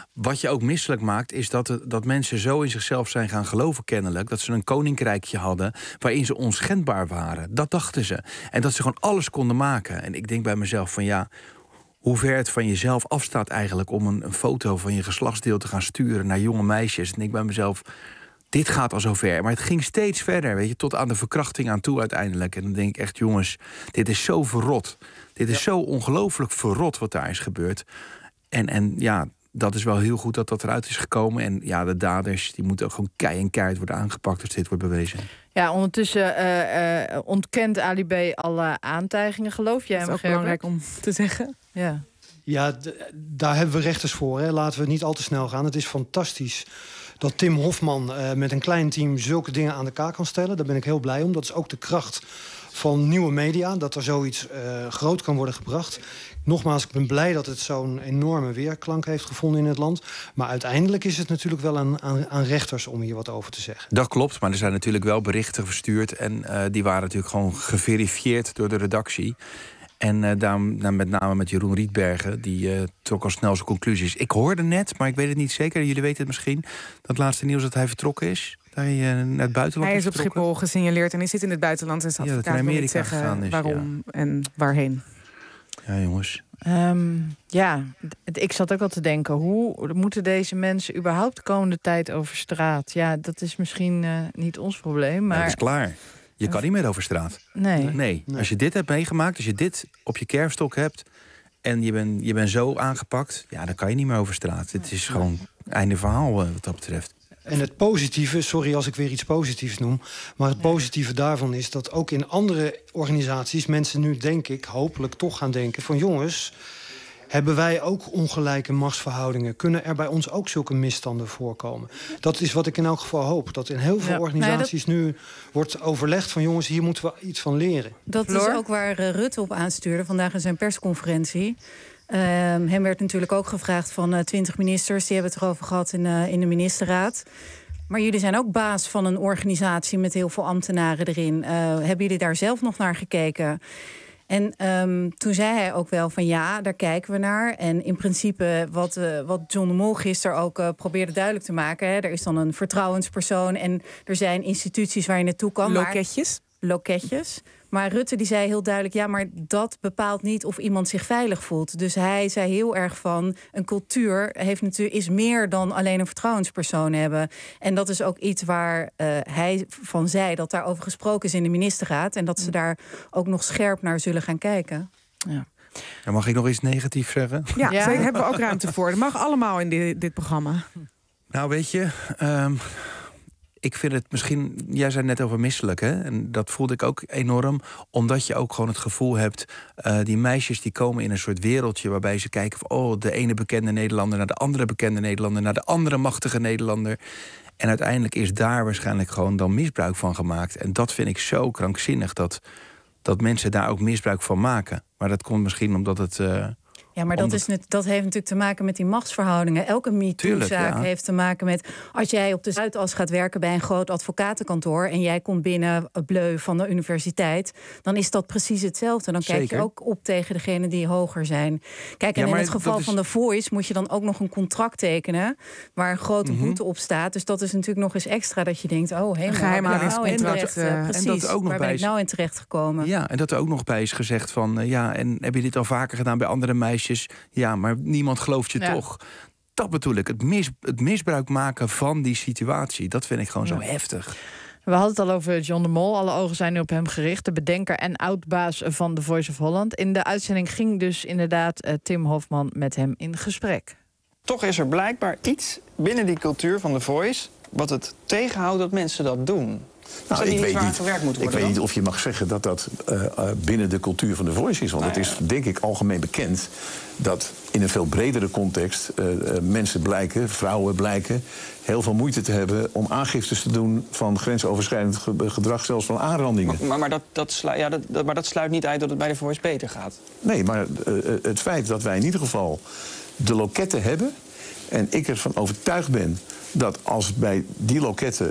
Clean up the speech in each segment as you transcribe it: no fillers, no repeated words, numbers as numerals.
wat je ook misselijk maakt, is dat mensen zo in zichzelf zijn gaan geloven kennelijk, dat ze een koninkrijkje hadden waarin ze onschendbaar waren. Dat dachten ze. En dat ze gewoon alles konden maken. En ik denk bij mezelf van ja, hoe ver het van jezelf afstaat eigenlijk om een foto van je geslachtsdeel te gaan sturen naar jonge meisjes. En ik denk bij mezelf, dit gaat al zo ver. Maar het ging steeds verder, weet je, tot aan de verkrachting aan toe uiteindelijk. En dan denk ik echt, jongens, dit is zo verrot. Dit is zo ongelooflijk verrot wat daar is gebeurd. En ja, dat is wel heel goed dat dat eruit is gekomen. En ja, de daders, die moeten ook gewoon keihard worden aangepakt als dit wordt bewezen. Ja, ondertussen ontkent Ali B. alle aantijgingen. Geloof jij hem, Dat is ook belangrijk om te zeggen. Ja. Ja, daar hebben we rechters voor. Hè. Laten we niet al te snel gaan. Het is fantastisch dat Tim Hofman met een klein team zulke dingen aan de kaak kan stellen. Daar ben ik heel blij om. Dat is ook de kracht van nieuwe media, dat er zoiets groot kan worden gebracht. Nogmaals, ik ben blij dat het zo'n enorme weerklank heeft gevonden in het land. Maar uiteindelijk is het natuurlijk wel aan rechters om hier wat over te zeggen. Dat klopt, maar er zijn natuurlijk wel berichten verstuurd. En die waren natuurlijk gewoon geverifieerd door de redactie. En daar met name met Jeroen Rietbergen, die trok al snel zijn conclusies. Ik hoorde net, maar ik weet het niet zeker, jullie weten het misschien, dat laatste nieuws dat hij vertrokken is. Dat hij naar het buitenland Hij is op Schiphol gesignaleerd en hij zit in het buitenland. En zijn advocaat wil niet zeggen waarom en waarheen. Ja, jongens. Ik zat ook al te denken, hoe moeten deze mensen überhaupt de komende tijd over straat? Ja, dat is misschien niet ons probleem, maar... Dat is klaar. Je kan niet meer over straat. Nee. Als je dit hebt meegemaakt, als je dit op je kerfstok hebt en je bent zo aangepakt, ja, dan kan je niet meer over straat. Het is gewoon einde verhaal wat dat betreft. En het positieve, sorry als ik weer iets positiefs noem, maar het positieve daarvan is dat ook in andere organisaties mensen nu, denk ik, hopelijk toch gaan denken van jongens, hebben wij ook ongelijke machtsverhoudingen? Kunnen er bij ons ook zulke misstanden voorkomen? Dat is wat ik in elk geval hoop. Dat in heel veel organisaties nu wordt overlegd van jongens, hier moeten we iets van leren. Dat is ook waar Rutte op aanstuurde vandaag in zijn persconferentie. Hem werd natuurlijk ook gevraagd van 20 ministers. Die hebben het erover gehad in de ministerraad. Maar jullie zijn ook baas van een organisatie met heel veel ambtenaren erin. Hebben jullie daar zelf nog naar gekeken? En toen zei hij ook wel van ja, daar kijken we naar. En in principe wat John de Mol gisteren ook probeerde duidelijk te maken. Hè, er is dan een vertrouwenspersoon en er zijn instituties waar je naartoe kan. Loketjes. Maar Rutte die zei heel duidelijk, ja, maar dat bepaalt niet of iemand zich veilig voelt. Dus hij zei heel erg van, een cultuur is meer dan alleen een vertrouwenspersoon hebben. En dat is ook iets waar hij van zei dat daarover gesproken is in de ministerraad. En dat ze daar ook nog scherp naar zullen gaan kijken. Ja. En mag ik nog iets negatiefs zeggen? Ja, daar hebben we ook ruimte voor. Dat mag allemaal in dit programma. Nou, weet je, ik vind het misschien, jij zei net over misselijk, hè? En dat voelde ik ook enorm, omdat je ook gewoon het gevoel hebt, die meisjes die komen in een soort wereldje waarbij ze kijken van, de ene bekende Nederlander naar de andere bekende Nederlander, naar de andere machtige Nederlander. En uiteindelijk is daar waarschijnlijk gewoon dan misbruik van gemaakt. En dat vind ik zo krankzinnig, dat mensen daar ook misbruik van maken. Maar dat komt misschien omdat het... Ja, maar dat heeft natuurlijk te maken met die machtsverhoudingen. Elke MeToo-zaak heeft te maken met, als jij op de Zuidas gaat werken bij een groot advocatenkantoor en jij komt binnen Bleu van de universiteit, dan is dat precies hetzelfde. Dan kijk je ook op tegen degenen die hoger zijn. Kijk, en in het geval van The Voice moet je dan ook nog een contract tekenen waar een grote boete op staat. Dus dat is natuurlijk nog eens extra dat je denkt, geheimhoudingscontract. Precies, waar ben ik nou in terecht gekomen? Ja, en dat er ook nog bij is gezegd van, en heb je dit al vaker gedaan bij andere meisjes? Ja, maar niemand gelooft je toch. Dat bedoel ik, het misbruik maken van die situatie. Dat vind ik gewoon zo heftig. We hadden het al over John de Mol. Alle ogen zijn nu op hem gericht. De bedenker en oud-baas van The Voice of Holland. In de uitzending ging dus inderdaad Tim Hofman met hem in gesprek. Toch is er blijkbaar iets binnen die cultuur van The Voice wat het tegenhoudt dat mensen dat doen. Nou, ik weet niet of je mag zeggen dat dat binnen de cultuur van The Voice is. Want het is denk ik algemeen bekend dat in een veel bredere context mensen blijken, vrouwen blijken, heel veel moeite te hebben om aangiftes te doen van grensoverschrijdend gedrag, zelfs van aanrandingen. Maar dat sluit niet uit dat het bij The Voice beter gaat. Nee, maar het feit dat wij in ieder geval de loketten hebben en ik ervan overtuigd ben dat als bij die loketten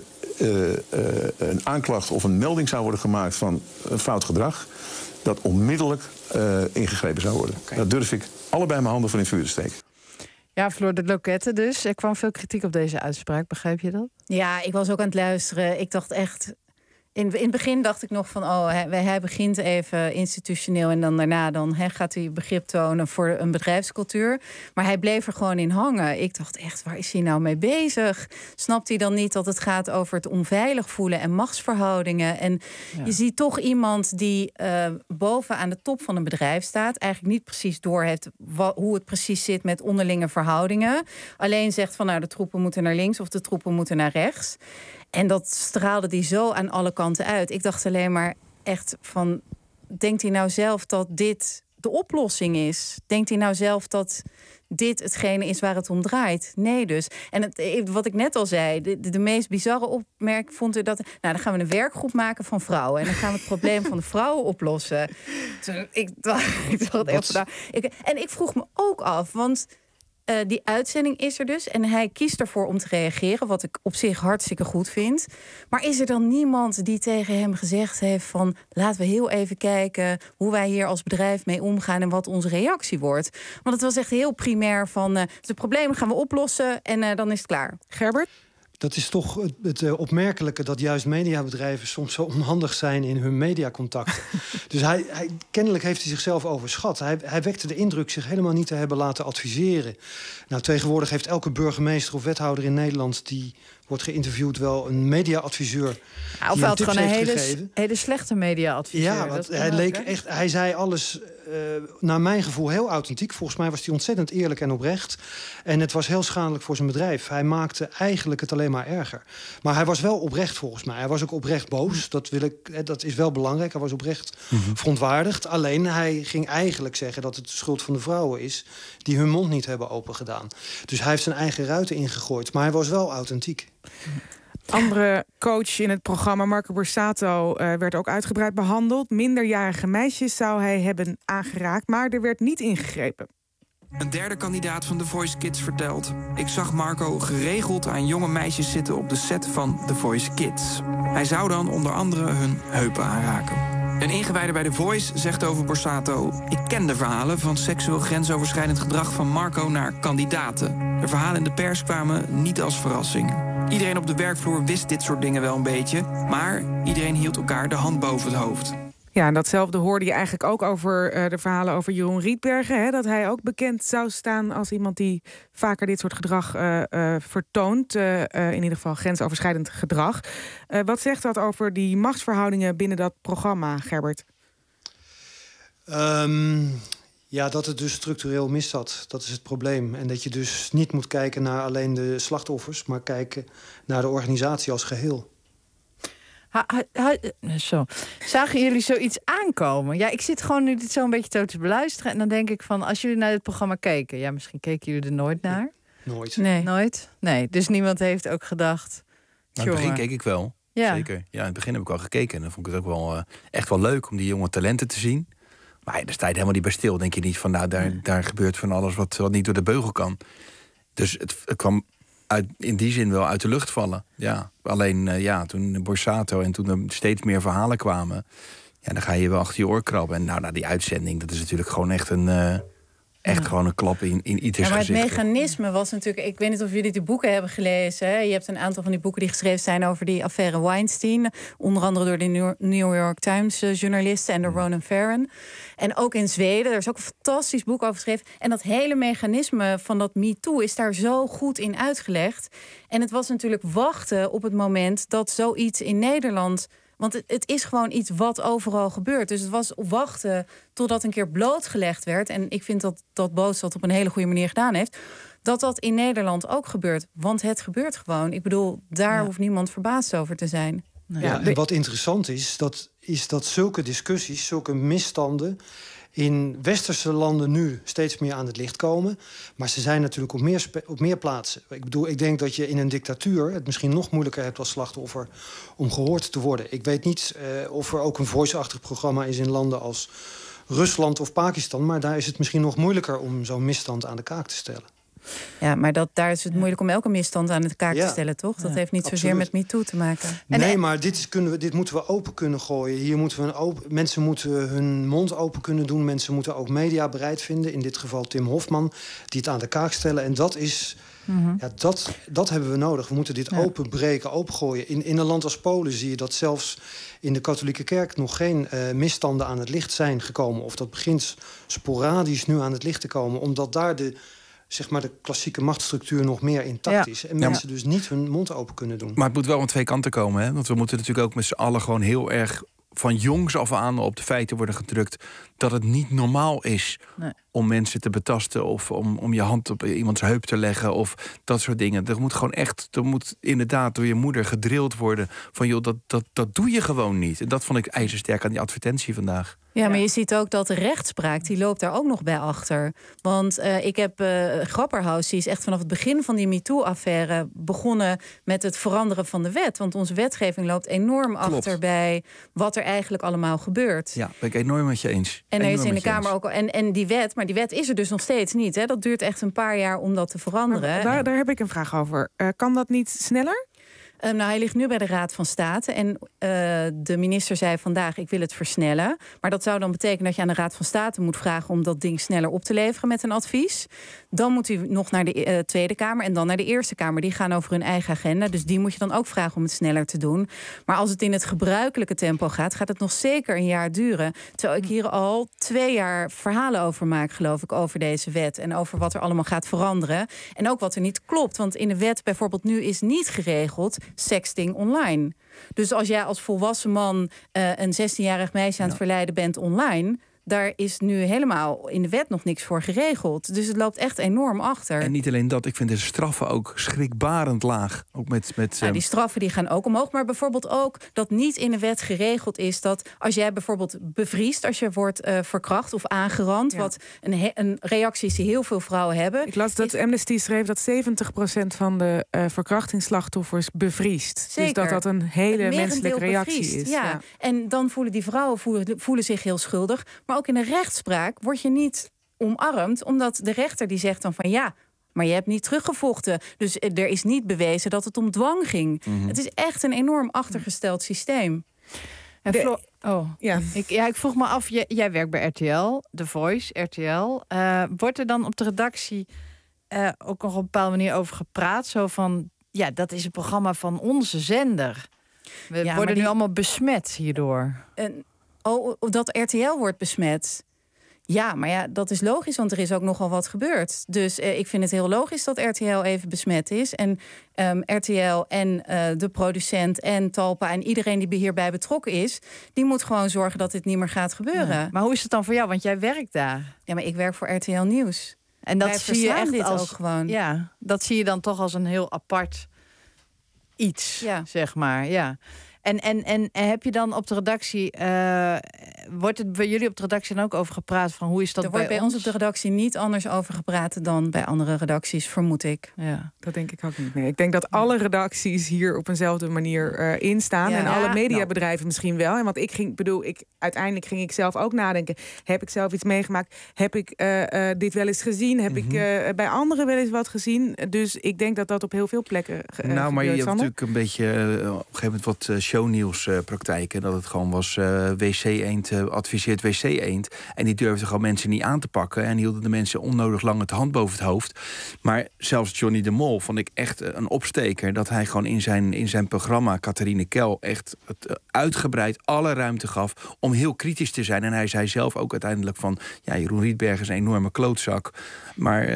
een aanklacht of een melding zou worden gemaakt van fout gedrag, dat onmiddellijk ingegrepen zou worden. Okay. Dat durf ik allebei mijn handen voor in het vuur te steken. Ja, Floor de Loquette dus. Er kwam veel kritiek op deze uitspraak, begrijp je dat? Ja, ik was ook aan het luisteren. Ik dacht echt... In het begin dacht ik nog van, hij begint even institutioneel... en dan daarna gaat hij begrip tonen voor een bedrijfscultuur. Maar hij bleef er gewoon in hangen. Ik dacht echt, waar is hij nou mee bezig? Snapt hij dan niet dat het gaat over het onveilig voelen... en machtsverhoudingen? En je ziet toch iemand die boven aan de top van een bedrijf staat... eigenlijk niet precies doorheeft hoe het precies zit met onderlinge verhoudingen. Alleen zegt van, de troepen moeten naar links... of de troepen moeten naar rechts. En dat straalde die zo aan alle kanten uit. Ik dacht alleen maar echt van... denkt hij nou zelf dat dit de oplossing is? Denkt hij nou zelf dat dit hetgene is waar het om draait? Nee dus. En wat ik net al zei, de meest bizarre opmerking vond ik dat... dan gaan we een werkgroep maken van vrouwen... en dan gaan we het probleem van de vrouwen oplossen. Ik dacht echt... En ik vroeg me ook af, want... die uitzending is er dus en hij kiest ervoor om te reageren... wat ik op zich hartstikke goed vind. Maar is er dan niemand die tegen hem gezegd heeft van... laten we heel even kijken hoe wij hier als bedrijf mee omgaan... en wat onze reactie wordt? Want het was echt heel primair van... de problemen gaan we oplossen en dan is het klaar. Gerbert? Dat is toch het opmerkelijke dat juist mediabedrijven soms zo onhandig zijn in hun mediacontact. Dus kennelijk heeft hij zichzelf overschat. Hij wekte de indruk zich helemaal niet te hebben laten adviseren. Nou, tegenwoordig heeft elke burgemeester of wethouder in Nederland die wordt geïnterviewd wel een mediaadviseur. Of hij had gewoon een hele slechte mediaadviseur. Ja, want hij zei alles naar mijn gevoel heel authentiek. Volgens mij was hij ontzettend eerlijk en oprecht. En het was heel schadelijk voor zijn bedrijf. Hij maakte eigenlijk het alleen maar erger. Maar hij was wel oprecht volgens mij. Hij was ook oprecht boos. Dat is wel belangrijk. Hij was oprecht verontwaardigd. Alleen hij ging eigenlijk zeggen dat het de schuld van de vrouwen is die hun mond niet hebben opengedaan. Dus hij heeft zijn eigen ruiten ingegooid. Maar hij was wel authentiek. Andere coach in het programma, Marco Borsato, werd ook uitgebreid behandeld. Minderjarige meisjes zou hij hebben aangeraakt, maar er werd niet ingegrepen. Een derde kandidaat van The Voice Kids vertelt: ik zag Marco geregeld aan jonge meisjes zitten op de set van The Voice Kids. Hij zou dan onder andere hun heupen aanraken. Een ingewijde bij The Voice zegt over Borsato: ik ken de verhalen van seksueel grensoverschrijdend gedrag van Marco naar kandidaten. De verhalen in de pers kwamen niet als verrassing. Iedereen op de werkvloer wist dit soort dingen wel een beetje, maar iedereen hield elkaar de hand boven het hoofd. Ja, en datzelfde hoorde je eigenlijk ook over de verhalen over Jeroen Rietbergen. Hè, dat hij ook bekend zou staan als iemand die vaker dit soort gedrag vertoont. In ieder geval grensoverschrijdend gedrag. Wat zegt dat over die machtsverhoudingen binnen dat programma, Gerbert? Ja, dat het dus structureel miszat. Dat is het probleem. En dat je dus niet moet kijken naar alleen de slachtoffers, maar kijken naar de organisatie als geheel. Zo. Zagen jullie zoiets aankomen? Ja, ik zit gewoon nu dit zo een beetje te beluisteren. En dan denk ik van, als jullie naar dit programma keken... Ja, misschien keken jullie er nooit naar. Nooit. Nee. Nooit? Nee, dus niemand heeft ook gedacht... Nou, in het begin keek ik wel. Ja. Zeker. Ja, in het begin heb ik al gekeken. En dan vond ik het ook wel echt wel leuk om die jonge talenten te zien. Maar daar sta je helemaal niet bij stil. Denk je niet van, nou, daar gebeurt van alles wat niet door de beugel kan. Dus het kwam in die zin wel uit de lucht vallen. Ja. Alleen toen Borsato en toen er steeds meer verhalen kwamen... Ja, dan ga je wel achter je oor krabben. En nou, die uitzending, dat is natuurlijk gewoon echt gewoon een klap in ieders maar gezicht. Het mechanisme was natuurlijk... Ik weet niet of jullie die boeken hebben gelezen. Hè? Je hebt een aantal van die boeken die geschreven zijn over die affaire Weinstein. Onder andere door de New York Times journalisten en door Ronan Farren. En ook in Zweden, er is ook een fantastisch boek over geschreven. En dat hele mechanisme van dat MeToo is daar zo goed in uitgelegd. En het was natuurlijk wachten op het moment dat zoiets in Nederland... Want het is gewoon iets wat overal gebeurt. Dus het was wachten totdat een keer blootgelegd werd. En ik vind dat Boos dat op een hele goede manier gedaan heeft. Dat in Nederland ook gebeurt. Want het gebeurt gewoon. Ik bedoel, daar hoeft niemand verbaasd over te zijn. Ja, en wat interessant is dat zulke discussies, zulke misstanden... in westerse landen nu steeds meer aan het licht komen. Maar ze zijn natuurlijk op meer plaatsen. Ik denk dat je in een dictatuur het misschien nog moeilijker hebt als slachtoffer om gehoord te worden. Ik weet niet of er ook een voice-achtig programma is in landen als Rusland of Pakistan. Maar daar is het misschien nog moeilijker om zo'n misstand aan de kaak te stellen. Ja, maar daar is het moeilijk om elke misstand aan de kaak te stellen, toch? Dat heeft niet zozeer met MeToo te maken. Nee, maar dit moeten we open kunnen gooien. Hier moeten we mensen moeten hun mond open kunnen doen. Mensen moeten ook media bereid vinden. In dit geval Tim Hofman, die het aan de kaak stellen. En dat is... dat hebben we nodig. We moeten dit openbreken, opengooien. In een land als Polen zie je dat zelfs in de katholieke kerk nog geen misstanden aan het licht zijn gekomen. Of dat begint sporadisch nu aan het licht te komen. Omdat daar de klassieke machtsstructuur nog meer intact is. En mensen dus niet hun mond open kunnen doen. Maar het moet wel aan twee kanten komen. Hè? Want we moeten natuurlijk ook met z'n allen gewoon heel erg van jongs af aan op de feiten worden gedrukt dat het niet normaal is om mensen te betasten of om je hand op iemands heup te leggen of dat soort dingen. Er moet inderdaad door je moeder gedrild worden van joh, dat doe je gewoon niet. En dat vond ik ijzersterk aan die advertentie vandaag. Ja, maar je ziet ook dat de rechtspraak, die loopt daar ook nog bij achter. Want ik heb Grapperhaus, die is echt vanaf het begin van die MeToo-affaire begonnen met het veranderen van de wet. Want onze wetgeving loopt enorm achter bij wat er eigenlijk allemaal gebeurt. Ja, ben ik enorm met je eens. En er is in de Kamer ook al. En die wet, maar die wet is er dus nog steeds niet. Hè? Dat duurt echt een paar jaar om dat te veranderen. Daar heb ik een vraag over. Kan dat niet sneller? Hij ligt nu bij de Raad van State. En de minister zei vandaag, ik wil het versnellen. Maar dat zou dan betekenen dat je aan de Raad van State moet vragen om dat ding sneller op te leveren met een advies. Dan moet u nog naar de Tweede Kamer en dan naar de Eerste Kamer. Die gaan over hun eigen agenda. Dus die moet je dan ook vragen om het sneller te doen. Maar als het in het gebruikelijke tempo gaat het nog zeker een jaar duren. Terwijl ik hier al 2 jaar verhalen over maak, geloof ik, over deze wet. En over wat er allemaal gaat veranderen. En ook wat er niet klopt. Want in de wet bijvoorbeeld nu is niet geregeld sexting online. Dus als jij als volwassen man een 16-jarig meisje aan het verleiden bent online, daar is nu helemaal in de wet nog niks voor geregeld. Dus het loopt echt enorm achter. En niet alleen dat, ik vind de straffen ook schrikbarend laag. Ook met die straffen die gaan ook omhoog. Maar bijvoorbeeld ook dat niet in de wet geregeld is dat als jij bijvoorbeeld bevriest, als je wordt verkracht of aangerand, wat een reactie is die heel veel vrouwen hebben. Ik las dat Amnesty schreef dat 70% van de verkrachtingsslachtoffers bevriest. Zeker. Dus dat een hele menselijke reactie bevriest, is. Ja. En dan voelen die vrouwen voelen zich heel schuldig. Maar ook in de rechtspraak word je niet omarmd, omdat de rechter die zegt dan van ja, maar je hebt niet teruggevochten. Dus er is niet bewezen dat het om dwang ging. Het is echt een enorm achtergesteld systeem. Ik vroeg me af, jij werkt bij RTL, The Voice, RTL. Wordt er dan op de redactie ook nog op een bepaalde manier over gepraat? Zo van, ja, dat is een programma van onze zender. We worden nu allemaal besmet hierdoor. Dat RTL wordt besmet. Ja, maar ja, dat is logisch, want er is ook nogal wat gebeurd. Dus ik vind het heel logisch dat RTL even besmet is. En RTL en de producent en Talpa en iedereen die hierbij betrokken is, die moet gewoon zorgen dat dit niet meer gaat gebeuren. Ja. Maar hoe is het dan voor jou? Want jij werkt daar. Ja, maar ik werk voor RTL Nieuws. En dat zie je echt dit als ook gewoon. Ja, dat zie je dan toch als een heel apart iets, zeg maar. Ja. En heb je dan op de redactie, wordt het bij jullie op de redactie dan ook over gepraat van hoe is dat bij ons op de redactie niet anders over gepraat dan bij andere redacties, vermoed ik. Ja, dat denk ik ook niet. Nee, ik denk dat alle redacties hier op eenzelfde manier instaan en alle mediabedrijven misschien wel. En want uiteindelijk ging ik zelf ook nadenken. Heb ik zelf iets meegemaakt? Heb ik dit wel eens gezien? Heb ik bij anderen wel eens wat gezien? Dus ik denk dat dat op heel veel plekken gebeurt. Maar je hebt natuurlijk een beetje op een gegeven moment wat shownieuwspraktijken. Dat het gewoon was WC-eend adviseert WC-eend. En die durfden gewoon mensen niet aan te pakken. En hielden de mensen onnodig lang het hand boven het hoofd. Maar zelfs Johnny de Mol vond ik echt een opsteker. Dat hij gewoon in zijn programma Catharine Kel echt uitgebreid alle ruimte gaf om heel kritisch te zijn. En hij zei zelf ook uiteindelijk van ja, Jeroen Rietbergen is een enorme klootzak. Maar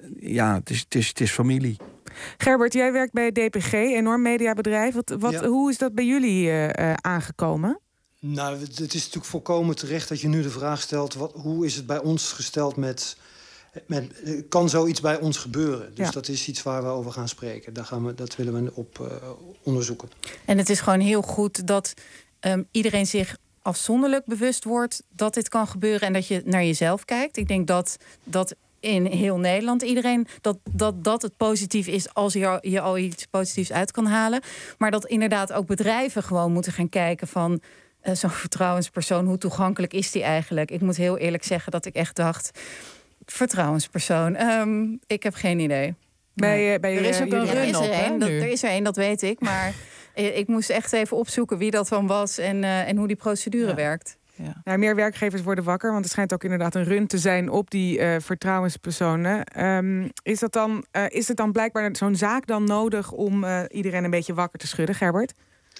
het is familie. Gerbert, jij werkt bij DPG, enorm mediabedrijf. Hoe is dat bij jullie aangekomen? Nou, het is natuurlijk volkomen terecht dat je nu de vraag stelt, hoe is het bij ons gesteld met kan zoiets bij ons gebeuren? Dus dat is iets waar we over gaan spreken. Dat willen we op onderzoeken. En het is gewoon heel goed dat iedereen zich afzonderlijk bewust wordt dat dit kan gebeuren en dat je naar jezelf kijkt. Ik denk dat in heel Nederland iedereen dat het positief is als je al iets positiefs uit kan halen. Maar dat inderdaad ook bedrijven gewoon moeten gaan kijken van zo'n vertrouwenspersoon, hoe toegankelijk is die eigenlijk? Ik moet heel eerlijk zeggen dat ik echt dacht, Vertrouwenspersoon. Ik heb geen idee. Er is ook een run op, er is er één, dat weet ik. Maar ik moest echt even opzoeken wie dat van was en hoe die procedure werkt. Ja. Nou, meer werkgevers worden wakker, want er schijnt ook inderdaad een run te zijn op die vertrouwenspersonen. Is het dan blijkbaar zo'n zaak dan nodig om iedereen een beetje wakker te schudden, Gerbert?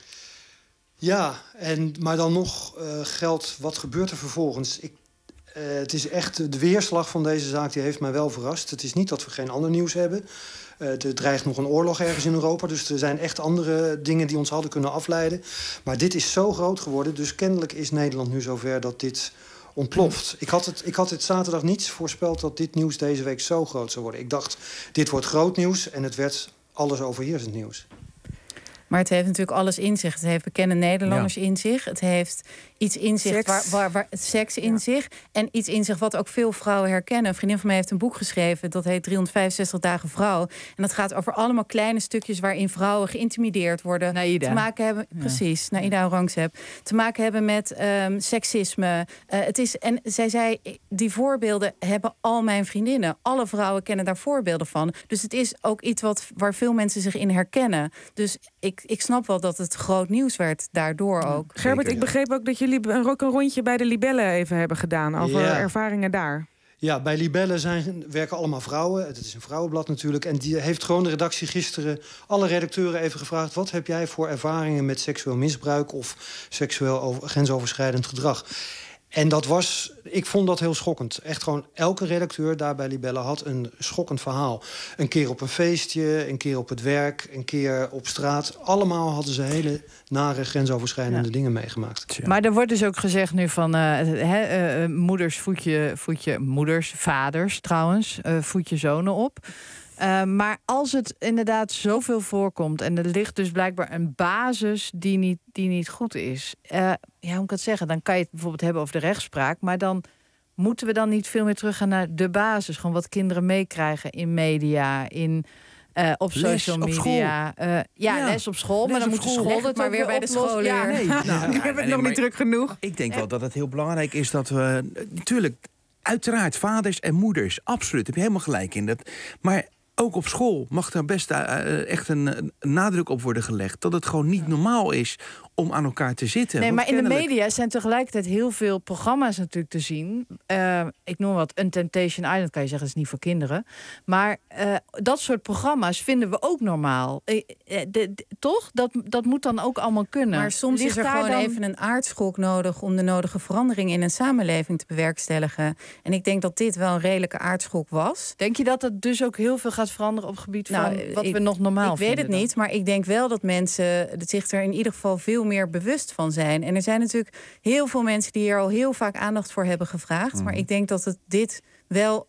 Ja, maar dan nog geldt, wat gebeurt er vervolgens? Het is echt de weerslag van deze zaak, die heeft mij wel verrast. Het is niet dat we geen ander nieuws hebben. Er dreigt nog een oorlog ergens in Europa. Dus er zijn echt andere dingen die ons hadden kunnen afleiden. Maar dit is zo groot geworden. Dus kennelijk is Nederland nu zover dat dit ontploft. Ik had het zaterdag niet voorspeld dat dit nieuws deze week zo groot zou worden. Ik dacht, dit wordt groot nieuws. En het werd alles overheersend nieuws. Maar het heeft natuurlijk alles in zich. Het heeft bekende Nederlanders in zich. Het heeft iets in zich, waar seks in zich. En iets in zich wat ook veel vrouwen herkennen. Een vriendin van mij heeft een boek geschreven. Dat heet 365 dagen vrouw. En dat gaat over allemaal kleine stukjes waarin vrouwen geïntimideerd worden. Naïda. Te maken hebben, precies, Naïda Orangzeb. Te maken hebben met seksisme. En zij zei, die voorbeelden hebben al mijn vriendinnen. Alle vrouwen kennen daar voorbeelden van. Dus het is ook iets waar veel mensen zich in herkennen. Dus ik snap wel dat het groot nieuws werd daardoor ook. Gerbert, ik begreep ook dat jullie ook een rondje bij de Libellen even hebben gedaan over ervaringen daar. Ja, bij Libelle werken allemaal vrouwen. Het is een vrouwenblad natuurlijk. En die heeft gewoon de redactie gisteren alle redacteuren even gevraagd: wat heb jij voor ervaringen met seksueel misbruik of seksueel grensoverschrijdend gedrag? En ik vond dat heel schokkend. Echt gewoon elke redacteur daar bij Libelle had een schokkend verhaal. Een keer op een feestje, een keer op het werk, een keer op straat. Allemaal hadden ze hele nare grensoverschrijdende dingen meegemaakt. Ja. Maar er wordt dus ook gezegd nu van moeders moeders, vaders trouwens, voed je zonen op. Maar als het inderdaad zoveel voorkomt en er ligt dus blijkbaar een basis die niet goed is. Hoe moet ik het zeggen? Dan kan je het bijvoorbeeld hebben over de rechtspraak. Maar dan moeten we dan niet veel meer teruggaan naar de basis. Gewoon wat kinderen meekrijgen in media, op social media. Les op school. Maar dan moet de school het maar weer bij de school leren. Ik heb het nog niet druk genoeg. Ik denk wel dat het heel belangrijk is dat we natuurlijk, uiteraard, vaders en moeders, absoluut, heb je helemaal gelijk in dat. Maar ook op school mag er best echt een nadruk op worden gelegd dat het gewoon niet normaal is om aan elkaar te zitten. Nee, maar in de media zijn tegelijkertijd heel veel programma's natuurlijk te zien. Ik noem wat een Temptation Island, kan je zeggen, dat is niet voor kinderen. Maar dat soort programma's vinden we ook normaal. Toch? Dat moet dan ook allemaal kunnen. Maar soms is er gewoon even een aardschok nodig om de nodige verandering in een samenleving te bewerkstelligen. En ik denk dat dit wel een redelijke aardschok was. Denk je dat het dus ook heel veel gaat veranderen op het gebied van wat we nog normaal vinden? Ik weet het niet, maar ik denk wel dat mensen zich er in ieder geval veel meer bewust van zijn. En er zijn natuurlijk heel veel mensen die hier al heel vaak aandacht voor hebben gevraagd. Maar ik denk dat dit wel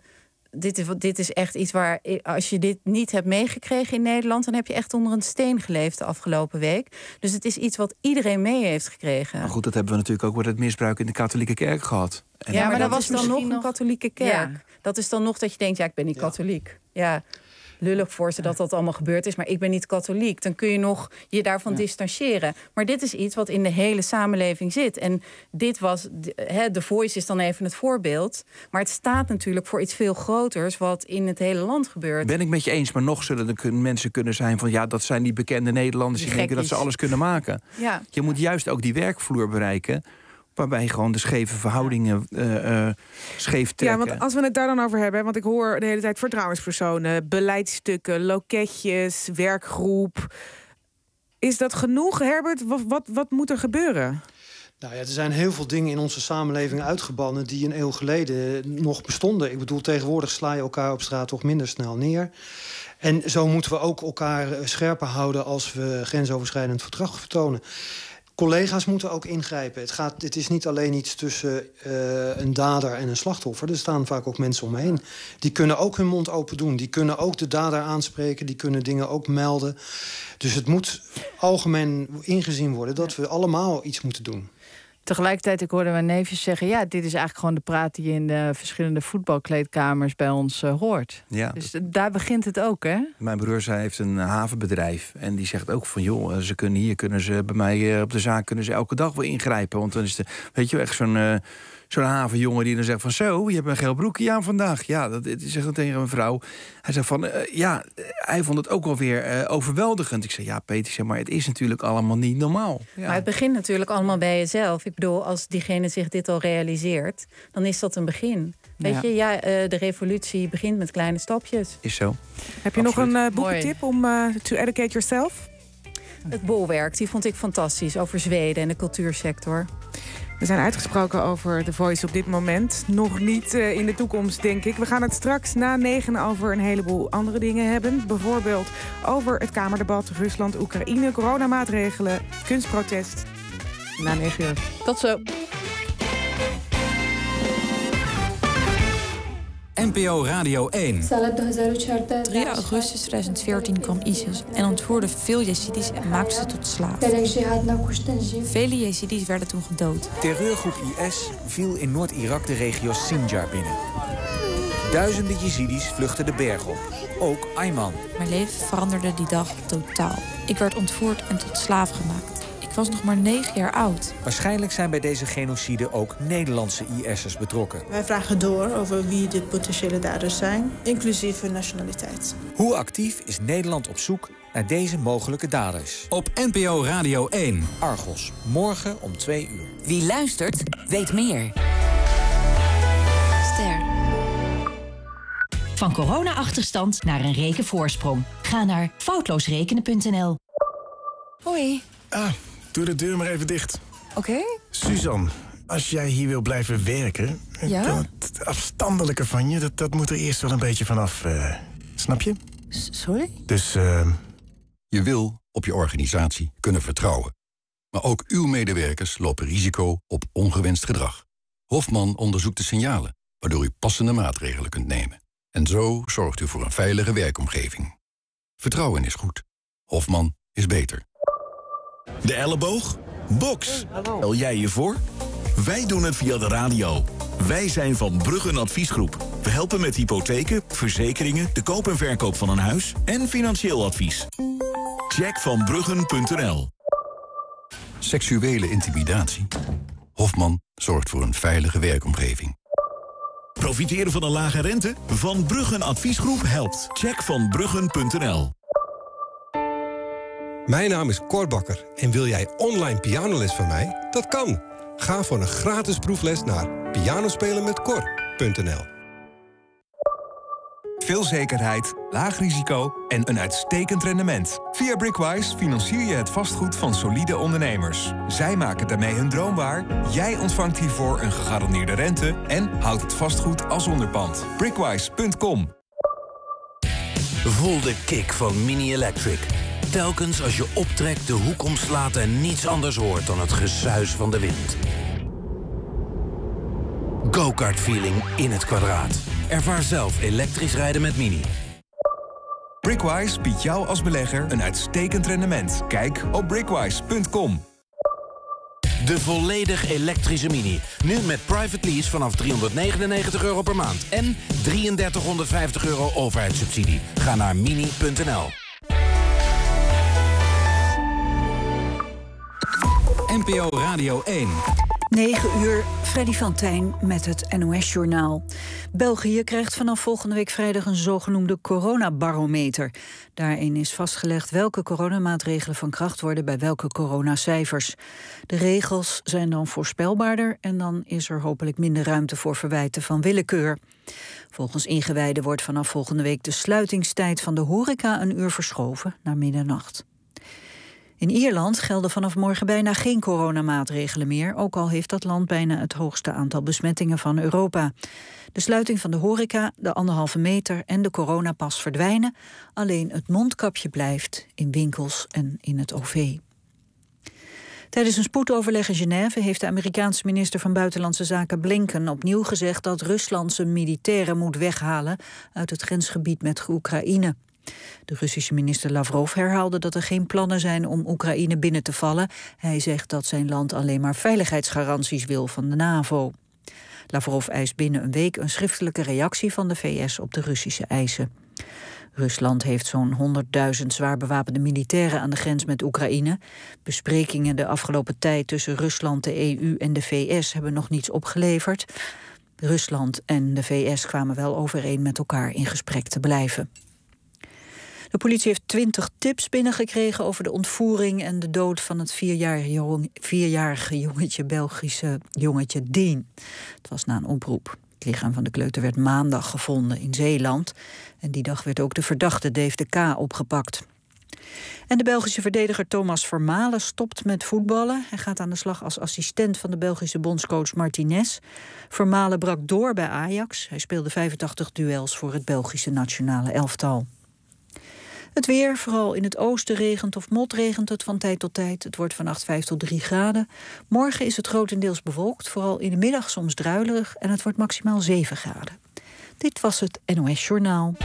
dit is echt iets waar, als je dit niet hebt meegekregen in Nederland, dan heb je echt onder een steen geleefd de afgelopen week. Dus het is iets wat iedereen mee heeft gekregen. Maar goed, dat hebben we natuurlijk ook met het misbruik in de katholieke kerk gehad. En maar dat was dan nog een katholieke kerk. Ja. Dat is dan nog dat je denkt, ik ben niet katholiek. Ja. Lullig voor ze dat allemaal gebeurd is, maar ik ben niet katholiek. Dan kun je nog je daarvan distancieren. Maar dit is iets wat in de hele samenleving zit. En dit was, The Voice is dan even het voorbeeld. Maar het staat natuurlijk voor iets veel groters wat in het hele land gebeurt. Ben ik met je eens, maar nog zullen er mensen kunnen zijn van dat zijn die bekende Nederlanders die denken dat ze alles kunnen maken. Ja. Je moet juist ook die werkvloer bereiken, waarbij gewoon de scheve verhoudingen scheef trekken. Ja, want als we het daar dan over hebben, want ik hoor de hele tijd vertrouwenspersonen, beleidsstukken, loketjes, werkgroep. Is dat genoeg, Herbert? Wat moet er gebeuren? Nou ja, er zijn heel veel dingen in onze samenleving uitgebannen die een eeuw geleden nog bestonden. Ik bedoel, tegenwoordig sla je elkaar op straat toch minder snel neer. En zo moeten we ook elkaar scherper houden als we grensoverschrijdend gedrag vertonen. Collega's moeten ook ingrijpen. Het is niet alleen iets tussen een dader en een slachtoffer. Er staan vaak ook mensen omheen. Die kunnen ook hun mond open doen. Die kunnen ook de dader aanspreken. Die kunnen dingen ook melden. Dus het moet algemeen ingezien worden dat we allemaal iets moeten doen. Tegelijkertijd, ik hoorde mijn neefjes zeggen, dit is eigenlijk gewoon de praat die je in de verschillende voetbalkleedkamers bij ons hoort. Ja, dus daar begint het ook, hè? Mijn broer heeft een havenbedrijf en die zegt ook van kunnen ze bij mij op de zaak elke dag wel ingrijpen, want dan is echt Zo'n havenjongen die dan zegt van zo, je hebt een geel broekje aan vandaag. Ja, dat zegt dan tegen een vrouw. Hij zegt van, hij vond het ook wel weer overweldigend. Ik zei, ja Peter, maar het is natuurlijk allemaal niet normaal. Ja. Maar het begint natuurlijk allemaal bij jezelf. Ik bedoel, als diegene zich dit al realiseert, dan is dat een begin. Weet je, de revolutie begint met kleine stapjes. Is zo. Heb je nog een boekentip om to educate yourself? Het bolwerk, die vond ik fantastisch. Over Zweden en de cultuursector. We zijn uitgesproken over The Voice op dit moment. Nog niet in de toekomst, denk ik. We gaan het straks na 9 over een heleboel andere dingen hebben. Bijvoorbeeld over het Kamerdebat, Rusland, Oekraïne, coronamaatregelen, kunstprotest. Na 9 uur. Tot zo. NPO Radio 1. 3 augustus 2014 kwam ISIS en ontvoerde veel Jezidis en maakte ze tot slaaf. Vele Jezidis werden toen gedood. Terreurgroep IS viel in Noord-Irak de regio Sinjar binnen. Duizenden Jezidis vluchtten de berg op. Ook Ayman. Mijn leven veranderde die dag totaal. Ik werd ontvoerd en tot slaaf gemaakt. Ik was nog maar 9 jaar oud. Waarschijnlijk zijn bij deze genocide ook Nederlandse IS'ers betrokken. Wij vragen door over wie de potentiële daders zijn, inclusief hun nationaliteit. Hoe actief is Nederland op zoek naar deze mogelijke daders? Op NPO Radio 1. Argos, morgen om 2 uur. Wie luistert, weet meer. Ster. Van corona-achterstand naar een rekenvoorsprong. Ga naar foutloosrekenen.nl. Hoi. Doe de deur maar even dicht. Oké. Suzanne, als jij hier wil blijven werken, dan het afstandelijke van je, dat moet er eerst wel een beetje vanaf. Snap je? Sorry? Dus, Je wil op je organisatie kunnen vertrouwen. Maar ook uw medewerkers lopen risico op ongewenst gedrag. Hofman onderzoekt de signalen, waardoor u passende maatregelen kunt nemen. En zo zorgt u voor een veilige werkomgeving. Vertrouwen is goed. Hofman is beter. De elleboog? Box. Stel jij je voor? Wij doen het via de radio. Wij zijn Van Bruggen Adviesgroep. We helpen met hypotheken, verzekeringen, de koop en verkoop van een huis en financieel advies. Check vanbruggen.nl. Seksuele intimidatie. Hofman zorgt voor een veilige werkomgeving. Profiteren van een lage rente? Van Bruggen Adviesgroep helpt. Check vanbruggen.nl. Mijn naam is Cor Bakker en wil jij online pianoles van mij? Dat kan. Ga voor een gratis proefles naar pianospelenmetcor.nl. Veel zekerheid, laag risico en een uitstekend rendement. Via Brickwise financier je het vastgoed van solide ondernemers. Zij maken daarmee hun droom waar. Jij ontvangt hiervoor een gegarandeerde rente en houdt het vastgoed als onderpand. Brickwise.com. Voel de kick van Mini Electric. Telkens als je optrekt, de hoek omslaat en niets anders hoort dan het gesuis van de wind. Go-kart feeling in het kwadraat. Ervaar zelf elektrisch rijden met Mini. Brickwise biedt jou als belegger een uitstekend rendement. Kijk op brickwise.com. De volledig elektrische Mini. Nu met private lease vanaf €399 per maand. En €3350 overheidssubsidie. Ga naar mini.nl. NPO Radio 1. 9 uur, Freddy van Tijn met het NOS-journaal. België krijgt vanaf volgende week vrijdag een zogenoemde coronabarometer. Daarin is vastgelegd welke coronamaatregelen van kracht worden bij welke coronacijfers. De regels zijn dan voorspelbaarder en dan is er hopelijk minder ruimte voor verwijten van willekeur. Volgens ingewijden wordt vanaf volgende week de sluitingstijd van de horeca een uur verschoven naar middernacht. In Ierland gelden vanaf morgen bijna geen coronamaatregelen meer, ook al heeft dat land bijna het hoogste aantal besmettingen van Europa. De sluiting van de horeca, de 1,5 meter en de coronapas verdwijnen. Alleen het mondkapje blijft in winkels en in het OV. Tijdens een spoedoverleg in Genève heeft de Amerikaanse minister van Buitenlandse Zaken Blinken opnieuw gezegd dat Rusland zijn militairen moet weghalen uit het grensgebied met Oekraïne. De Russische minister Lavrov herhaalde dat er geen plannen zijn om Oekraïne binnen te vallen. Hij zegt dat zijn land alleen maar veiligheidsgaranties wil van de NAVO. Lavrov eist binnen een week een schriftelijke reactie van de VS op de Russische eisen. Rusland heeft zo'n 100.000 zwaar bewapende militairen aan de grens met Oekraïne. Besprekingen de afgelopen tijd tussen Rusland, de EU en de VS hebben nog niets opgeleverd. Rusland en de VS kwamen wel overeen met elkaar in gesprek te blijven. De politie heeft 20 tips binnengekregen over de ontvoering en de dood van het 4-jarige jongetje, Belgische jongetje Dean. Het was na een oproep. Het lichaam van de kleuter werd maandag gevonden in Zeeland. En die dag werd ook de verdachte Dave de K. opgepakt. En de Belgische verdediger Thomas Vermaelen stopt met voetballen. Hij gaat aan de slag als assistent van de Belgische bondscoach Martinez. Vermaelen brak door bij Ajax. Hij speelde 85 duels voor het Belgische nationale elftal. Het weer, vooral in het oosten regent of motregent het van tijd tot tijd. Het wordt vannacht 5 tot 3 graden. Morgen is het grotendeels bewolkt, vooral in de middag soms druilerig. En het wordt maximaal 7 graden. Dit was het NOS Journaal.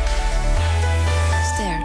Ster.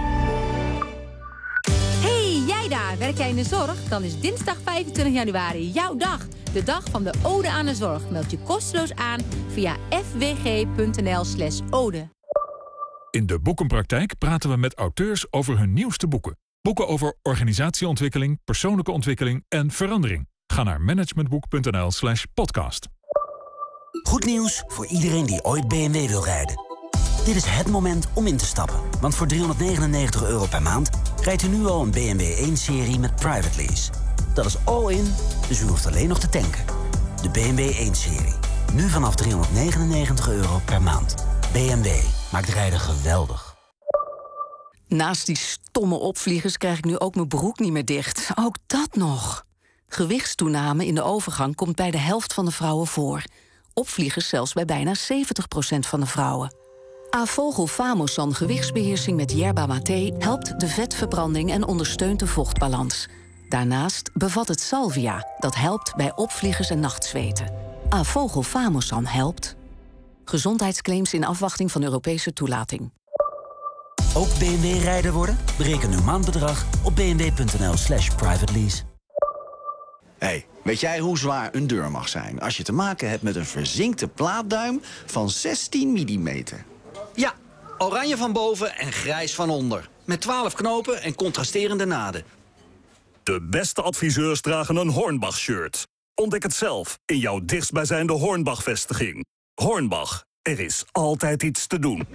Hey, jij daar, werk jij in de zorg? Dan is dinsdag 25 januari jouw dag. De dag van de Ode aan de Zorg. Meld je kosteloos aan via fwg.nl/ode. In de Boekenpraktijk praten we met auteurs over hun nieuwste boeken. Boeken over organisatieontwikkeling, persoonlijke ontwikkeling en verandering. Ga naar managementboek.nl/podcast. Goed nieuws voor iedereen die ooit BMW wil rijden. Dit is het moment om in te stappen. Want voor €399 per maand rijdt u nu al een BMW 1-serie met private lease. Dat is all in, dus u hoeft alleen nog te tanken. De BMW 1-serie. Nu vanaf €399 per maand. BMW maakt rijden geweldig. Naast die stomme opvliegers krijg ik nu ook mijn broek niet meer dicht. Ook dat nog. Gewichtstoename in de overgang komt bij de helft van de vrouwen voor. Opvliegers zelfs bij bijna 70% van de vrouwen. Avogel Famosan gewichtsbeheersing met yerba mate helpt de vetverbranding en ondersteunt de vochtbalans. Daarnaast bevat het salvia, dat helpt bij opvliegers en nachtzweten. Avogel Famosan helpt. Gezondheidsclaims in afwachting van Europese toelating. Ook BMW-rijder worden? Bereken uw maandbedrag op bmw.nl/private-lease. Hey, weet jij hoe zwaar een deur mag zijn als je te maken hebt met een verzinkte plaatduim van 16 mm? Ja, oranje van boven en grijs van onder. Met 12 knopen en contrasterende naden. De beste adviseurs dragen een Hornbach-shirt. Ontdek het zelf in jouw dichtstbijzijnde Hornbach-vestiging. Hornbach, er is altijd iets te doen.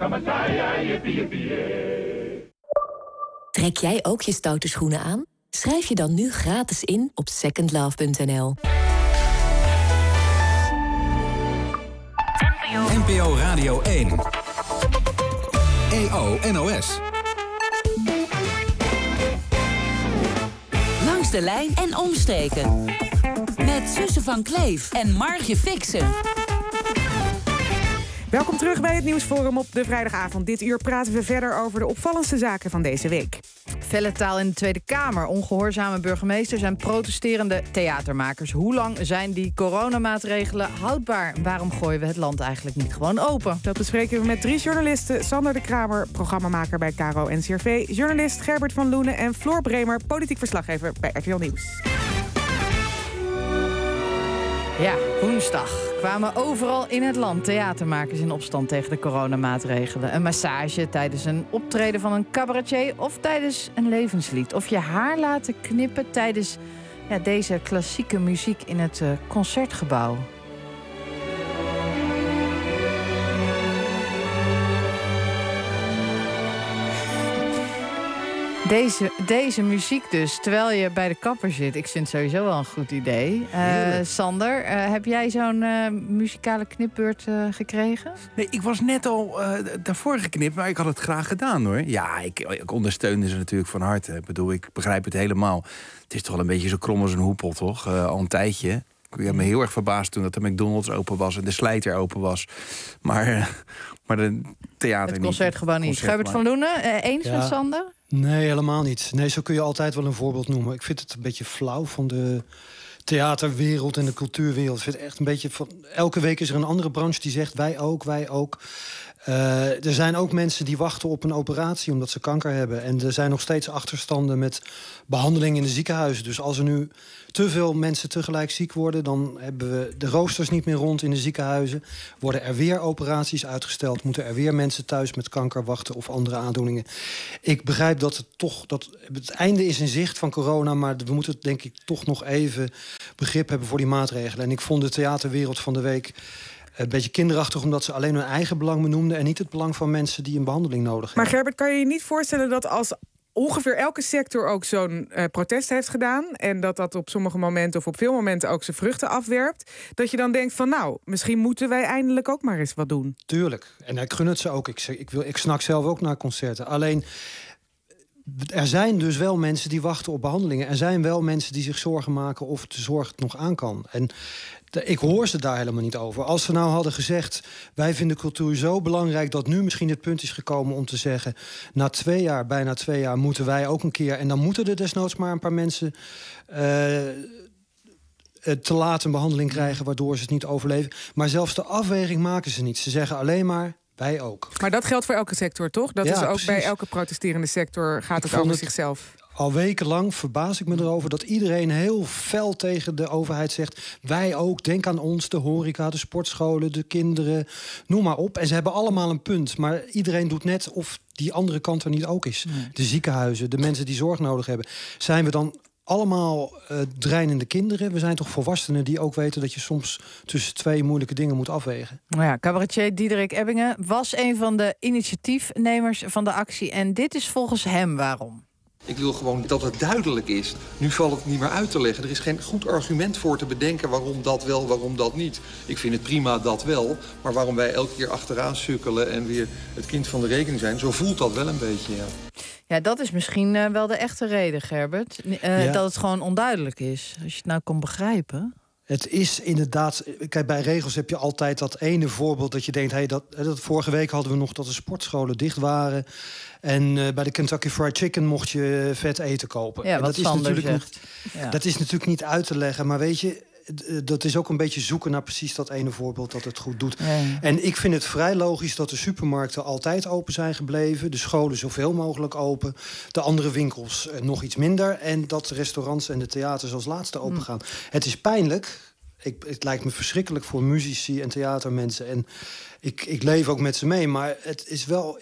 Trek jij ook je stoute schoenen aan? Schrijf je dan nu gratis in op secondlove.nl. NPO Radio 1. EO NOS. Langs de lijn en omstreken. Met Suze van Kleef en Margje Fixen. Welkom terug bij het Nieuwsforum op de vrijdagavond. Dit uur praten we verder over de opvallendste zaken van deze week. Felle taal in de Tweede Kamer, ongehoorzame burgemeesters en protesterende theatermakers. Hoe lang zijn die coronamaatregelen houdbaar? Waarom gooien we het land eigenlijk niet gewoon open? Dat bespreken we met 3 journalisten. Sander de Kramer, programmamaker bij KRO NCRV. Journalist Gerbert van Loenen en Floor Bremer, politiek verslaggever bij RTL Nieuws. Ja, woensdag kwamen overal in het land theatermakers in opstand tegen de coronamaatregelen. Een massage tijdens een optreden van een cabaretier of tijdens een levenslied. Of je haar laten knippen tijdens deze klassieke muziek in het Concertgebouw. Deze muziek dus, terwijl je bij de kapper zit. Ik vind het sowieso wel een goed idee. Sander, heb jij zo'n muzikale knipbeurt gekregen? Nee, ik was net al daarvoor geknipt, maar ik had het graag gedaan, hoor. Ja, ik ondersteunde ze natuurlijk van harte. Ik bedoel, ik begrijp het helemaal. Het is toch wel een beetje zo krom als een hoepel, toch? Al een tijdje. Ik heb me heel erg verbaasd toen dat de McDonald's open was en de Slijter open was. Maar de theater het Concertgebouw niet. Gerbert van Loenen, eens met Sander? Nee, helemaal niet. Nee, zo kun je altijd wel een voorbeeld noemen. Ik vind het een beetje flauw van de theaterwereld en de cultuurwereld. Ik vind het echt een beetje van... Elke week is er een andere branche die zegt wij ook, wij ook. Er zijn ook mensen die wachten op een operatie omdat ze kanker hebben. En er zijn nog steeds achterstanden met behandeling in de ziekenhuizen. Dus als er nu te veel mensen tegelijk ziek worden, dan hebben we de roosters niet meer rond in de ziekenhuizen. Worden er weer operaties uitgesteld? Moeten er weer mensen thuis met kanker wachten of andere aandoeningen? Ik begrijp dat het einde is in zicht van corona, maar we moeten denk ik toch nog even begrip hebben voor die maatregelen. En ik vond de theaterwereld van de week een beetje kinderachtig, omdat ze alleen hun eigen belang benoemden en niet het belang van mensen die een behandeling nodig hebben. Maar Gerbert, kan je je niet voorstellen dat als ongeveer elke sector ook zo'n protest heeft gedaan en dat op sommige momenten of op veel momenten ook zijn vruchten afwerpt, dat je dan denkt van nou, misschien moeten wij eindelijk ook maar eens wat doen? Tuurlijk. En ik gun het ze ook. Ik snak zelf ook naar concerten. Alleen, er zijn dus wel mensen die wachten op behandelingen. Er zijn wel mensen die zich zorgen maken of de zorg het nog aan kan. En ik hoor ze daar helemaal niet over. Als ze nou hadden gezegd, wij vinden cultuur zo belangrijk dat nu misschien het punt is gekomen om te zeggen, na bijna 2 jaar, moeten wij ook een keer, en dan moeten er desnoods maar een paar mensen te laat een behandeling krijgen waardoor ze het niet overleven. Maar zelfs de afweging maken ze niet. Ze zeggen alleen maar, wij ook. Maar dat geldt voor elke sector, toch? Dat is ook precies. Bij elke protesterende sector gaat het over zichzelf. Al wekenlang verbaas ik me erover dat iedereen heel fel tegen de overheid zegt, wij ook, denk aan ons, de horeca, de sportscholen, de kinderen, noem maar op. En ze hebben allemaal een punt, maar iedereen doet net of die andere kant er niet ook is. Nee. De ziekenhuizen, de mensen die zorg nodig hebben. Zijn we dan allemaal dreinende kinderen? We zijn toch volwassenen die ook weten dat je soms tussen 2 moeilijke dingen moet afwegen. Nou ja, cabaretier Diederik Ebbingen was een van de initiatiefnemers van de actie. En dit is volgens hem waarom. Ik wil gewoon dat het duidelijk is. Nu valt het niet meer uit te leggen. Er is geen goed argument voor te bedenken waarom dat wel, waarom dat niet. Ik vind het prima dat wel, maar waarom wij elke keer achteraan sukkelen en weer het kind van de rekening zijn, zo voelt dat wel een beetje, ja. Ja, dat is misschien wel de echte reden, Gerbert. Dat het gewoon onduidelijk is. Als je het nou kon begrijpen. Het is inderdaad, kijk, bij regels heb je altijd dat ene voorbeeld dat je denkt, hey, dat vorige week hadden we nog dat de sportscholen dicht waren. En bij de Kentucky Fried Chicken mocht je vet eten kopen. Ja, wat Sander zegt. Dat is natuurlijk niet uit te leggen, maar weet je, dat is ook een beetje zoeken naar precies dat ene voorbeeld dat het goed doet. Ja. En ik vind het vrij logisch dat de supermarkten altijd open zijn gebleven, de scholen zoveel mogelijk open, de andere winkels nog iets minder en dat de restaurants en de theaters als laatste open gaan. Het is pijnlijk. Het lijkt me verschrikkelijk voor muzici en theatermensen. En ik leef ook met ze mee, maar het is wel,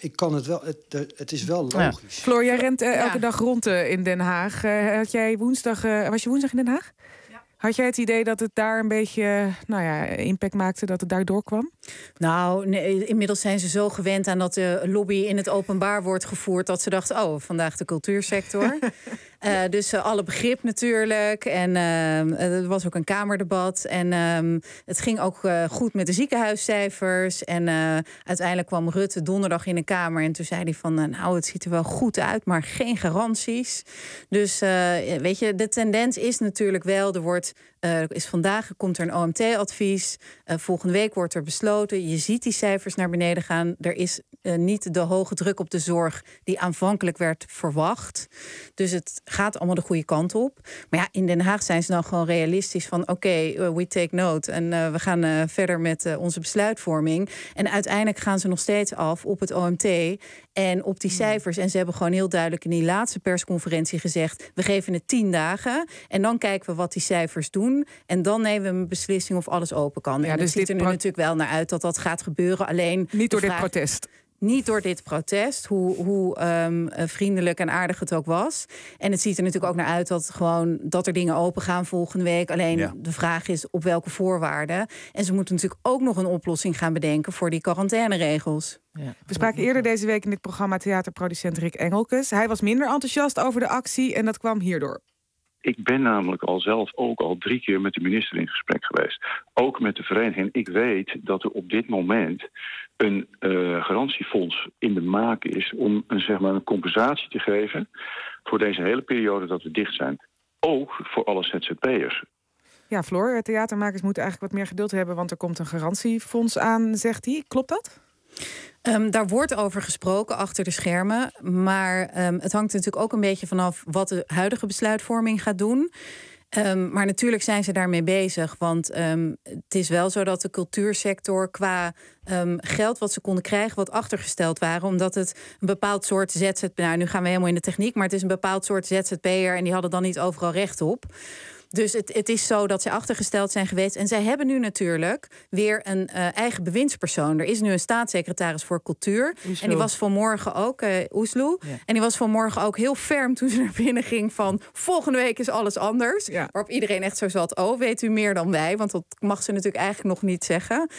het is wel logisch. Ja. Floor, jij rent elke dag rond in Den Haag. Was je woensdag in Den Haag? Had jij het idee dat het daar een beetje impact maakte, dat het daar doorkwam? Nou, nee, inmiddels zijn ze zo gewend aan dat de lobby in het openbaar wordt gevoerd, dat ze dachten, oh, vandaag de cultuursector. Dus alle begrip natuurlijk. En er was ook een kamerdebat. En het ging ook goed met de ziekenhuiscijfers. En uiteindelijk kwam Rutte donderdag in de Kamer. En toen zei hij van, nou, het ziet er wel goed uit, maar geen garanties. Dus weet je, de tendens is natuurlijk wel, vandaag komt er een OMT-advies. Volgende week wordt er besloten. Je ziet die cijfers naar beneden gaan. Er is niet de hoge druk op de zorg die aanvankelijk werd verwacht. Dus het gaat allemaal de goede kant op. Maar ja, in Den Haag zijn ze dan gewoon realistisch van oké, we take note. En we gaan verder met onze besluitvorming. En uiteindelijk gaan ze nog steeds af op het OMT en op die cijfers. En ze hebben gewoon heel duidelijk in die laatste persconferentie gezegd, we geven het 10 dagen. En dan kijken we wat die cijfers doen. En dan nemen we een beslissing of alles open kan. Ja, en dus het ziet er nu natuurlijk wel naar uit dat dat gaat gebeuren. Alleen niet door dit protest. Niet door dit protest, hoe vriendelijk en aardig het ook was. En het ziet er natuurlijk ook naar uit dat er dingen open gaan volgende week. Alleen de vraag is op welke voorwaarden. En ze moeten natuurlijk ook nog een oplossing gaan bedenken voor die quarantaineregels. Ja. We spraken eerder deze week in dit programma theaterproducent Rick Engelkes. Hij was minder enthousiast over de actie en dat kwam hierdoor. Ik ben namelijk al 3 keer met de minister in gesprek geweest. Ook met de vereniging. Ik weet dat er op dit moment een garantiefonds in de maak is om een compensatie te geven voor deze hele periode dat we dicht zijn. Ook voor alle ZZP'ers. Ja, Floor, theatermakers moeten eigenlijk wat meer geduld hebben, want er komt een garantiefonds aan, zegt hij. Klopt dat? Daar wordt over gesproken achter de schermen. Maar het hangt natuurlijk ook een beetje vanaf wat de huidige besluitvorming gaat doen. Maar natuurlijk zijn ze daarmee bezig. Want het is wel zo dat de cultuursector qua geld wat ze konden krijgen wat achtergesteld waren. Omdat het een bepaald soort ZZP'er... Nou, nu gaan we helemaal in de techniek, maar het is een bepaald soort ZZP'er en die hadden dan niet overal recht op. Dus het is zo dat ze achtergesteld zijn geweest. En zij hebben nu natuurlijk weer een eigen bewindspersoon. Er is nu een staatssecretaris voor cultuur. Oesloe. En die was vanmorgen ook, Oesloe. Ja. En die was vanmorgen ook heel ferm toen ze naar binnen ging van... volgende week is alles anders. Ja. Waarop iedereen echt zo zat, weet u meer dan wij? Want dat mag ze natuurlijk eigenlijk nog niet zeggen.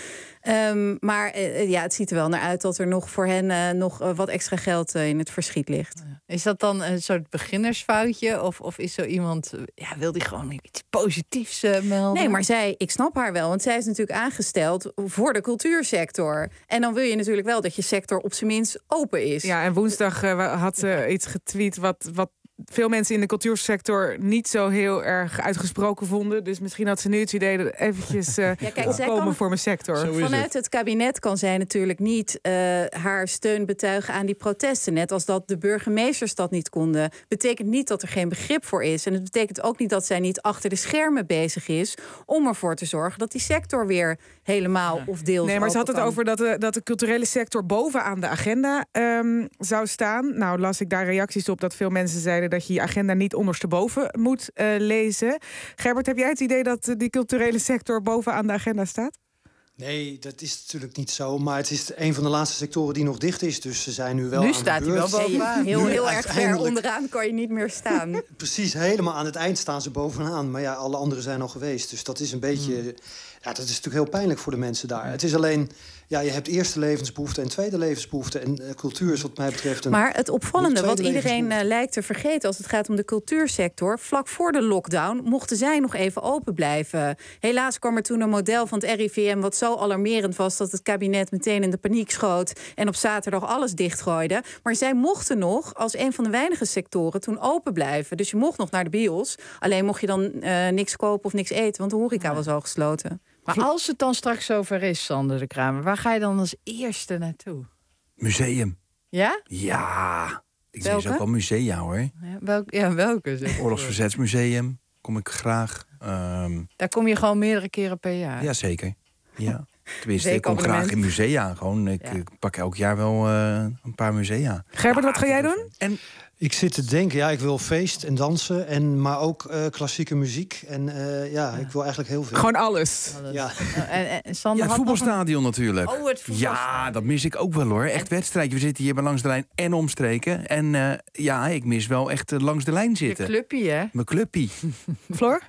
Maar het ziet er wel naar uit dat er nog voor hen nog wat extra geld in het verschiet ligt. Is dat dan een soort beginnersfoutje? Of is zo iemand, wil die gewoon iets positiefs melden? Nee, maar ik snap haar wel. Want zij is natuurlijk aangesteld voor de cultuursector. En dan wil je natuurlijk wel dat je sector op zijn minst open is. Ja, en woensdag had ze iets getweet wat veel mensen in de cultuursector niet zo heel erg uitgesproken vonden. Dus misschien had ze nu het idee dat eventjes opkomen voor mijn sector. Vanuit het kabinet kan zij natuurlijk niet haar steun betuigen aan die protesten. Net als dat de burgemeesters dat niet konden. Betekent niet dat er geen begrip voor is. En het betekent ook niet dat zij niet achter de schermen bezig is om ervoor te zorgen dat die sector weer helemaal of deels. Nee, maar ze had het over dat de culturele sector bovenaan de agenda zou staan. Nou, las ik daar reacties op dat veel mensen zeiden dat je agenda niet ondersteboven moet lezen. Gerbert, heb jij het idee dat die culturele sector bovenaan de agenda staat? Nee, dat is natuurlijk niet zo. Maar het is een van de laatste sectoren die nog dicht is. Dus ze zijn nu wel nu staat hij wel bovenaan. Heel erg ver onderaan kan je niet meer staan. Precies, helemaal aan het eind staan ze bovenaan. Maar alle anderen zijn al geweest. Dus dat is een beetje... Ja, dat is natuurlijk heel pijnlijk voor de mensen daar. Het is alleen... Ja, je hebt eerste levensbehoefte en tweede levensbehoefte. En cultuur is wat mij betreft een... Maar het opvallende wat iedereen lijkt te vergeten als het gaat om de cultuursector... vlak voor de lockdown mochten zij nog even open blijven. Helaas kwam er toen een model van het RIVM... wat zo alarmerend was dat het kabinet meteen in de paniek schoot... en op zaterdag alles dichtgooide. Maar zij mochten nog als een van de weinige sectoren toen open blijven. Dus je mocht nog naar de bios. Alleen mocht je dan niks kopen of niks eten... want de horeca was al gesloten. Maar als het dan straks zover is, Sander de Kramer... waar ga je dan als eerste naartoe? Museum. Ja? Ja. Ik zie ook wel musea, hoor. Ja, welke? Oorlogsverzetsmuseum kom ik graag. Daar kom je gewoon meerdere keren per jaar? Ja, zeker. Ja. Tenminste, ik kom graag in musea. Ik pak elk jaar wel een paar musea. Gerbert, wat ga jij doen? Ik zit te denken, ik wil feest en dansen, maar ook klassieke muziek. En ik wil eigenlijk heel veel. Gewoon alles. Ja. En Sander, het voetbalstadion natuurlijk. Oh, het voetbalstadion. Ja, dat mis ik ook wel, hoor. Echt wedstrijdje. We zitten hier bij langs de lijn en omstreken. En ik mis wel echt langs de lijn zitten. Je clubpie, hè? Mijn clubpie. Floor?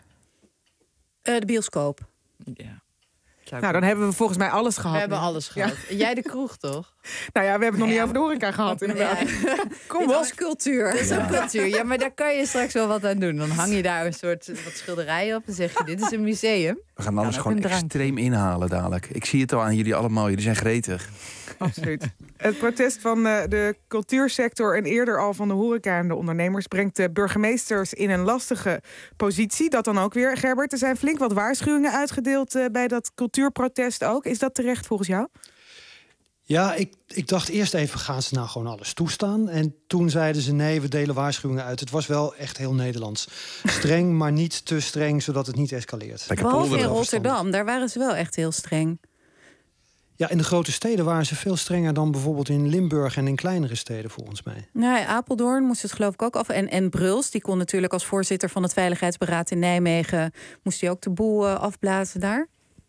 De bioscoop. Ja. Nou, dan hebben we volgens mij alles gehad. We hebben alles gehad. Ja. Jij de kroeg, toch? Nou ja, we hebben het nog niet over de horeca gehad, inderdaad. Ja. Kom op. Cultuur. Dit is ook cultuur. Ja, maar daar kan je straks wel wat aan doen. Dan hang je daar een soort wat schilderijen op en zeg je, dit is een museum. We gaan alles gewoon extreem inhalen dadelijk. Ik zie het al aan jullie allemaal. Jullie zijn gretig. Absoluut. Het protest van de cultuursector en eerder al van de horeca en de ondernemers brengt de burgemeesters in een lastige positie. Dat dan ook weer, Gerbert. Er zijn flink wat waarschuwingen uitgedeeld bij dat cultuurprotest ook. Is dat terecht volgens jou? Ja, ik dacht eerst even, gaan ze nou gewoon alles toestaan? En toen zeiden ze, nee, we delen waarschuwingen uit. Het was wel echt heel Nederlands. Streng, maar niet te streng, zodat het niet escaleert. Behalve in Rotterdam, daar waren ze wel echt heel streng. Ja, in de grote steden waren ze veel strenger dan bijvoorbeeld in Limburg en in kleinere steden, volgens mij. Nee, Apeldoorn moest het geloof ik ook af. En Bruls, die kon natuurlijk als voorzitter van het Veiligheidsberaad in Nijmegen... moest hij ook de boel afblazen daar.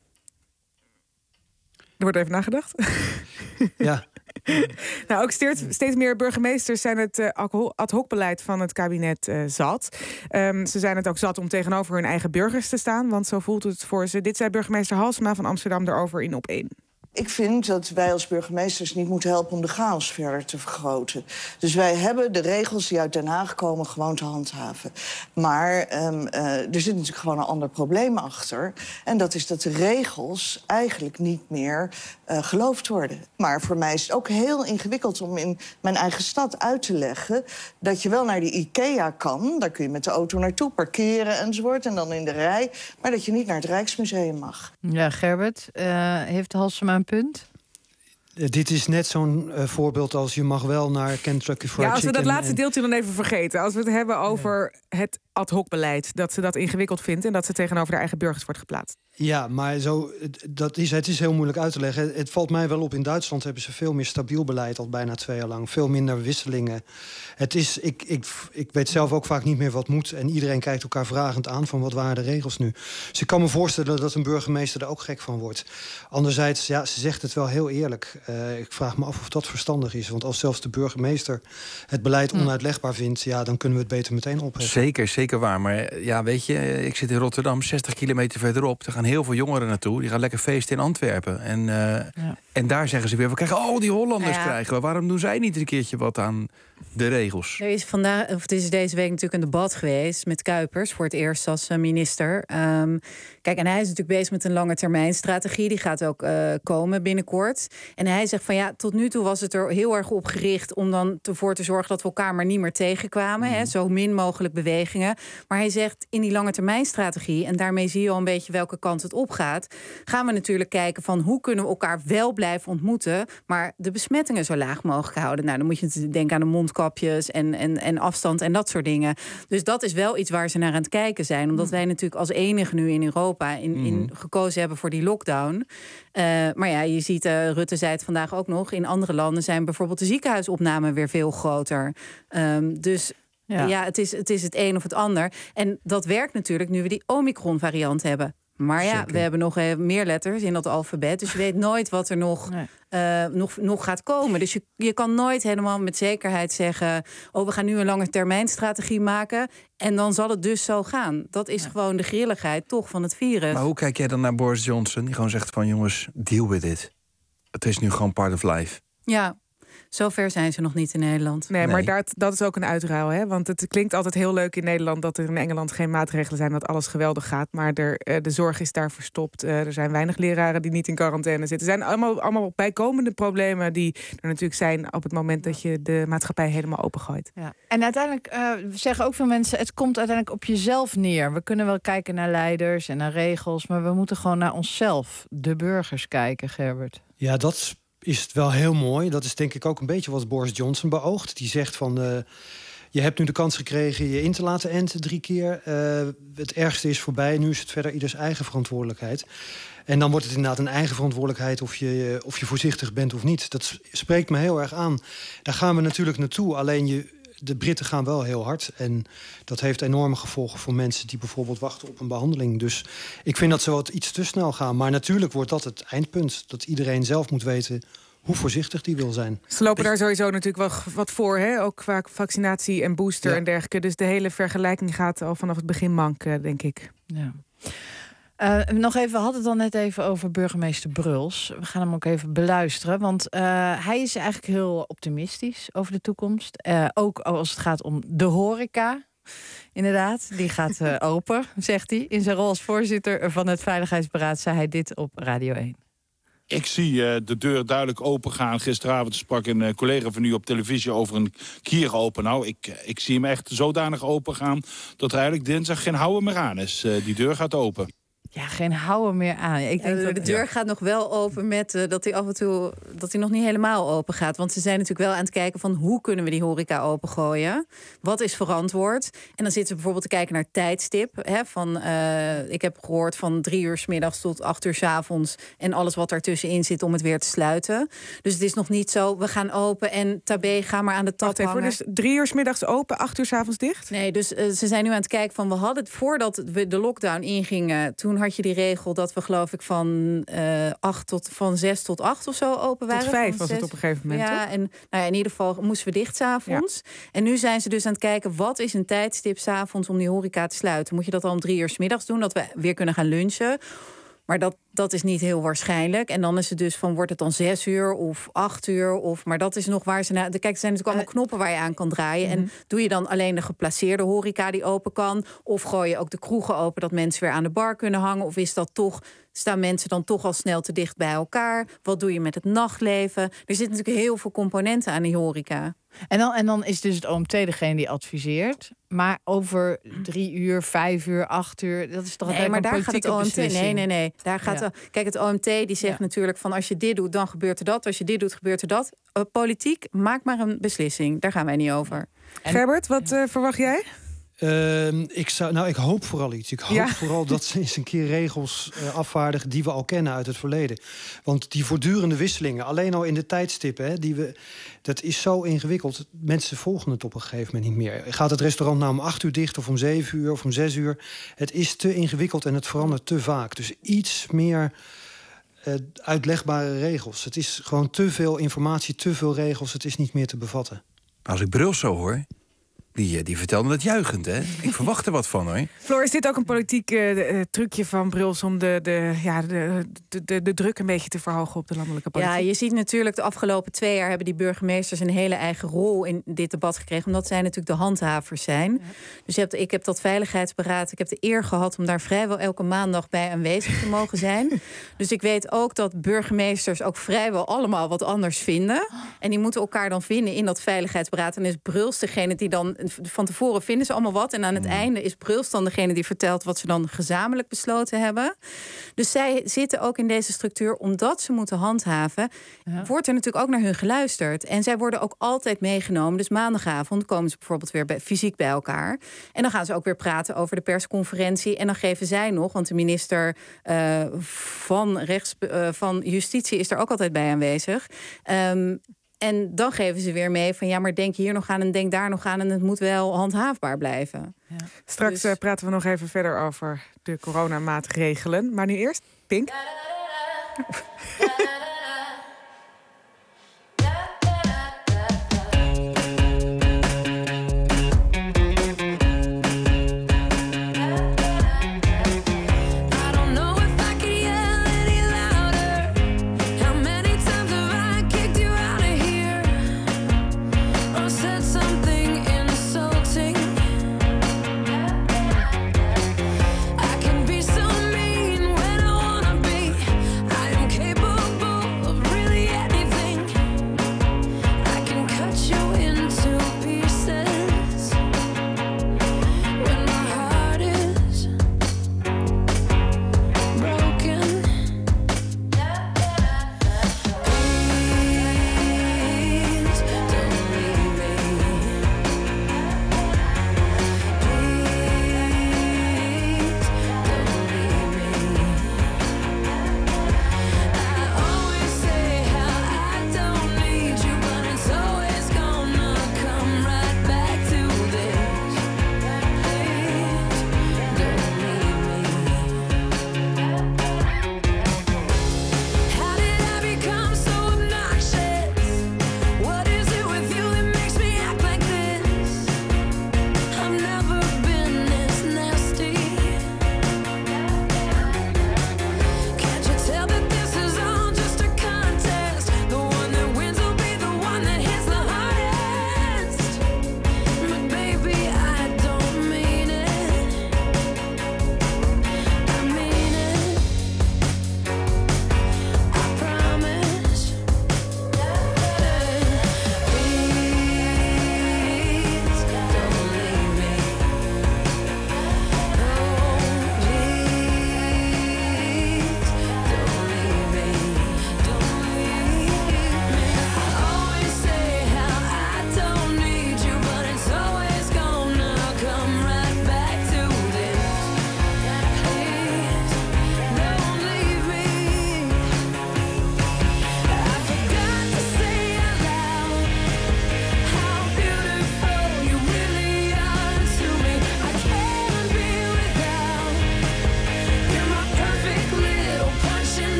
Er wordt even nagedacht. Ja. Nou, ook steeds meer burgemeesters zijn het ad hoc beleid van het kabinet zat. Ze zijn het ook zat om tegenover hun eigen burgers te staan, want zo voelt het voor ze. Dit zei burgemeester Halsema van Amsterdam erover in Op1. Ik vind dat wij als burgemeesters niet moeten helpen om de chaos verder te vergroten. Dus wij hebben de regels die uit Den Haag komen gewoon te handhaven. Maar er zit natuurlijk gewoon een ander probleem achter. En dat is dat de regels eigenlijk niet meer geloofd worden. Maar voor mij is het ook heel ingewikkeld om in mijn eigen stad uit te leggen dat je wel naar de IKEA kan. Daar kun je met de auto naartoe parkeren enzovoort. En dan in de rij. Maar dat je niet naar het Rijksmuseum mag. Ja, Gerbert, heeft Halsema een punt? Dit is net zo'n voorbeeld als je mag wel naar Kentucky Fried Chicken. Ja, als we dat laatste deeltje dan even vergeten. Als we het hebben over het ad hoc beleid. Dat ze dat ingewikkeld vindt en dat ze tegenover de eigen burgers wordt geplaatst. Ja, maar het is heel moeilijk uit te leggen. Het valt mij wel op, in Duitsland hebben ze veel meer stabiel beleid al bijna 2 jaar lang. Veel minder wisselingen. Ik weet zelf ook vaak niet meer wat moet. En iedereen kijkt elkaar vragend aan van wat waren de regels nu. Dus ik kan me voorstellen dat een burgemeester er ook gek van wordt. Anderzijds, ja, ze zegt het wel heel eerlijk. Ik vraag me af of dat verstandig is. Want als zelfs de burgemeester het beleid onuitlegbaar vindt, ja, dan kunnen we het beter meteen opheffen. Zeker waar. Maar ja, weet je, ik zit in Rotterdam, 60 kilometer verderop. Er gaan heel veel jongeren naartoe. Die gaan lekker feesten in Antwerpen. En daar zeggen ze weer, we krijgen al die Hollanders krijgen we. Waarom doen zij niet een keertje wat aan de regels? Er is deze week natuurlijk een debat geweest met Kuipers voor het eerst als minister. Kijk, en hij is natuurlijk bezig met een langetermijnstrategie. Die gaat ook komen binnenkort. En hij zegt van ja, tot nu toe was het er heel erg op gericht om dan ervoor te zorgen dat we elkaar maar niet meer tegenkwamen. Hè, zo min mogelijk bewegingen. Maar hij zegt in die langetermijnstrategie, en daarmee zie je al een beetje welke kant het opgaat, gaan we natuurlijk kijken van hoe kunnen we elkaar wel blijven ontmoeten, maar de besmettingen zo laag mogelijk houden. Nou, dan moet je denken aan de mondkapjes en afstand en dat soort dingen. Dus dat is wel iets waar ze naar aan het kijken zijn. Omdat wij natuurlijk als enige nu in Europa gekozen hebben voor die lockdown. Maar ja, je ziet, Rutte zei het vandaag ook nog, in andere landen zijn bijvoorbeeld de ziekenhuisopnamen weer veel groter. Dus ja, het is het een of het ander. En dat werkt natuurlijk nu we die Omicron-variant hebben. Maar ja, we hebben nog meer letters in dat alfabet. Dus je weet nooit wat er nog gaat komen. Dus je kan nooit helemaal met zekerheid zeggen, we gaan nu een langetermijnstrategie maken en dan zal het dus zo gaan. Dat is gewoon de grilligheid toch van het virus. Maar hoe kijk jij dan naar Boris Johnson? Die gewoon zegt van jongens, deal with it. Het is nu gewoon part of life. Ja. Zover zijn ze nog niet in Nederland. Nee, maar dat is ook een uitruil. Hè? Want het klinkt altijd heel leuk in Nederland dat er in Engeland geen maatregelen zijn, dat alles geweldig gaat. Maar de zorg is daar verstopt. Er zijn weinig leraren die niet in quarantaine zitten. Er zijn allemaal bijkomende problemen die er natuurlijk zijn op het moment dat je de maatschappij helemaal opengooit. Ja. En uiteindelijk zeggen ook veel mensen, het komt uiteindelijk op jezelf neer. We kunnen wel kijken naar leiders en naar regels, maar we moeten gewoon naar onszelf, de burgers, kijken, Gerbert. Ja, dat is het wel heel mooi. Dat is denk ik ook een beetje wat Boris Johnson beoogt. Die zegt van, je hebt nu de kans gekregen je in te laten enten 3 keer. Het ergste is voorbij. Nu is het verder ieders eigen verantwoordelijkheid. En dan wordt het inderdaad een eigen verantwoordelijkheid of je voorzichtig bent of niet. Dat spreekt me heel erg aan. Daar gaan we natuurlijk naartoe. Alleen de Britten gaan wel heel hard. En dat heeft enorme gevolgen voor mensen die bijvoorbeeld wachten op een behandeling. Dus ik vind dat ze wat iets te snel gaan. Maar natuurlijk wordt dat het eindpunt. Dat iedereen zelf moet weten hoe voorzichtig die wil zijn. Ze lopen daar sowieso natuurlijk wel wat voor, hè? Ook qua vaccinatie en booster en dergelijke. Dus de hele vergelijking gaat al vanaf het begin mank, denk ik. Ja. Nog even, we hadden het dan net even over burgemeester Bruls. We gaan hem ook even beluisteren. Want hij is eigenlijk heel optimistisch over de toekomst. Ook als het gaat om de horeca. Inderdaad, die gaat open, zegt hij. In zijn rol als voorzitter van het Veiligheidsberaad zei hij dit op Radio 1. Ik zie de deur duidelijk open gaan. Gisteravond sprak een collega van u op televisie over een kier open. Nou, ik zie hem echt zodanig open gaan dat er eigenlijk dinsdag geen houden meer aan is. Die deur gaat open. Ja, geen houden meer aan. Ik denk de deur gaat nog wel open met dat hij af en toe dat hij nog niet helemaal open gaat. Want ze zijn natuurlijk wel aan het kijken van hoe kunnen we die horeca opengooien? Wat is verantwoord? En dan zitten we bijvoorbeeld te kijken naar tijdstip. Hè, ik heb gehoord van 3 uur 's middags tot 8 uur 's avonds en alles wat daartussenin zit om het weer te sluiten. Dus het is nog niet zo, we gaan open en tabé, ga maar aan de tap hangen. Dus 3 uur 's middags open, 8 uur 's avonds dicht? Nee, dus ze zijn nu aan het kijken van, we hadden het voordat we de lockdown ingingen, toen had je die regel dat we geloof ik van 6 tot 8 of zo open waren. Tot 5 was het op een gegeven moment, ja, toch? En nou ja, in ieder geval moesten we dicht 's avonds. Ja. En nu zijn ze dus aan het kijken, wat is een tijdstip 's avonds om die horeca te sluiten? Moet je dat al om 3 uur 's middags doen, dat we weer kunnen gaan lunchen? Maar dat is niet heel waarschijnlijk. En dan is het dus van, wordt het dan 6 uur of 8 uur? Maar dat is nog waar ze naar... Kijk, er zijn natuurlijk allemaal knoppen waar je aan kan draaien. En doe je dan alleen de geplaceerde horeca die open kan? Of gooi je ook de kroegen open dat mensen weer aan de bar kunnen hangen? Of is dat toch... Staan mensen dan toch al snel te dicht bij elkaar? Wat doe je met het nachtleven? Er zitten natuurlijk heel veel componenten aan die horeca. En dan is dus het OMT degene die adviseert. Maar over 3 uur, 5 uur, 8 uur... dat is toch nee, maar daar gaat het OMT. Beslissing. Nee. Daar gaat kijk, het OMT die zegt natuurlijk van, als je dit doet, dan gebeurt er dat. Als je dit doet, gebeurt er dat. Politiek, maak maar een beslissing. Daar gaan wij niet over. Gerbert, wat verwacht jij? Ik hoop vooral iets. Ik hoop vooral dat ze eens een keer regels afvaardigen die we al kennen uit het verleden. Want die voortdurende wisselingen, alleen al in de tijdstippen, dat is zo ingewikkeld. Mensen volgen het op een gegeven moment niet meer. Gaat het restaurant nou om 8 uur dicht of om 7 uur of om 6 uur? Het is te ingewikkeld en het verandert te vaak. Dus iets meer uitlegbare regels. Het is gewoon te veel informatie, te veel regels. Het is niet meer te bevatten. Als ik Bruls zo hoor, die vertelde het juichend, hè? Ik verwacht er wat van, hoor. Floor, is dit ook een politiek trucje van Bruls om de druk een beetje te verhogen op de landelijke politiek? Ja, je ziet natuurlijk de afgelopen 2 jaar hebben die burgemeesters een hele eigen rol in dit debat gekregen, omdat zij natuurlijk de handhavers zijn. Ja. Dus ik heb dat veiligheidsberaad, ik heb de eer gehad om daar vrijwel elke maandag bij aanwezig te mogen zijn. Dus ik weet ook dat burgemeesters ook vrijwel allemaal wat anders vinden. En die moeten elkaar dan vinden in dat veiligheidsberaad. En is Bruls degene die dan van tevoren vinden ze allemaal wat. En aan het einde is Bruls dan degene die vertelt wat ze dan gezamenlijk besloten hebben. Dus zij zitten ook in deze structuur omdat ze moeten handhaven. Ja. Wordt er natuurlijk ook naar hun geluisterd. En zij worden ook altijd meegenomen. Dus maandagavond komen ze bijvoorbeeld weer fysiek bij elkaar. En dan gaan ze ook weer praten over de persconferentie. En dan geven zij nog, want de minister van Justitie is er ook altijd bij aanwezig. En dan geven ze weer mee van maar denk hier nog aan en denk daar nog aan en het moet wel handhaafbaar blijven. Ja. Straks praten we nog even verder over de coronamaatregelen. Maar nu eerst Pink.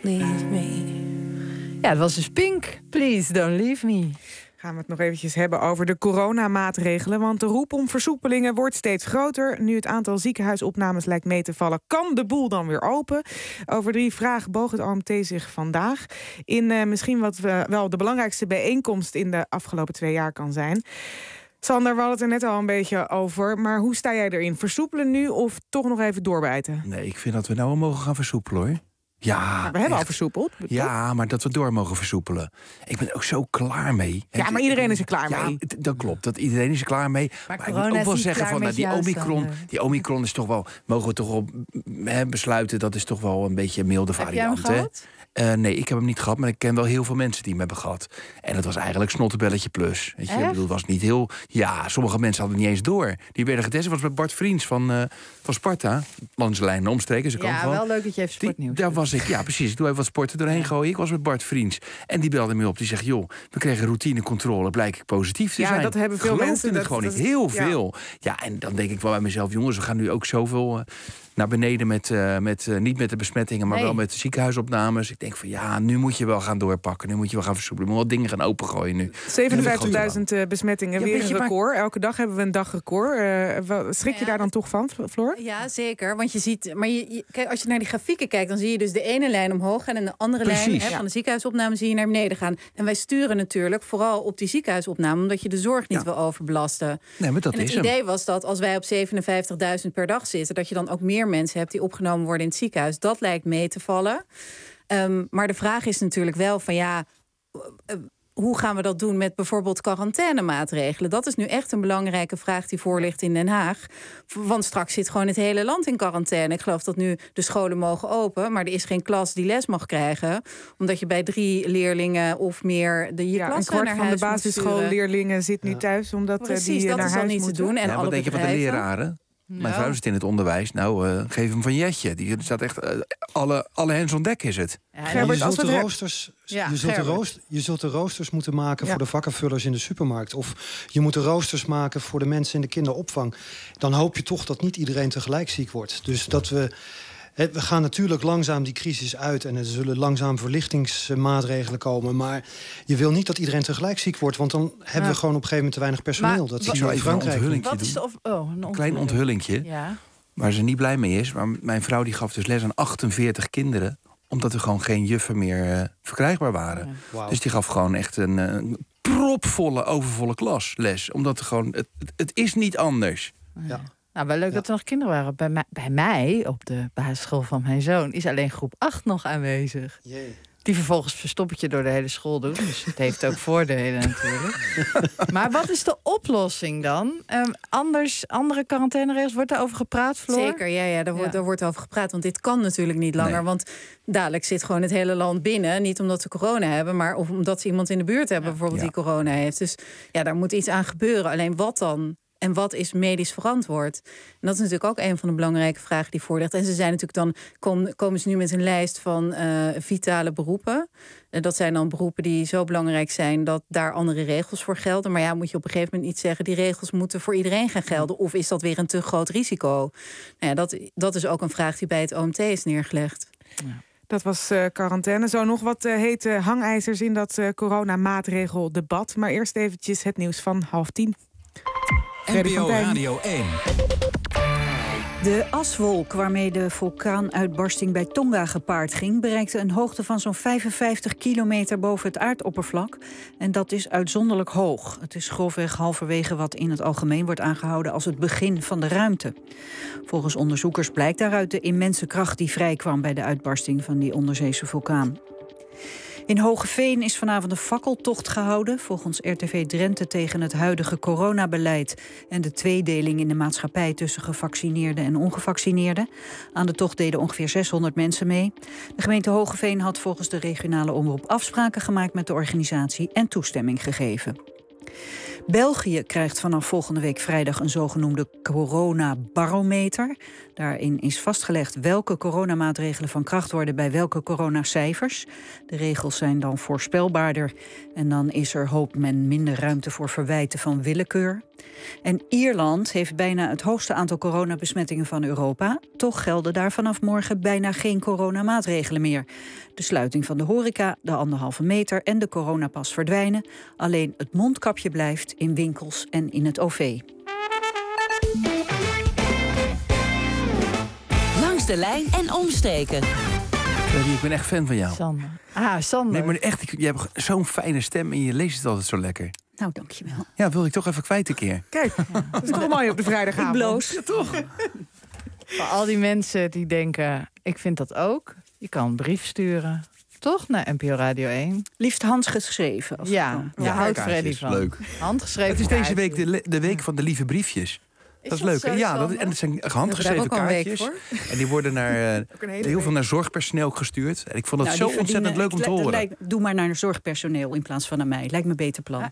don't leave me. Ja, dat was dus Pink. Please don't leave me. Gaan we het nog eventjes hebben over de coronamaatregelen. Want de roep om versoepelingen wordt steeds groter. Nu het aantal ziekenhuisopnames lijkt mee te vallen, kan de boel dan weer open? Over 3 vragen boog het OMT zich vandaag. In misschien wat wel de belangrijkste bijeenkomst in de afgelopen 2 jaar kan zijn. Sander, we hadden het er net al een beetje over. Maar hoe sta jij erin? Versoepelen nu of toch nog even doorbijten? Nee, ik vind dat we nou al mogen gaan versoepelen, hoor. Ja, we hebben al versoepeld. Ja, maar dat we door mogen versoepelen. Ik ben er ook zo klaar mee. Ja, maar iedereen is er klaar mee. Ja, dat klopt. Dat iedereen is er klaar mee. Maar ik moet ook wel zeggen van die Omicron is toch wel, mogen we toch wel besluiten, dat is toch wel een beetje een milde variant. Heb jij hem gehad? Nee, ik heb hem niet gehad, maar ik ken wel heel veel mensen die hem hebben gehad. En dat was eigenlijk snottebelletje plus. Weet je? Ik bedoel, het was niet heel. Ja, sommige mensen hadden het niet eens door. Die werden getest. Was met Bart Vriends van Sparta. Langs de lijn omstreken. Ja, wel leuk dat je even sportnieuws. Daar was ik. Ja, precies. Ik doe even wat sporten doorheen gooien. Ik was met Bart Vriends. En die belde me op. Die zegt, joh, we kregen routinecontrole. Blijk ik positief te zijn. Ja, dat hebben veel mensen. Het gewoon niet. Heel veel. Ja, en dan denk ik wel bij mezelf, jongens, we gaan nu ook zoveel naar beneden met niet met de besmettingen, maar wel met de ziekenhuisopnames. Ik denk van ja, nu moet je wel gaan doorpakken. Nu moet je wel gaan versoepelen. Je moet wel dingen gaan opengooien nu. 57.000 besmettingen, weer een record. Elke dag hebben we een dagrecord. Schrik je daar dan toch van, Floor? Ja, zeker. Want je ziet, maar kijk, als je naar die grafieken kijkt, dan zie je dus de ene lijn omhoog gaan en de andere lijn van de ziekenhuisopname zie je naar beneden gaan. En wij sturen natuurlijk vooral op die ziekenhuisopname, omdat je de zorg niet wil overbelasten. Nee, maar dat en het idee was dat als wij op 57.000 per dag zitten, dat je dan ook meer mensen hebt die opgenomen worden in het ziekenhuis. Dat lijkt mee te vallen. Maar de vraag is natuurlijk wel van ja, hoe gaan we dat doen met bijvoorbeeld quarantainemaatregelen? Dat is nu echt een belangrijke vraag die voor ligt in Den Haag. Want straks zit gewoon het hele land in quarantaine. Ik geloof dat nu de scholen mogen open, maar er is geen klas die les mag krijgen, omdat je bij 3 leerlingen of meer je klas naar huis moet sturen. Een kwart van de basisschoolleerlingen zit nu thuis, omdat die naar huis moeten. Te doen. En ja, wat denk je van de leraren? Mijn vrouw zit in het onderwijs. Nou, geef hem van Jetje. Die staat echt alle hens on dek is het. Ja, je zult de roosters moeten maken voor de vakkenvullers in de supermarkt. Of je moet de roosters maken voor de mensen in de kinderopvang. Dan hoop je toch dat niet iedereen tegelijk ziek wordt. Dus dat we gaan natuurlijk langzaam die crisis uit en er zullen langzaam verlichtingsmaatregelen komen. Maar je wil niet dat iedereen tegelijk ziek wordt, want dan hebben we gewoon op een gegeven moment te weinig personeel. Dat zie je in Frankrijk. Een klein onthullingje, waar ze niet blij mee is. Maar mijn vrouw die gaf dus les aan 48 kinderen, omdat er gewoon geen juffen meer verkrijgbaar waren. Ja. Wow. Dus die gaf gewoon echt een propvolle, overvolle klas les. Omdat er gewoon, het is niet anders. Ja. Nou, wel leuk dat er nog kinderen waren. Bij mij, op de basisschool van mijn zoon, is alleen groep 8 nog aanwezig. Jee. Die vervolgens verstoppertje door de hele school doen. Dus het heeft ook voordelen natuurlijk. Maar wat is de oplossing dan? Andere quarantaineregels, wordt daarover gepraat, Floor? Zeker, ja, daar wordt over gepraat. Want dit kan natuurlijk niet langer. Nee. Want dadelijk zit gewoon het hele land binnen. Niet omdat ze corona hebben, maar omdat ze iemand in de buurt hebben bijvoorbeeld die corona heeft. Dus ja, daar moet iets aan gebeuren. Alleen wat dan? En wat is medisch verantwoord? En dat is natuurlijk ook een van de belangrijke vragen die voor ligt. En ze zijn natuurlijk komen ze nu met een lijst van vitale beroepen. En dat zijn dan beroepen die zo belangrijk zijn dat daar andere regels voor gelden. Maar ja, moet je op een gegeven moment niet zeggen, die regels moeten voor iedereen gaan gelden. Of is dat weer een te groot risico? Nou ja, dat is ook een vraag die bij het OMT is neergelegd. Ja. Dat was quarantaine. Zo nog wat hete hangijzers in dat coronamaatregeldebat. Maar eerst eventjes het nieuws van 9:30. NPO Radio 1. De aswolk waarmee de vulkaanuitbarsting bij Tonga gepaard ging, bereikte een hoogte van zo'n 55 kilometer boven het aardoppervlak. En dat is uitzonderlijk hoog. Het is grofweg halverwege wat in het algemeen wordt aangehouden als het begin van de ruimte. Volgens onderzoekers blijkt daaruit de immense kracht die vrijkwam bij de uitbarsting van die onderzeese vulkaan. In Hoogeveen is vanavond een fakkeltocht gehouden, volgens RTV Drenthe, tegen het huidige coronabeleid en de tweedeling in de maatschappij tussen gevaccineerden en ongevaccineerden. Aan de tocht deden ongeveer 600 mensen mee. De gemeente Hoogeveen had volgens de regionale omroep afspraken gemaakt met de organisatie en toestemming gegeven. België krijgt vanaf volgende week vrijdag een zogenoemde coronabarometer. Daarin is vastgelegd welke coronamaatregelen van kracht worden bij welke coronacijfers. De regels zijn dan voorspelbaarder en dan hoopt men minder ruimte voor verwijten van willekeur. En Ierland heeft bijna het hoogste aantal coronabesmettingen van Europa. Toch gelden daar vanaf morgen bijna geen coronamaatregelen meer. De sluiting van de horeca, de 1,5 meter en de coronapas verdwijnen. Alleen het mondkapje blijft in winkels en in het OV. Langs de lijn en omstreken. Ik ben echt fan van jou. Sander. Nee, maar echt, je hebt zo'n fijne stem en je leest het altijd zo lekker. Nou, dankjewel. Ja, wil ik toch even kwijt een keer. Kijk, dat is toch mooi op de vrijdagavond. Ik bloos. Ja, toch? Voor al die mensen die denken, ik vind dat ook. Je kan een brief sturen. Toch? Naar NPO Radio 1. Liefst handgeschreven. Ja, daar houdt Freddy van. Leuk. Handgeschreven. Het is deze week de week van de lieve briefjes. Dat is leuk, hè? Ja, en het zijn handgeschreven kaartjes. En die worden naar heel veel naar zorgpersoneel gestuurd. En ik vond het zo ontzettend leuk om te horen. Doe maar naar zorgpersoneel in plaats van naar mij. Lijkt me een beter plan.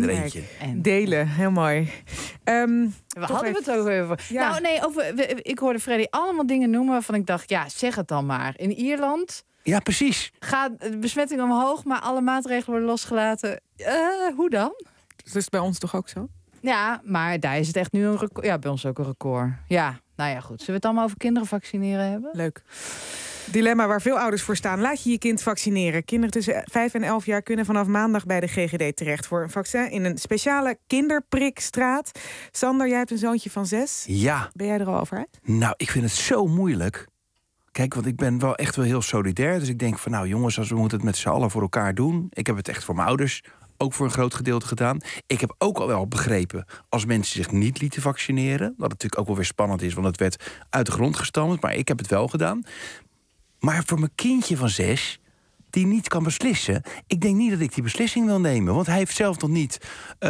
En delen, heel mooi. We hadden het ook over. Ja. Nou, nee, ik hoorde Freddy allemaal dingen noemen waarvan ik dacht, ja, zeg het dan maar. In Ierland Ja, precies. gaat de besmetting omhoog, maar alle maatregelen worden losgelaten. Hoe dan? Dus is het bij ons toch ook zo? Ja, maar daar is het echt nu een record. Ja, bij ons ook een record. Ja, nou ja, goed. Zullen we het allemaal over kinderen vaccineren hebben? Leuk. Dilemma waar veel ouders voor staan. Laat je kind vaccineren. Kinderen tussen 5 en 11 jaar kunnen vanaf maandag bij de GGD terecht voor een vaccin in een speciale kinderprikstraat. Sander, jij hebt een zoontje van 6. Ja. Ben jij er al over uit? Nou, ik vind het zo moeilijk. Kijk, want ik ben wel echt wel heel solidair. Dus ik denk van, nou jongens, we moeten het met z'n allen voor elkaar doen. Ik heb het echt voor mijn ouders ook voor een groot gedeelte gedaan. Ik heb ook al wel begrepen, als mensen zich niet lieten vaccineren, wat natuurlijk ook wel weer spannend is, want het werd uit de grond gestampt, maar ik heb het wel gedaan. Maar voor mijn kindje van 6, die niet kan beslissen, ik denk niet dat ik die beslissing wil nemen. Want hij heeft zelf nog niet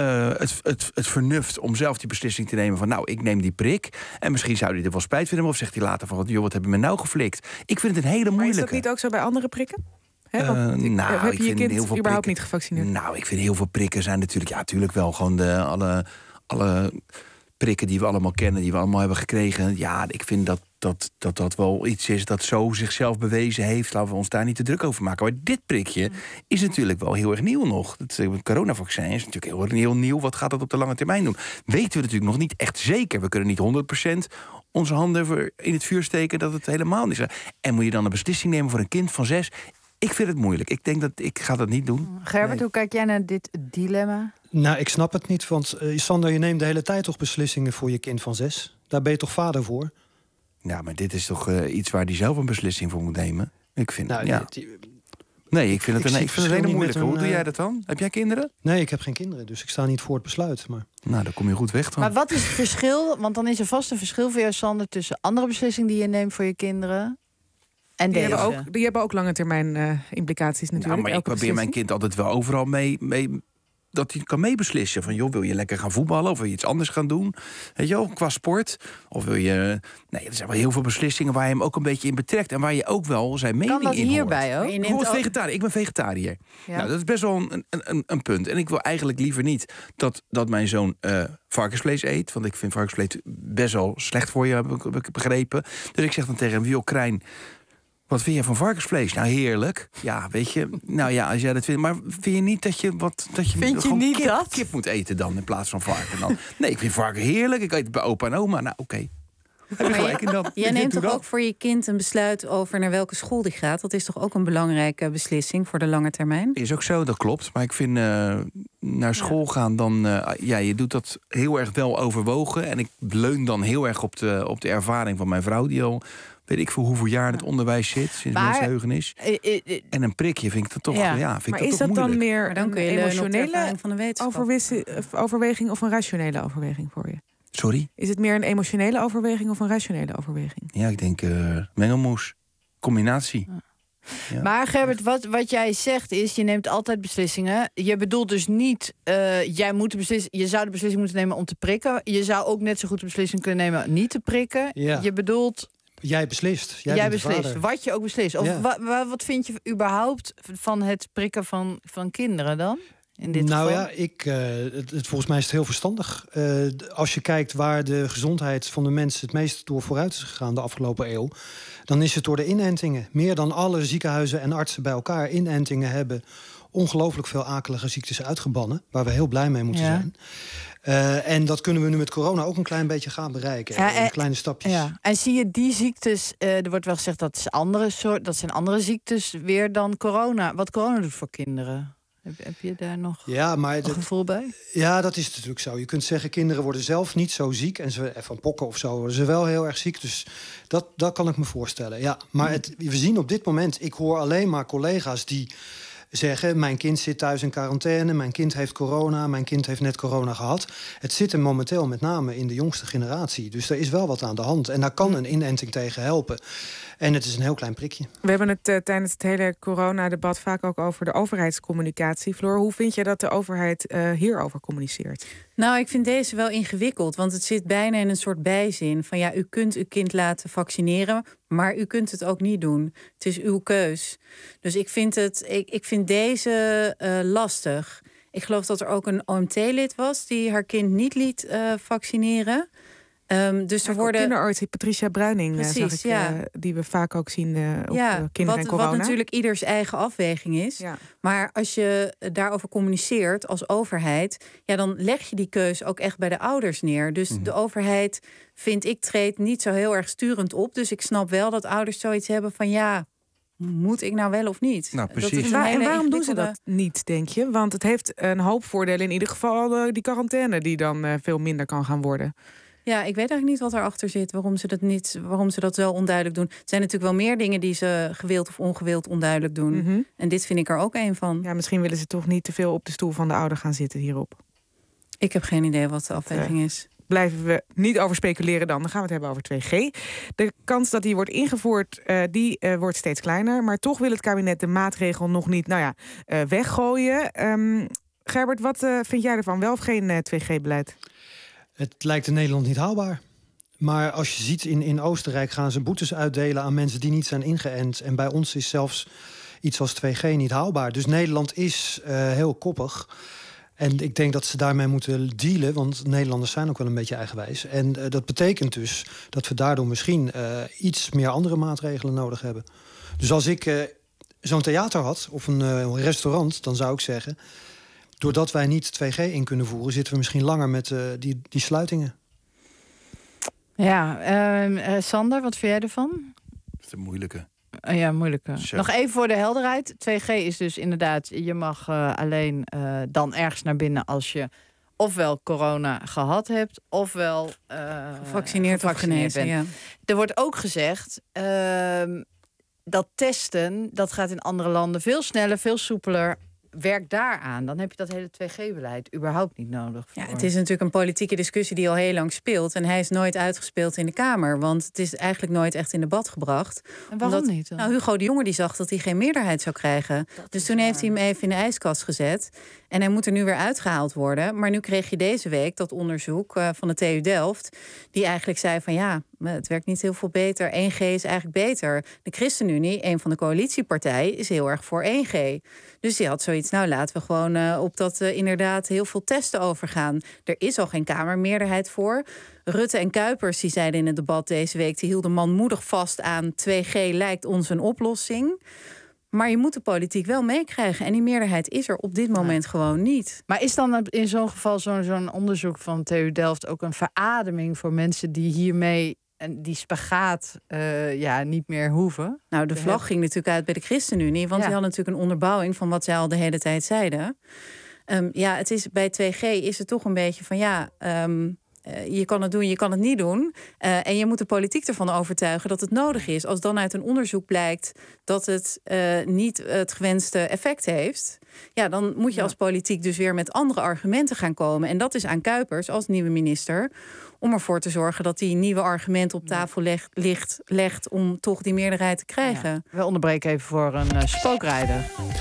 het vernuft om zelf die beslissing te nemen van, nou, ik neem die prik. En misschien zou hij er wel spijt van hebben, of zegt hij later van, joh, wat hebben we nou geflikt? Ik vind het een hele moeilijke. Maar is dat niet ook zo bij andere prikken? Heb je je kind überhaupt niet gevaccineerd? Nou, ik vind heel veel prikken zijn natuurlijk wel gewoon alle prikken die we allemaal kennen, die we allemaal hebben gekregen. Ja, ik vind dat wel iets is dat zo zichzelf bewezen heeft. Laten we ons daar niet te druk over maken. Maar dit prikje is natuurlijk wel heel erg nieuw nog. Het coronavaccin is natuurlijk heel nieuw. Wat gaat dat op de lange termijn doen? Weten we natuurlijk nog niet echt zeker. We kunnen niet 100% onze handen in het vuur steken dat het helemaal niet is. En moet je dan een beslissing nemen voor een kind van 6? Ik vind het moeilijk. Ik denk dat ik ga dat niet doen. Gerbert, hoe kijk jij naar dit dilemma? Nou, ik snap het niet. Want Sander, je neemt de hele tijd toch beslissingen voor je kind van 6? Daar ben je toch vader voor? Ja, maar dit is toch iets waar hij zelf een beslissing voor moet nemen? Ik vind nou, ja. Nee, ik vind het een hele moeilijke. Hoe doe jij dat dan? Heb jij kinderen? Nee, ik heb geen kinderen, dus ik sta niet voor het besluit. Maar... Nou, dan kom je goed weg dan. Maar wat is het verschil? Want dan is er vast een verschil voor jou, Sander, tussen andere beslissingen die je neemt voor je kinderen en deze. Die hebben ook lange termijn implicaties natuurlijk. Nou, maar ik probeer mijn kind altijd wel overal mee dat hij kan meebeslissen. Van, joh, wil je lekker gaan voetballen of wil je iets anders gaan doen? Weet je wel, qua sport. Of wil je... Nee, er zijn wel heel veel beslissingen waar je hem ook een beetje in betrekt. En waar je ook wel zijn mening in hoort. Kan dat hierbij ook? Bijvoorbeeld vegetariër. Ik ben vegetariër. Ja. Nou, dat is best wel een punt. En ik wil eigenlijk liever niet dat mijn zoon varkensvlees eet. Want ik vind varkensvlees best wel slecht voor je, heb ik begrepen. Dus ik zeg dan tegen hem, joh, Krijn, wat vind je van varkensvlees? Nou, heerlijk. Ja, weet je. Nou ja, als jij dat vindt. Maar vind je niet dat je vind je niet kip moet eten dan in plaats van varken dan? Nee, ik vind varken heerlijk. Ik eet het bij opa en oma. Nou, oké. Jij neemt toch ook voor je kind een besluit over naar welke school die gaat? Dat is toch ook een belangrijke beslissing voor de lange termijn? Is ook zo, dat klopt. Maar ik vind naar school gaan dan... je doet dat heel erg wel overwogen. En ik leun dan heel erg op de ervaring van mijn vrouw, die al weet ik voor hoeveel jaar in het onderwijs zit, sinds mensenheugenis. En een prikje vind ik dat toch, vind maar ik dat is toch dat dan moeilijk. meer dan kun je een emotionele van de overweging of een rationele overweging voor je? Sorry? Is het meer een emotionele overweging of een rationele overweging? Ja, ik denk mengelmoes. Combinatie. Ja. Maar Gerbert, wat jij zegt is, je neemt altijd beslissingen. Je bedoelt dus niet, je zou de beslissing moeten nemen om te prikken. Je zou ook net zo goed de beslissing kunnen nemen niet te prikken. Ja. Je bedoelt... Jij beslist. Jij beslist, wat je ook beslist. Of wat vind je überhaupt van het prikken van kinderen dan? in dit geval? Ja, volgens mij is het heel verstandig. Als je kijkt waar de gezondheid van de mensen het meest door vooruit is gegaan de afgelopen eeuw, dan is het door de inentingen. Meer dan alle ziekenhuizen en artsen bij elkaar. Inentingen hebben ongelooflijk veel akelige ziektes uitgebannen, waar we heel blij mee moeten zijn. En dat kunnen we nu met corona ook een klein beetje gaan bereiken. In kleine stapjes. Ja. En zie je die ziektes, er wordt wel gezegd dat zijn andere ziektes weer dan corona. Wat corona doet voor kinderen. Heb je daar nog een gevoel bij? Ja, dat is natuurlijk zo. Je kunt zeggen, kinderen worden zelf niet zo ziek. En van pokken of zo worden ze wel heel erg ziek. Dus dat kan ik me voorstellen. Ja, maar we zien op dit moment, ik hoor alleen maar collega's die zeggen, mijn kind zit thuis in quarantaine, mijn kind heeft corona, mijn kind heeft net corona gehad. Het zit er momenteel met name in de jongste generatie. Dus er is wel wat aan de hand. En daar kan een inenting tegen helpen. En het is een heel klein prikje. We hebben het tijdens het hele coronadebat vaak ook over de overheidscommunicatie. Floor, hoe vind je dat de overheid hierover communiceert? Nou, ik vind deze wel ingewikkeld, want het zit bijna in een soort bijzin. Van ja, u kunt uw kind laten vaccineren, maar u kunt het ook niet doen. Het is uw keus. Dus ik vind deze lastig. Ik geloof dat er ook een OMT-lid was die haar kind niet liet vaccineren. Dus er worden kinderarts, Patricia Bruining, precies, zag ik, die we vaak ook zien op kinderen en corona. Wat natuurlijk ieders eigen afweging is. Ja. Maar als je daarover communiceert als overheid, dan leg je die keus ook echt bij de ouders neer. Dus de overheid, vind ik, treedt niet zo heel erg sturend op. Dus ik snap wel dat ouders zoiets hebben van moet ik nou wel of niet? Nou, precies. Dat is en waarom doen ze dat niet, denk je? Want het heeft een hoop voordelen, in ieder geval die quarantaine die dan veel minder kan gaan worden. Ja, ik weet eigenlijk niet wat erachter zit, waarom ze dat zo onduidelijk doen. Er zijn natuurlijk wel meer dingen die ze gewild of ongewild onduidelijk doen. Mm-hmm. En dit vind ik er ook een van. Ja, misschien willen ze toch niet te veel op de stoel van de ouder gaan zitten hierop. Ik heb geen idee wat de afweging is. Blijven we niet over speculeren dan gaan we het hebben over 2G. De kans dat die wordt ingevoerd, wordt steeds kleiner. Maar toch wil het kabinet de maatregel nog niet weggooien. Gerbert, wat vind jij ervan? Wel of geen 2G-beleid? Het lijkt in Nederland niet haalbaar. Maar als je ziet, in Oostenrijk gaan ze boetes uitdelen aan mensen die niet zijn ingeënt. En bij ons is zelfs iets als 2G niet haalbaar. Dus Nederland is heel koppig. En ik denk dat ze daarmee moeten dealen, want Nederlanders zijn ook wel een beetje eigenwijs. En dat betekent dus dat we daardoor misschien iets meer andere maatregelen nodig hebben. Dus als ik zo'n theater had of een restaurant, dan zou ik zeggen, doordat wij niet 2G in kunnen voeren, zitten we misschien langer met die sluitingen. Ja, Sander, wat vind jij ervan? Dat is een moeilijke. Ja, moeilijke. Zo. Nog even voor de helderheid. 2G is dus inderdaad, je mag alleen dan ergens naar binnen als je ofwel corona gehad hebt, ofwel gevaccineerd of genezen bent. Ja. Er wordt ook gezegd dat testen, dat gaat in andere landen veel sneller, veel soepeler. Werk daaraan. Dan heb je dat hele 2G-beleid überhaupt niet nodig. Ja, het is natuurlijk een politieke discussie die al heel lang speelt. En hij is nooit uitgespeeld in de Kamer. Want het is eigenlijk nooit echt in debat gebracht. En waarom niet dan? Nou, Hugo de Jonge die zag dat hij geen meerderheid zou krijgen. Dus toen heeft hij hem even in de ijskast gezet. En hij moet er nu weer uitgehaald worden. Maar nu kreeg je deze week dat onderzoek van de TU Delft. Die eigenlijk zei van het werkt niet heel veel beter. 1G is eigenlijk beter. De ChristenUnie, een van de coalitiepartijen, is heel erg voor 1G. Dus die had zoiets, laten we gewoon op dat inderdaad heel veel testen overgaan. Er is al geen Kamermeerderheid voor. Rutte en Kuipers, die zeiden in het debat deze week, die hielden manmoedig vast aan 2G lijkt ons een oplossing. Maar je moet de politiek wel meekrijgen. En die meerderheid is er op dit moment gewoon niet. Maar is dan in zo'n geval zo'n onderzoek van TU Delft ook een verademing voor mensen die hiermee en die spagaat niet meer hoeven? Nou, de vlag ging natuurlijk uit bij de ChristenUnie. Want die hadden natuurlijk een onderbouwing van wat zij al de hele tijd zeiden. Het is, bij 2G is het toch een beetje van je kan het doen, je kan het niet doen. En je moet de politiek ervan overtuigen dat het nodig is. Als dan uit een onderzoek blijkt dat het niet het gewenste effect heeft, dan moet je als politiek dus weer met andere argumenten gaan komen. En dat is aan Kuipers als nieuwe minister om ervoor te zorgen dat die nieuwe argumenten op tafel legt om toch die meerderheid te krijgen. Ja. We onderbreken even voor een spookrijder.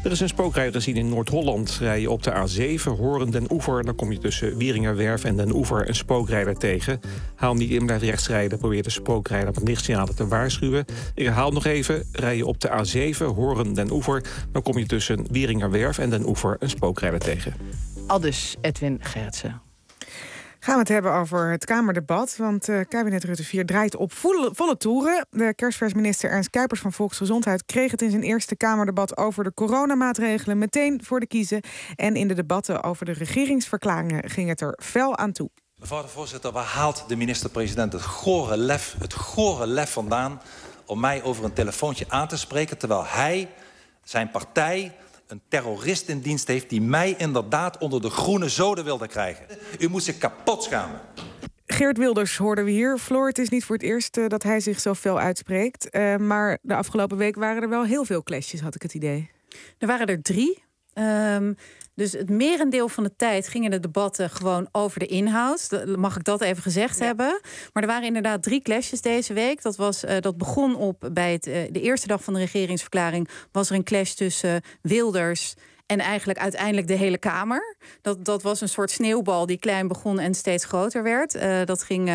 Er is een spookrijder te zien in Noord-Holland. Rij je op de A7, Horen Den Oever... dan kom je tussen Wieringerwerf en Den Oever een spookrijder tegen. Haal niet in, blijf rechts rijden. Probeer de spookrijder op het lichtsignaal te waarschuwen. Ik herhaal nog even. Rij je op de A7, Horen Den Oever... dan kom je tussen Wieringerwerf en Den Oever een spookrijder tegen. Aldus Edwin Gerritsen. Gaan we het hebben over het Kamerdebat. Want kabinet Rutte 4 draait op volle toeren. De kerstversminister Ernst Kuipers van Volksgezondheid kreeg het in zijn eerste Kamerdebat over de coronamaatregelen meteen voor de kiezen. En in de debatten over de regeringsverklaringen ging het er fel aan toe. Mevrouw de voorzitter, waar haalt de minister-president het gore lef vandaan om mij over een telefoontje aan te spreken, terwijl hij, zijn partij, een terrorist in dienst heeft die mij inderdaad onder de groene zoden wilde krijgen. U moet zich kapot schamen. Geert Wilders hoorden we hier. Floor, het is niet voor het eerst dat hij zich zo fel uitspreekt. Maar de afgelopen week waren er wel heel veel clashes, had ik het idee. Er waren er 3. Dus het merendeel van de tijd gingen de debatten gewoon over de inhoud. Mag ik dat even gezegd hebben? Maar er waren inderdaad 3 clashes deze week. Dat begon op bij de eerste dag van de regeringsverklaring. Was er een clash tussen Wilders en eigenlijk uiteindelijk de hele Kamer. Dat was een soort sneeuwbal die klein begon en steeds groter werd. Dat ging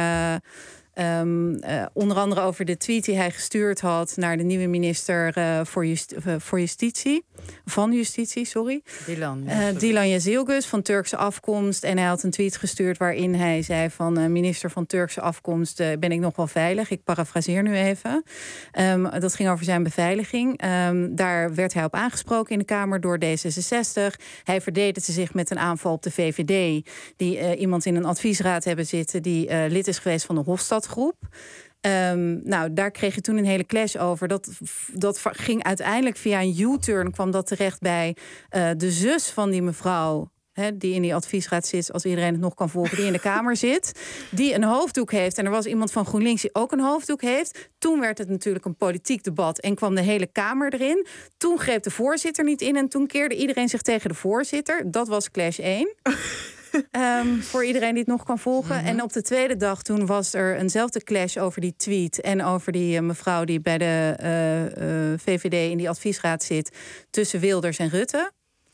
onder andere over de tweet die hij gestuurd had naar de nieuwe minister voor Justitie. Van Justitie, sorry. Dilan Yazilgus van Turkse afkomst. En hij had een tweet gestuurd waarin hij zei van minister van Turkse afkomst ben ik nog wel veilig. Ik parafraseer nu even. Dat ging over zijn beveiliging. Daar werd hij op aangesproken in de Kamer door D66. Hij verdedigde zich met een aanval op de VVD. Die iemand in een adviesraad hebben zitten die lid is geweest van de Hofstadgroep. Daar kreeg je toen een hele clash over. Dat ging uiteindelijk via een U-turn, kwam dat terecht bij de zus van die mevrouw, die in die adviesraad zit, als iedereen het nog kan volgen, die in de Kamer zit, die een hoofddoek heeft. En er was iemand van GroenLinks die ook een hoofddoek heeft. Toen werd het natuurlijk een politiek debat en kwam de hele Kamer erin. Toen greep de voorzitter niet in en toen keerde iedereen zich tegen de voorzitter. Dat was clash 1. Voor iedereen die het nog kan volgen. Mm-hmm. En op de tweede dag toen was er eenzelfde clash over die tweet en over die mevrouw die bij de VVD in die adviesraad zit tussen Wilders en Rutte.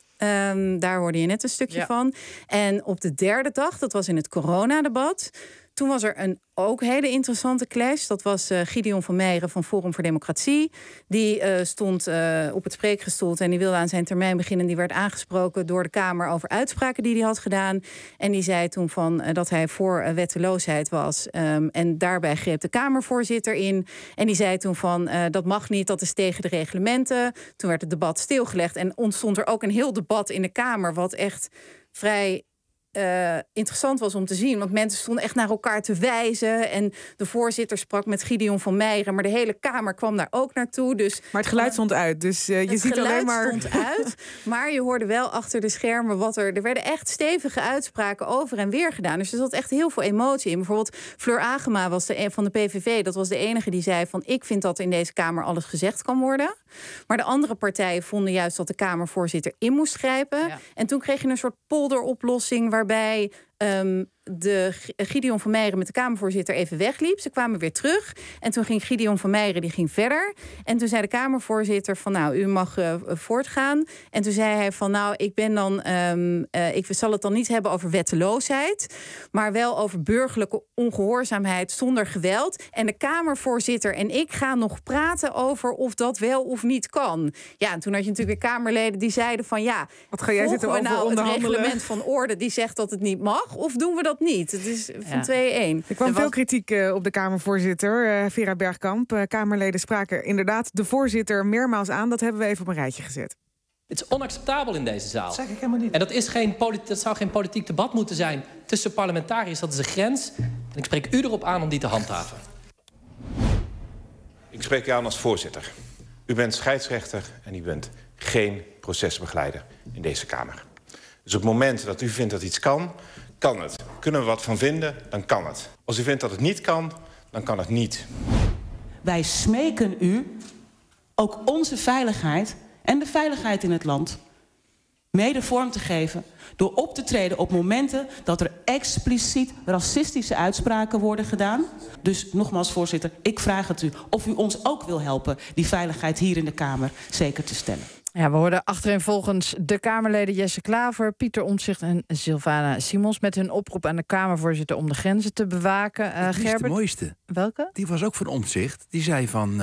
Daar hoorde je net een stukje van. En op de derde dag, dat was in het coronadebat, toen was er een ook hele interessante clash. Dat was Gideon van Meijeren van Forum voor Democratie. Die stond op het spreekgestoelte en die wilde aan zijn termijn beginnen. Die werd aangesproken door de Kamer over uitspraken die hij had gedaan. En die zei toen dat hij voor wetteloosheid was. En daarbij greep de Kamervoorzitter in. En die zei toen dat mag niet, dat is tegen de reglementen. Toen werd het debat stilgelegd en ontstond er ook een heel debat in de Kamer, wat echt vrij interessant was om te zien. Want mensen stonden echt naar elkaar te wijzen. En de voorzitter sprak met Gideon van Meijeren. Maar de hele Kamer kwam daar ook naartoe. Dus, maar het geluid stond uit. Dus je ziet alleen maar. Het geluid stond uit. Maar je hoorde wel achter de schermen er werden echt stevige uitspraken over en weer gedaan. Dus er zat echt heel veel emotie in. Bijvoorbeeld Fleur Agema was van de PVV. Dat was de enige die zei van ik vind dat in deze Kamer alles gezegd kan worden. Maar de andere partijen vonden juist dat de Kamervoorzitter in moest grijpen. Ja. En toen kreeg je een soort polderoplossing waarbij de Gideon van Meijeren met de Kamervoorzitter even wegliep. Ze kwamen weer terug. En toen ging Gideon van Meijeren, die ging verder. En toen zei de Kamervoorzitter van u mag voortgaan. En toen zei hij van ik ben dan ik zal het dan niet hebben over wetteloosheid, maar wel over burgerlijke ongehoorzaamheid zonder geweld. En de Kamervoorzitter en ik gaan nog praten over of dat wel of niet kan. Ja, en toen had je natuurlijk weer Kamerleden die zeiden van wat ga jij zitten over onderhandelen? Het reglement van orde die zegt dat het niet mag, of doen we dat niet? Het is van 2-1. Er kwam veel kritiek op de Kamervoorzitter, Vera Bergkamp. Kamerleden spraken inderdaad de voorzitter meermaals aan. Dat hebben we even op een rijtje gezet. Het is onacceptabel in deze zaal. Dat zeg ik helemaal niet. En dat zou geen politiek debat moeten zijn tussen parlementariërs. Dat is een grens. En ik spreek u erop aan om die te handhaven. Ik spreek u aan als voorzitter. U bent scheidsrechter en u bent geen procesbegeleider in deze Kamer. Dus op het moment dat u vindt dat iets kan het. Kunnen we wat van vinden, dan kan het. Als u vindt dat het niet kan, dan kan het niet. Wij smeken u ook onze veiligheid en de veiligheid in het land mede vorm te geven door op te treden op momenten dat er expliciet racistische uitspraken worden gedaan. Dus nogmaals, voorzitter, ik vraag het u of u ons ook wil helpen die veiligheid hier in de Kamer zeker te stellen. Ja, we hoorden achtereenvolgens de Kamerleden Jesse Klaver, Pieter Omtzigt en Sylvana Simons met hun oproep aan de Kamervoorzitter om de grenzen te bewaken. Gerbert, de mooiste. Welke? Die was ook van Omtzigt. Die zei van,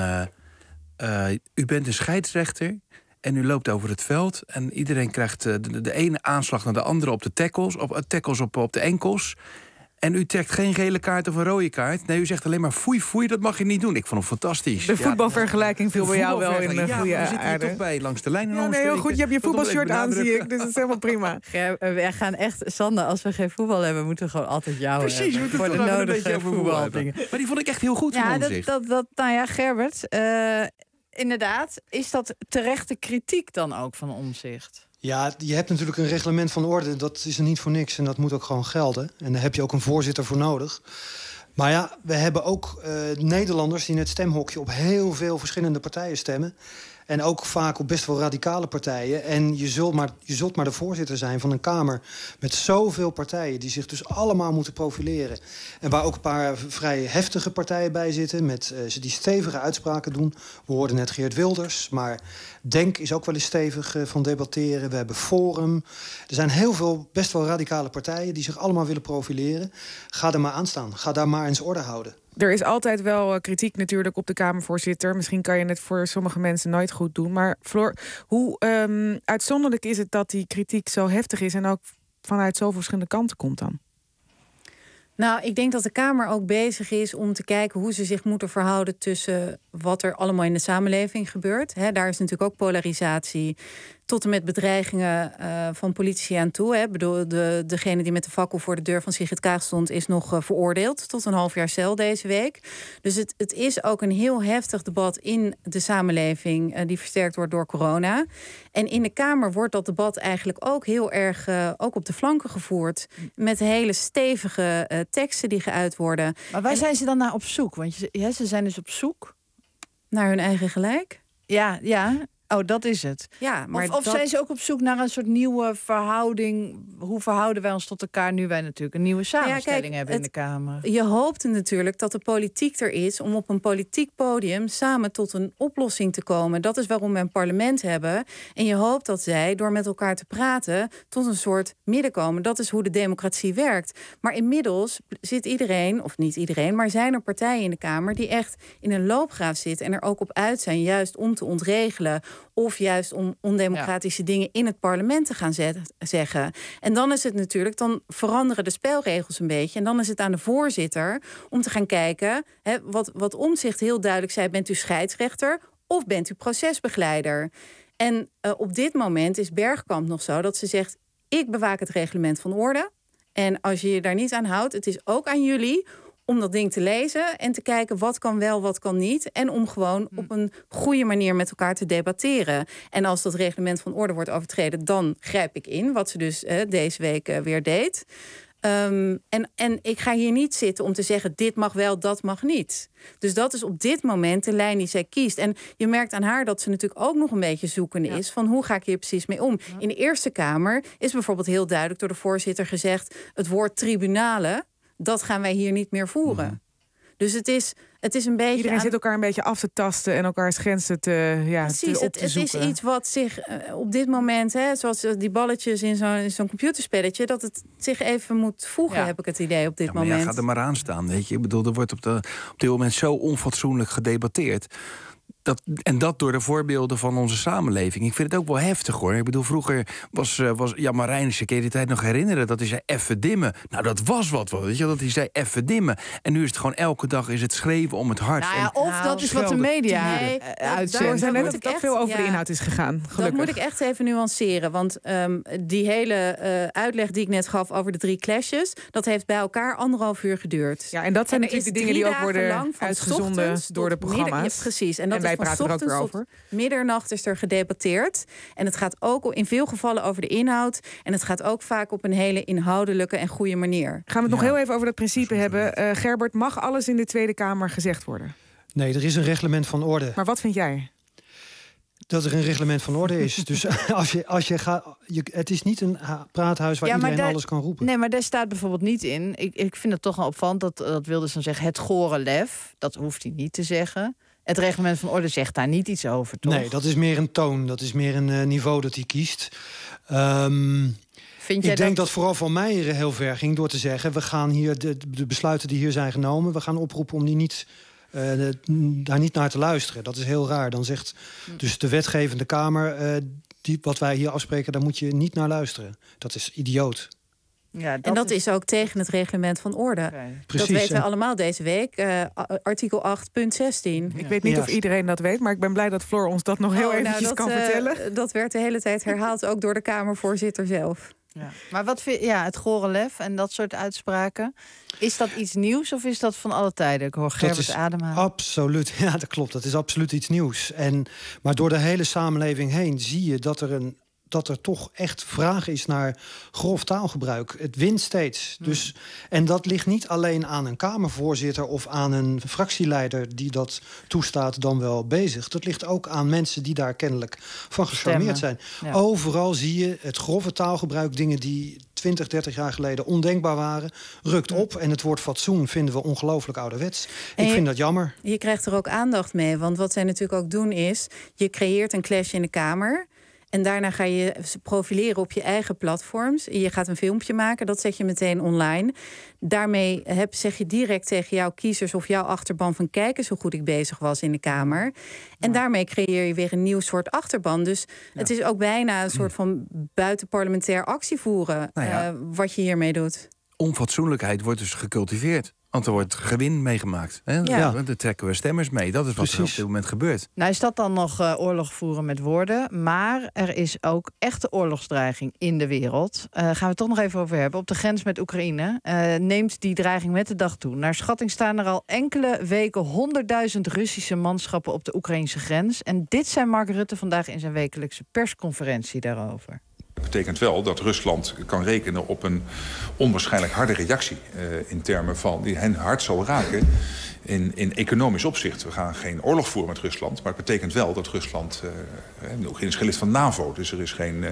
u bent een scheidsrechter en u loopt over het veld en iedereen krijgt de ene aanslag naar de andere op de tackles, op de enkels. En u trekt geen gele kaart of een rode kaart. Nee, u zegt alleen maar foei, dat mag je niet doen. Ik vond hem fantastisch. De voetbalvergelijking viel bij jou wel in de goede we zitten er toch bij, langs de lijn. Ja, nee, heel goed. Je hebt je voetbalshirt aan, zie ik. Dus dat is helemaal prima. Wij gaan echt, Sander, als we geen voetbal hebben, moeten we gewoon altijd jou Precies, hebben. we moeten voor de toch nodige een beetje over voetbal hebben. Maar die vond ik echt heel goed van Omtzigt. Nou ja, Gerbert, inderdaad, is dat terechte kritiek dan ook van Omtzigt? Ja, je hebt natuurlijk een reglement van orde. Dat is er niet voor niks en dat moet ook gewoon gelden. En daar heb je ook een voorzitter voor nodig. Maar ja, we hebben ook Nederlanders die in het stemhokje op heel veel verschillende partijen stemmen. En ook vaak op best wel radicale partijen. En je zult maar de voorzitter zijn van een Kamer met zoveel partijen die zich dus allemaal moeten profileren. En waar ook een paar vrij heftige partijen bij zitten met die stevige uitspraken doen. We hoorden net Geert Wilders, maar Denk is ook wel eens stevig van debatteren. We hebben Forum. Er zijn heel veel best wel radicale partijen die zich allemaal willen profileren. Ga er maar aan staan. Ga daar maar eens orde houden. Er is altijd wel kritiek natuurlijk op de Kamervoorzitter. Misschien kan je het voor sommige mensen nooit goed doen. Maar Floor, hoe uitzonderlijk is het dat die kritiek zo heftig is en ook vanuit zoveel verschillende kanten komt dan? Nou, ik denk dat de Kamer ook bezig is om te kijken hoe ze zich moeten verhouden tussen wat er allemaal in de samenleving gebeurt. Daar is natuurlijk ook polarisatie tot en met bedreigingen van politici aan toe. Ik bedoel, degene die met de fakkel voor de deur van Sigrid Kaag stond is nog veroordeeld tot een half jaar cel deze week. Dus het is ook een heel heftig debat in de samenleving die versterkt wordt door corona. En in de Kamer wordt dat debat eigenlijk ook heel erg ook op de flanken gevoerd. Met hele stevige teksten die geuit worden. Maar waar zijn ze dan naar op zoek? Want ze zijn dus op zoek naar hun eigen gelijk. Ja. Oh, dat is het. Ja, maar of zijn ze ook op zoek naar een soort nieuwe verhouding? Hoe verhouden wij ons tot elkaar nu wij natuurlijk een nieuwe samenstelling hebben in de Kamer? Je hoopt natuurlijk dat de politiek er is om op een politiek podium samen tot een oplossing te komen. Dat is waarom we een parlement hebben. En je hoopt dat zij door met elkaar te praten tot een soort midden komen. Dat is hoe de democratie werkt. Maar inmiddels zit iedereen, of niet iedereen, maar zijn er partijen in de Kamer die echt in een loopgraaf zitten en er ook op uit zijn juist om te ontregelen. Of juist om ondemocratische dingen in het parlement te gaan zeggen. En dan is het natuurlijk, dan veranderen de spelregels een beetje. En dan is het aan de voorzitter om te gaan kijken. Wat Omtzigt heel duidelijk zei, bent u scheidsrechter of bent u procesbegeleider? En op dit moment is Bergkamp nog zo dat ze zegt, ik bewaak het reglement van orde. En als je je daar niet aan houdt, het is ook aan jullie om dat ding te lezen en te kijken wat kan wel, wat kan niet. En om gewoon op een goede manier met elkaar te debatteren. En als dat reglement van orde wordt overtreden, dan grijp ik in. Wat ze dus deze week weer deed. En ik ga hier niet zitten om te zeggen, dit mag wel, dat mag niet. Dus dat is op dit moment de lijn die zij kiest. En je merkt aan haar dat ze natuurlijk ook nog een beetje zoekende is van hoe ga ik hier precies mee om. In de Eerste Kamer is bijvoorbeeld heel duidelijk door de voorzitter gezegd, het woord tribunalen, dat gaan wij hier niet meer voeren. Dus het is een beetje. Iedereen zit elkaar een beetje af te tasten en elkaars grenzen te Precies, op te zoeken. Het is iets wat zich op dit moment, zoals die balletjes in zo'n computerspelletje, dat het zich even moet voegen, heb ik het idee op dit moment. Ja, ga er maar aan staan, weet je. Ik bedoel, er wordt op dit moment zo onfatsoenlijk gedebatteerd. Dat door de voorbeelden van onze samenleving. Ik vind het ook wel heftig, hoor. Ik bedoel, vroeger was Jan Marijnissen, kun je die tijd nog herinneren? Dat hij zei, effe dimmen. Nou, dat was wat, weet je. Dat hij zei, effe dimmen. En nu is het gewoon elke dag is het schreeuwen om het hart. Dat is wat de media uitzendt. Dat veel over de inhoud is gegaan, gelukkig. Dat moet ik echt even nuanceren. Want die hele uitleg die ik net gaf over de 3 clashes, dat heeft bij elkaar 1,5 uur geduurd. Ja, en dat zijn natuurlijk de dingen die ook worden uitgezonden door de programma's. Precies. En dat wij praten er ook weer over. Middernacht is er gedebatteerd. En het gaat ook in veel gevallen over de inhoud. En het gaat ook vaak op een hele inhoudelijke en goede manier. Gaan we het nog heel even over dat principe hebben. Gerbert, mag alles in de Tweede Kamer gezegd worden? Nee, er is een reglement van orde. Maar wat vind jij? Dat er een reglement van orde is. Dus als je gaat, het is niet een praathuis waar iedereen alles kan roepen. Nee, maar daar staat bijvoorbeeld niet in. Ik vind het toch wel opvallend dat Wilders dan zegt het gore lef. Dat hoeft hij niet te zeggen. Het reglement van orde zegt daar niet iets over, toch? Nee, dat is meer een toon. Dat is meer een niveau dat hij kiest. Ik denk dat vooral Van Meijeren heel ver ging door te zeggen... we gaan hier de besluiten die hier zijn genomen... we gaan oproepen om die niet... daar niet naar te luisteren. Dat is heel raar. Dan zegt dus de wetgevende Kamer... wat wij hier afspreken, daar moet je niet naar luisteren. Dat is idioot. Ja, dat is ook tegen het reglement van orde. Okay. Dat weten we allemaal deze week. Artikel 8.16. Ik weet niet of iedereen dat weet, maar ik ben blij dat Floor ons dat nog heel eventjes kan vertellen. Dat werd de hele tijd herhaald, ook door de Kamervoorzitter zelf. Ja. Maar wat vind je, het gore lef en dat soort uitspraken... is dat iets nieuws of is dat van alle tijden? Ik hoor Gerbert ademhalen. Absoluut, ja, dat klopt. Dat is absoluut iets nieuws. Maar door de hele samenleving heen zie je dat er toch echt vraag is naar grof taalgebruik. Het wint steeds. Dus, en dat ligt niet alleen aan een Kamervoorzitter... of aan een fractieleider die dat toestaat dan wel bezig. Dat ligt ook aan mensen die daar kennelijk van gecharmeerd zijn. Ja. Overal zie je het grove taalgebruik, dingen die 20, 30 jaar geleden ondenkbaar waren, rukt op. En het woord fatsoen vinden we ongelooflijk ouderwets. Ik vind dat jammer. Je krijgt er ook aandacht mee. Want wat zij natuurlijk ook doen is... je creëert een clash in de Kamer... En daarna ga je profileren op je eigen platforms. Je gaat een filmpje maken, dat zet je meteen online. Daarmee zeg je direct tegen jouw kiezers of jouw achterban van... kijk eens hoe goed ik bezig was in de Kamer. En daarmee creëer je weer een nieuw soort achterban. Dus het is ook bijna een soort van buitenparlementair actievoeren... wat je hiermee doet. Onfatsoenlijkheid wordt dus gecultiveerd. Want er wordt gewin meegemaakt. Hè? Ja. Daar trekken we stemmers mee. Dat is wat er op dit moment gebeurt. Nou is dat dan nog oorlog voeren met woorden. Maar er is ook echte oorlogsdreiging in de wereld. Gaan we het toch nog even over hebben. Op de grens met Oekraïne neemt die dreiging met de dag toe. Naar schatting staan er al enkele weken 100.000 Russische manschappen op de Oekraïnse grens. En dit zei Mark Rutte vandaag in zijn wekelijkse persconferentie daarover. Dat betekent wel dat Rusland kan rekenen op een onwaarschijnlijk harde reactie... in termen van die hen hard zal raken in economisch opzicht. We gaan geen oorlog voeren met Rusland, maar het betekent wel dat Rusland... Oekraïne is geen lid van NAVO, dus er is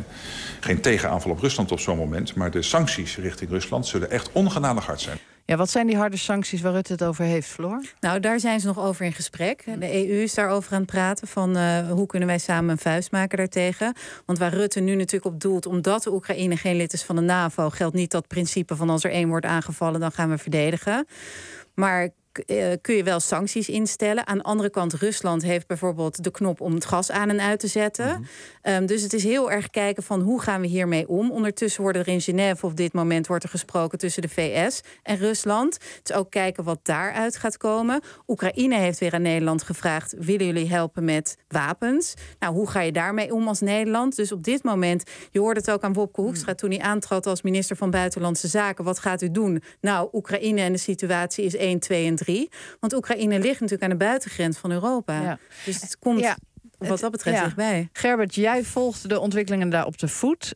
geen tegenaanval op Rusland op zo'n moment. Maar de sancties richting Rusland zullen echt ongenadig hard zijn. Ja, wat zijn die harde sancties waar Rutte het over heeft, Floor? Nou, daar zijn ze nog over in gesprek. De EU is daarover aan het praten van hoe kunnen wij samen een vuist maken daartegen. Want waar Rutte nu natuurlijk op doelt, omdat de Oekraïne geen lid is van de NAVO, geldt niet dat principe van als er één wordt aangevallen, dan gaan we verdedigen. Maar kun je wel sancties instellen. Aan de andere kant, Rusland heeft bijvoorbeeld de knop om het gas aan en uit te zetten. Dus het is heel erg kijken van hoe gaan we hiermee om. Ondertussen worden er in Genève op dit moment wordt er gesproken tussen de VS en Rusland. Het is ook kijken wat daaruit gaat komen. Oekraïne heeft weer aan Nederland gevraagd, willen jullie helpen met wapens? Nou, hoe ga je daarmee om als Nederland? Dus op dit moment, je hoorde het ook aan Wopke Hoekstra toen hij aantrad als minister van Buitenlandse Zaken. Wat gaat u doen? Nou, Oekraïne en de situatie is 1, 2 en 3. Want Oekraïne ligt natuurlijk aan de buitengrens van Europa. Ja. Dus het komt wat dat betreft dichtbij. Gerbert, jij volgt de ontwikkelingen daar op de voet.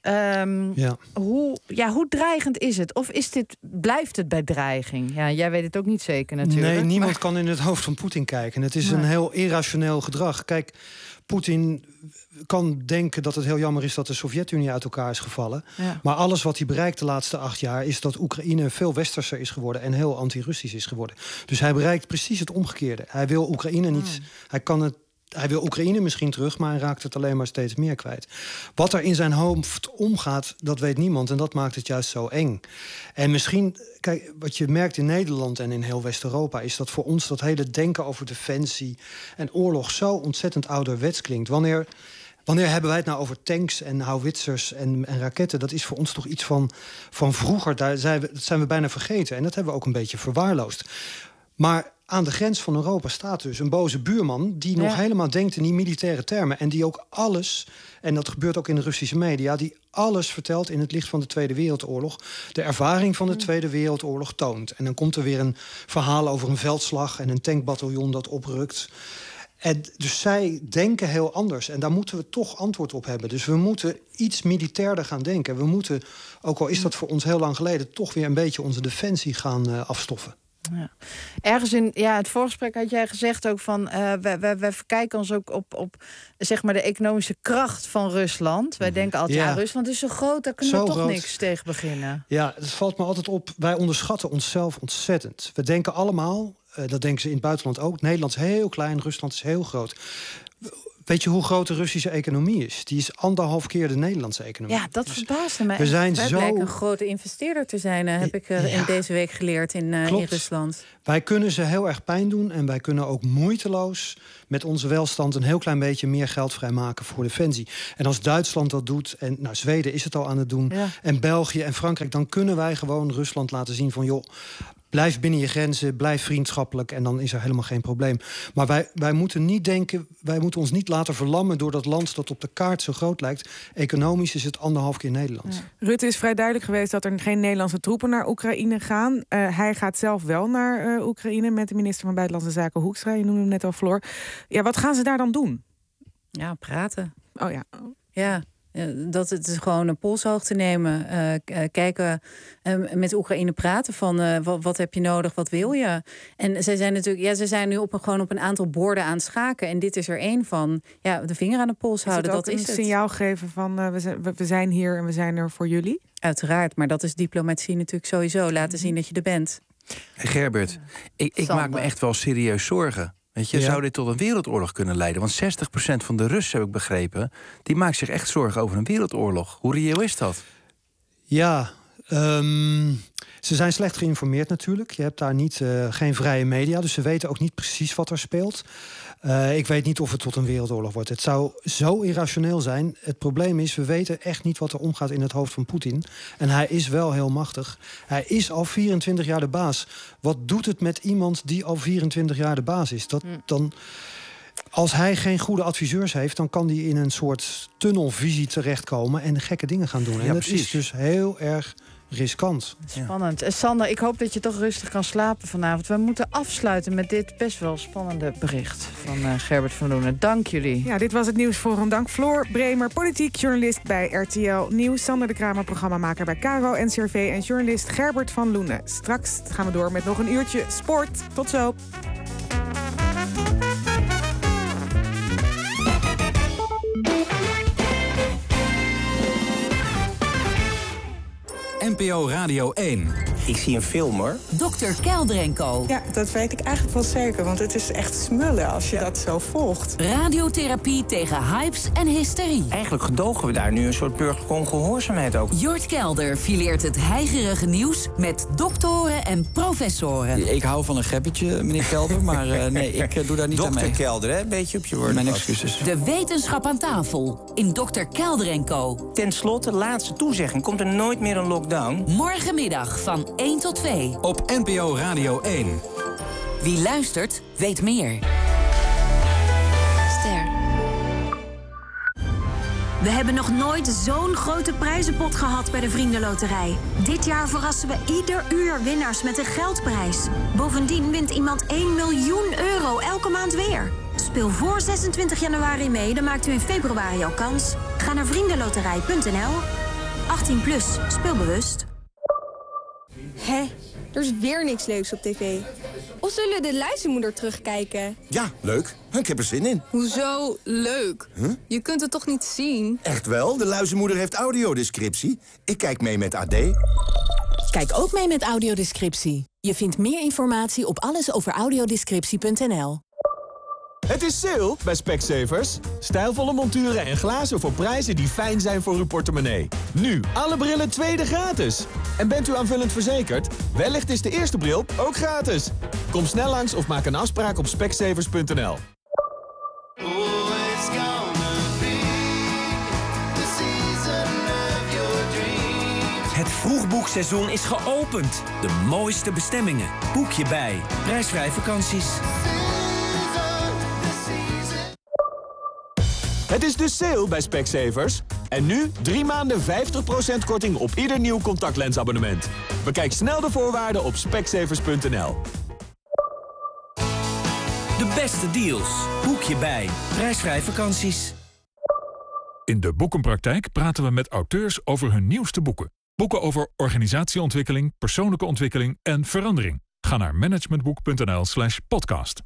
Hoe dreigend is het? Of blijft het bij dreiging? Ja, jij weet het ook niet zeker natuurlijk. Nee, niemand kan in het hoofd van Poetin kijken. Het is een heel irrationeel gedrag. Kijk, Poetin kan denken dat het heel jammer is dat de Sovjet-Unie uit elkaar is gevallen. Ja. Maar alles wat hij bereikt de laatste 8 jaar is dat Oekraïne veel westerser is geworden en heel anti-Russisch is geworden. Dus hij bereikt precies het omgekeerde. Hij wil Oekraïne niet. Hij wil Oekraïne misschien terug, maar hij raakt het alleen maar steeds meer kwijt. Wat er in zijn hoofd omgaat, dat weet niemand. En dat maakt het juist zo eng. En misschien, kijk, wat je merkt in Nederland en in heel West-Europa, is dat voor ons dat hele denken over defensie en oorlog zo ontzettend ouderwets klinkt. Wanneer hebben wij het nou over tanks en houwitsers en raketten? Dat is voor ons toch iets van vroeger. Dat zijn we bijna vergeten. En dat hebben we ook een beetje verwaarloosd. Maar aan de grens van Europa staat dus een boze buurman die nog helemaal denkt in die militaire termen. En die ook alles, en dat gebeurt ook in de Russische media, die alles vertelt in het licht van de Tweede Wereldoorlog. De ervaring van de Tweede Wereldoorlog toont. En dan komt er weer een verhaal over een veldslag en een tankbataljon dat oprukt. En dus zij denken heel anders. En daar moeten we toch antwoord op hebben. Dus we moeten iets militairder gaan denken. We moeten, ook al is dat voor ons heel lang geleden, toch weer een beetje onze defensie gaan afstoffen. Ja. Ergens in het voorgesprek had jij gezegd ook van wij verkijken ons ook op zeg maar de economische kracht van Rusland. Wij denken altijd, Rusland is zo groot, daar kunnen we toch niks tegen beginnen. Ja, het valt me altijd op. Wij onderschatten onszelf ontzettend. We denken allemaal, dat denken ze in het buitenland ook. Nederland is heel klein, Rusland is heel groot. Weet je hoe groot de Russische economie is? Die is 1,5 keer de Nederlandse economie. Ja, dat verbaasde mij. Wij blijken een grote investeerder te zijn, heb ik in deze week geleerd in Rusland. Wij kunnen ze heel erg pijn doen en wij kunnen ook moeiteloos met onze welstand een heel klein beetje meer geld vrijmaken voor defensie. En als Duitsland dat doet, en Zweden is het al aan het doen, en België en Frankrijk, dan kunnen wij gewoon Rusland laten zien van joh, blijf binnen je grenzen, blijf vriendschappelijk en dan is er helemaal geen probleem. Maar wij moeten niet denken, wij moeten ons niet laten verlammen door dat land dat op de kaart zo groot lijkt. Economisch is het 1,5 keer Nederland. Ja. Rutte is vrij duidelijk geweest dat er geen Nederlandse troepen naar Oekraïne gaan. Hij gaat zelf wel naar Oekraïne met de minister van Buitenlandse Zaken Hoekstra. Je noemde hem net al, Floor. Ja, wat gaan ze daar dan doen? Ja, praten. Oh ja. Ja. Dat het is gewoon een polshoogte nemen. Kijken, met Oekraïne praten van wat heb je nodig, wat wil je? En zij zijn natuurlijk, ze zijn nu gewoon op een aantal borden aan het schaken. En dit is er één van. Ja, de vinger aan de pols houden, dat is het. Een signaal geven van we zijn hier en we zijn er voor jullie? Uiteraard, maar dat is diplomatie natuurlijk sowieso. Laten zien dat je er bent. Gerbert, ik maak me echt wel serieus zorgen. Weet je, zou dit tot een wereldoorlog kunnen leiden? Want 60% van de Russen, heb ik begrepen, die maakt zich echt zorgen over een wereldoorlog. Hoe reëel is dat? Ja, ze zijn slecht geïnformeerd natuurlijk. Je hebt daar geen vrije media, dus ze weten ook niet precies wat er speelt. Ik weet niet of het tot een wereldoorlog wordt. Het zou zo irrationeel zijn. Het probleem is, we weten echt niet wat er omgaat in het hoofd van Poetin. En hij is wel heel machtig. Hij is al 24 jaar de baas. Wat doet het met iemand die al 24 jaar de baas is? Als hij geen goede adviseurs heeft, dan kan hij in een soort tunnelvisie terechtkomen en gekke dingen gaan doen. En dat is dus heel erg riskant. Spannend. Sander, ik hoop dat je toch rustig kan slapen vanavond. We moeten afsluiten met dit best wel spannende bericht van Gerbert van Loenen. Dank jullie. Ja, dit was het Nieuwsforum. Dank Floor Bremer, politiek journalist bij RTL Nieuws. Sander de Kramer, programmamaker bij Caro NCRV en journalist Gerbert van Loenen. Straks gaan we door met nog een uurtje sport. Tot zo. NPO Radio 1. Ik zie een film, hoor. Dr. Kelder & Co. Ja, dat weet ik eigenlijk wel zeker, want het is echt smullen als je dat zo volgt. Radiotherapie tegen hypes en hysterie. Eigenlijk gedogen we daar nu een soort burgerlijke ongehoorzaamheid ook. Jort Kelder fileert het heigerige nieuws met doktoren en professoren. Ik hou van een geppetje, meneer Kelder, maar nee, ik doe daar niet aan mee. Dokter Kelder, hè? Een beetje op je woorden. Mijn excuses. De wetenschap aan tafel in Dr. Kelder & Co. Ten slotte, laatste toezegging. Komt er nooit meer een lockdown? Morgenmiddag van 1 tot 2. Op NPO Radio 1. Wie luistert, weet meer. Ster. We hebben nog nooit zo'n grote prijzenpot gehad bij de Vriendenloterij. Dit jaar verrassen we ieder uur winnaars met een geldprijs. Bovendien wint iemand 1 miljoen euro elke maand weer. Speel voor 26 januari mee, dan maakt u in februari al kans. Ga naar vriendenloterij.nl. 18 plus, speel bewust. Hé, er is weer niks leuks op tv. Of zullen we de luizenmoeder terugkijken? Ja, leuk. Ik heb er zin in. Hoezo leuk? Huh? Je kunt het toch niet zien? Echt wel, de luizenmoeder heeft audiodescriptie. Ik kijk mee met AD. Kijk ook mee met audiodescriptie. Je vindt meer informatie op allesoveraudiodescriptie.nl. Het is sale bij Specsavers. Stijlvolle monturen en glazen voor prijzen die fijn zijn voor uw portemonnee. Nu, alle brillen tweede gratis. En bent u aanvullend verzekerd? Wellicht is de eerste bril ook gratis. Kom snel langs of maak een afspraak op specsavers.nl. Het vroegboekseizoen is geopend. De mooiste bestemmingen. Boek je bij. Prijsvrij vakanties. Het is de sale bij Specsavers. En nu 3 maanden 50% korting op ieder nieuw contactlensabonnement. Bekijk snel de voorwaarden op specsavers.nl. De beste deals. Boek je bij. Prijsvrij vakanties. In de Boekenpraktijk praten we met auteurs over hun nieuwste boeken. Boeken over organisatieontwikkeling, persoonlijke ontwikkeling en verandering. Ga naar managementboek.nl/podcast.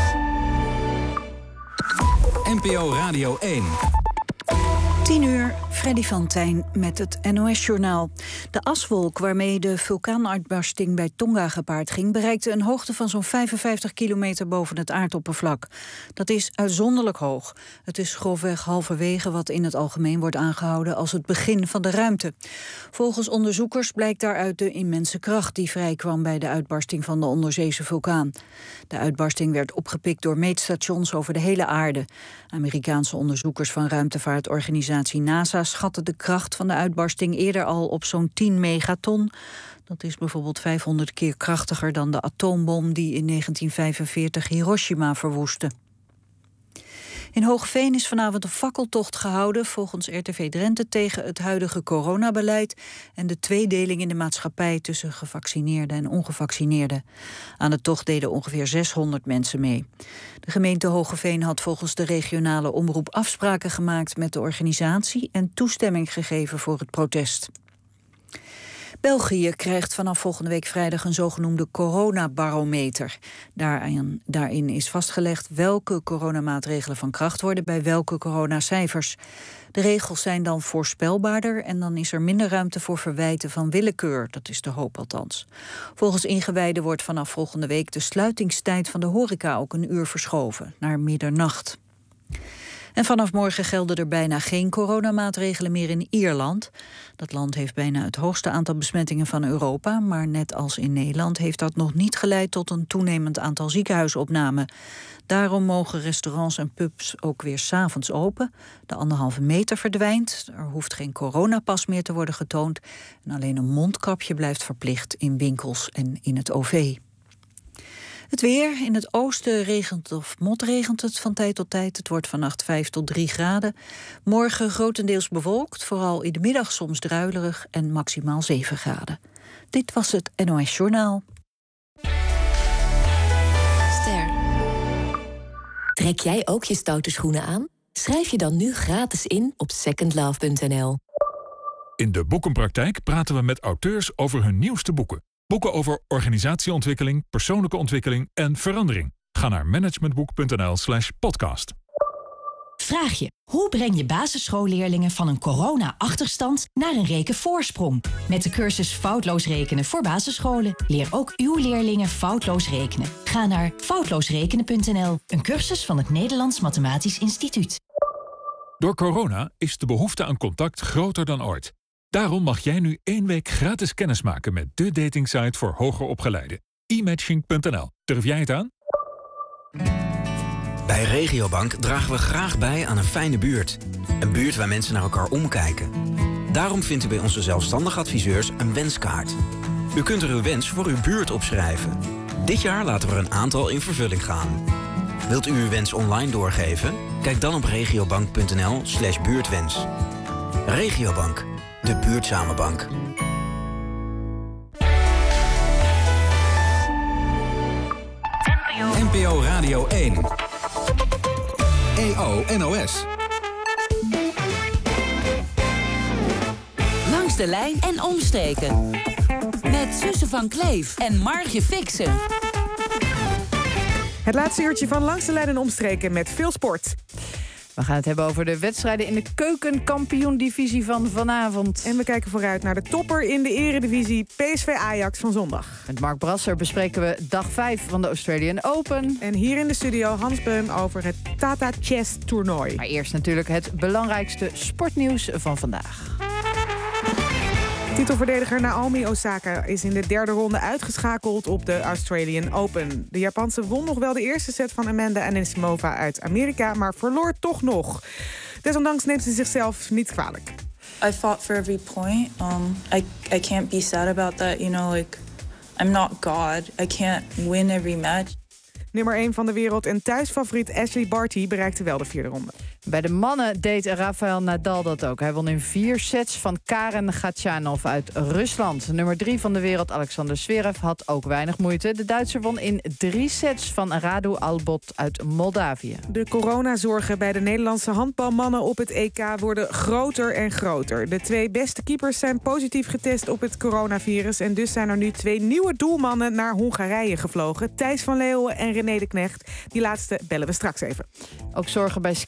NPO Radio 1. 10 uur, Freddy van Tijn met het NOS-journaal. De aswolk waarmee de vulkaanuitbarsting bij Tonga gepaard ging... bereikte een hoogte van zo'n 55 kilometer boven het aardoppervlak. Dat is uitzonderlijk hoog. Het is grofweg halverwege wat in het algemeen wordt aangehouden... als het begin van de ruimte. Volgens onderzoekers blijkt daaruit de immense kracht... die vrijkwam bij de uitbarsting van de onderzeese vulkaan. De uitbarsting werd opgepikt door meetstations over de hele aarde. Amerikaanse onderzoekers van ruimtevaartorganisatie NASA schatten de kracht van de uitbarsting eerder al op zo'n 10 megaton. Dat is bijvoorbeeld 500 keer krachtiger dan de atoombom die in 1945 Hiroshima verwoestte. In Hoogveen is vanavond een fakkeltocht gehouden volgens RTV Drenthe tegen het huidige coronabeleid en de tweedeling in de maatschappij tussen gevaccineerden en ongevaccineerden. Aan de tocht deden ongeveer 600 mensen mee. De gemeente Hoogeveen had volgens de regionale omroep afspraken gemaakt met de organisatie en toestemming gegeven voor het protest. België krijgt vanaf volgende week vrijdag een zogenoemde coronabarometer. Daarin is vastgelegd welke coronamaatregelen van kracht worden bij welke coronacijfers. De regels zijn dan voorspelbaarder en dan is er minder ruimte voor verwijten van willekeur. Dat is de hoop althans. Volgens ingewijden wordt vanaf volgende week de sluitingstijd van de horeca ook een uur verschoven, naar middernacht. En vanaf morgen gelden er bijna geen coronamaatregelen meer in Ierland. Dat land heeft bijna het hoogste aantal besmettingen van Europa, maar net als in Nederland heeft dat nog niet geleid tot een toenemend aantal ziekenhuisopnamen. Daarom mogen restaurants en pubs ook weer 's avonds open. De 1,5 meter verdwijnt, er hoeft geen coronapas meer te worden getoond en alleen een mondkapje blijft verplicht in winkels en in het OV. Het weer. In het oosten regent of motregent het van tijd tot tijd. Het wordt vannacht 5 tot 3 graden. Morgen grotendeels bewolkt, vooral in de middag soms druilerig en maximaal 7 graden. Dit was het NOS Journaal. Ster. Trek jij ook je stoute schoenen aan? Schrijf je dan nu gratis in op secondlove.nl. In de Boekenpraktijk praten we met auteurs over hun nieuwste boeken. Boeken over organisatieontwikkeling, persoonlijke ontwikkeling en verandering. Ga naar managementboek.nl/podcast. Vraag je, hoe breng je basisschoolleerlingen van een corona-achterstand naar een rekenvoorsprong? Met de cursus Foutloos Rekenen voor basisscholen leer ook uw leerlingen foutloos rekenen. Ga naar foutloosrekenen.nl, een cursus van het Nederlands Mathematisch Instituut. Door corona is de behoefte aan contact groter dan ooit. Daarom mag jij nu 1 week gratis kennismaken met de datingsite voor hoger opgeleiden. e-matching.nl. Durf jij het aan? Bij Regiobank dragen we graag bij aan een fijne buurt. Een buurt waar mensen naar elkaar omkijken. Daarom vindt u bij onze zelfstandig adviseurs een wenskaart. U kunt er uw wens voor uw buurt opschrijven. Dit jaar laten we er een aantal in vervulling gaan. Wilt u uw wens online doorgeven? Kijk dan op regiobank.nl/buurtwens. Regiobank. De buurtzame bank. NPO Radio 1. EO NOS. Langs de lijn en omstreken. Met Suze van Kleef en Margje Fixen. Het laatste uurtje van Langs de lijn en omstreken met veel sport. We gaan het hebben over de wedstrijden in de keukenkampioen-divisie van vanavond. En we kijken vooruit naar de topper in de eredivisie, PSV Ajax van zondag. Met Mark Brasser bespreken we dag 5 van de Australian Open. En hier in de studio Hans Beum over het Tata Chess toernooi. Maar eerst natuurlijk het belangrijkste sportnieuws van vandaag. Titelverdediger Naomi Osaka is in de 3e ronde uitgeschakeld op de Australian Open. De Japanse won nog wel de eerste set van Amanda Anisimova uit Amerika, maar verloor toch nog. Desondanks neemt ze zichzelf niet kwalijk. I fought for every point. I can't be sad about that. You know, like, I'm not God. I can't win every match. Nummer 1 van de wereld en thuisfavoriet Ashley Barty bereikte wel de 4e ronde. Bij de mannen deed Rafael Nadal dat ook. Hij won in 4 sets van Karen Khachanov uit Rusland. Nummer 3 van de wereld, Alexander Zverev, had ook weinig moeite. De Duitser won in 3 sets van Radu Albot uit Moldavië. De coronazorgen bij de Nederlandse handbalmannen op het EK worden groter en groter. De 2 beste keepers zijn positief getest op het coronavirus. En dus zijn er nu 2 nieuwe doelmannen naar Hongarije gevlogen. Thijs van Leeuwen en René de Knecht. Die laatste bellen we straks even. Ook zorgen bij skispringen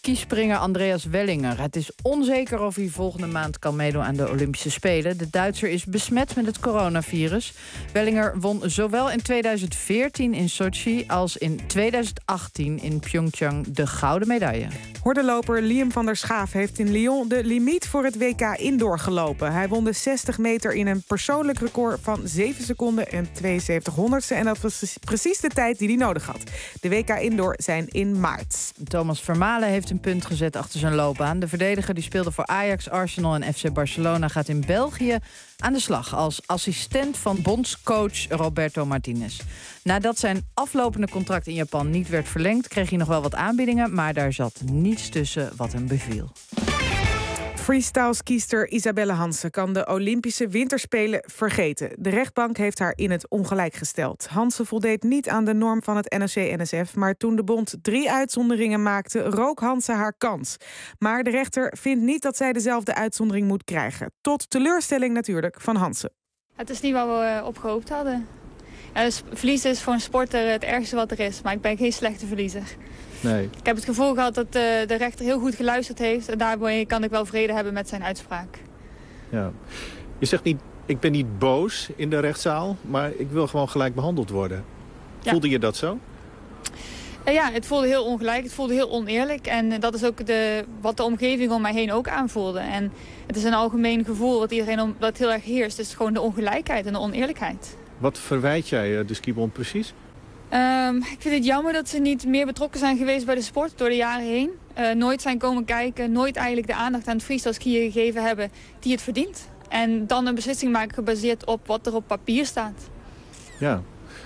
springer Andreas Wellinger. Het is onzeker of hij volgende maand kan meedoen aan de Olympische Spelen. De Duitser is besmet met het coronavirus. Wellinger won zowel in 2014 in Sochi als in 2018 in Pyeongchang de gouden medaille. Hordenloper Liam van der Schaaf heeft in Lyon de limiet voor het WK Indoor gelopen. Hij won de 60 meter in een persoonlijk record van 7 seconden en 72 honderdste. En dat was precies de tijd die hij nodig had. De WK Indoor zijn in maart. Thomas Vermaelen heeft een punt gezet achter zijn loopbaan. De verdediger die speelde voor Ajax, Arsenal en FC Barcelona gaat in België aan de slag als assistent van bondscoach Roberto Martinez. Nadat zijn aflopende contract in Japan niet werd verlengd, kreeg hij nog wel wat aanbiedingen, maar daar zat niets tussen wat hem beviel. Freestyle-skiester Isabelle Hansen kan de Olympische Winterspelen vergeten. De rechtbank heeft haar in het ongelijk gesteld. Hansen voldeed niet aan de norm van het NOC-NSF... maar toen de bond 3 uitzonderingen maakte, rook Hansen haar kans. Maar de rechter vindt niet dat zij dezelfde uitzondering moet krijgen. Tot teleurstelling natuurlijk van Hansen. Het is niet wat we op gehoopt hadden. Ja, dus verliezen is voor een sporter het ergste wat er is. Maar ik ben geen slechte verliezer. Nee. Ik heb het gevoel gehad dat de rechter heel goed geluisterd heeft. En daarbij kan ik wel vrede hebben met zijn uitspraak. Ja. Je zegt niet, ik ben niet boos in de rechtszaal, maar ik wil gewoon gelijk behandeld worden. Ja. Voelde je dat zo? Ja, het voelde heel ongelijk, het voelde heel oneerlijk. En dat is ook wat de omgeving om mij heen ook aanvoelde. En het is een algemeen gevoel dat heel erg heerst. Het is gewoon de ongelijkheid en de oneerlijkheid. Wat verwijt jij de skibond precies? Ik vind het jammer dat ze niet meer betrokken zijn geweest bij de sport door de jaren heen. Nooit zijn komen kijken, nooit eigenlijk de aandacht aan het freestyle skiën gegeven hebben die het verdient. En dan een beslissing maken gebaseerd op wat er op papier staat. Ja,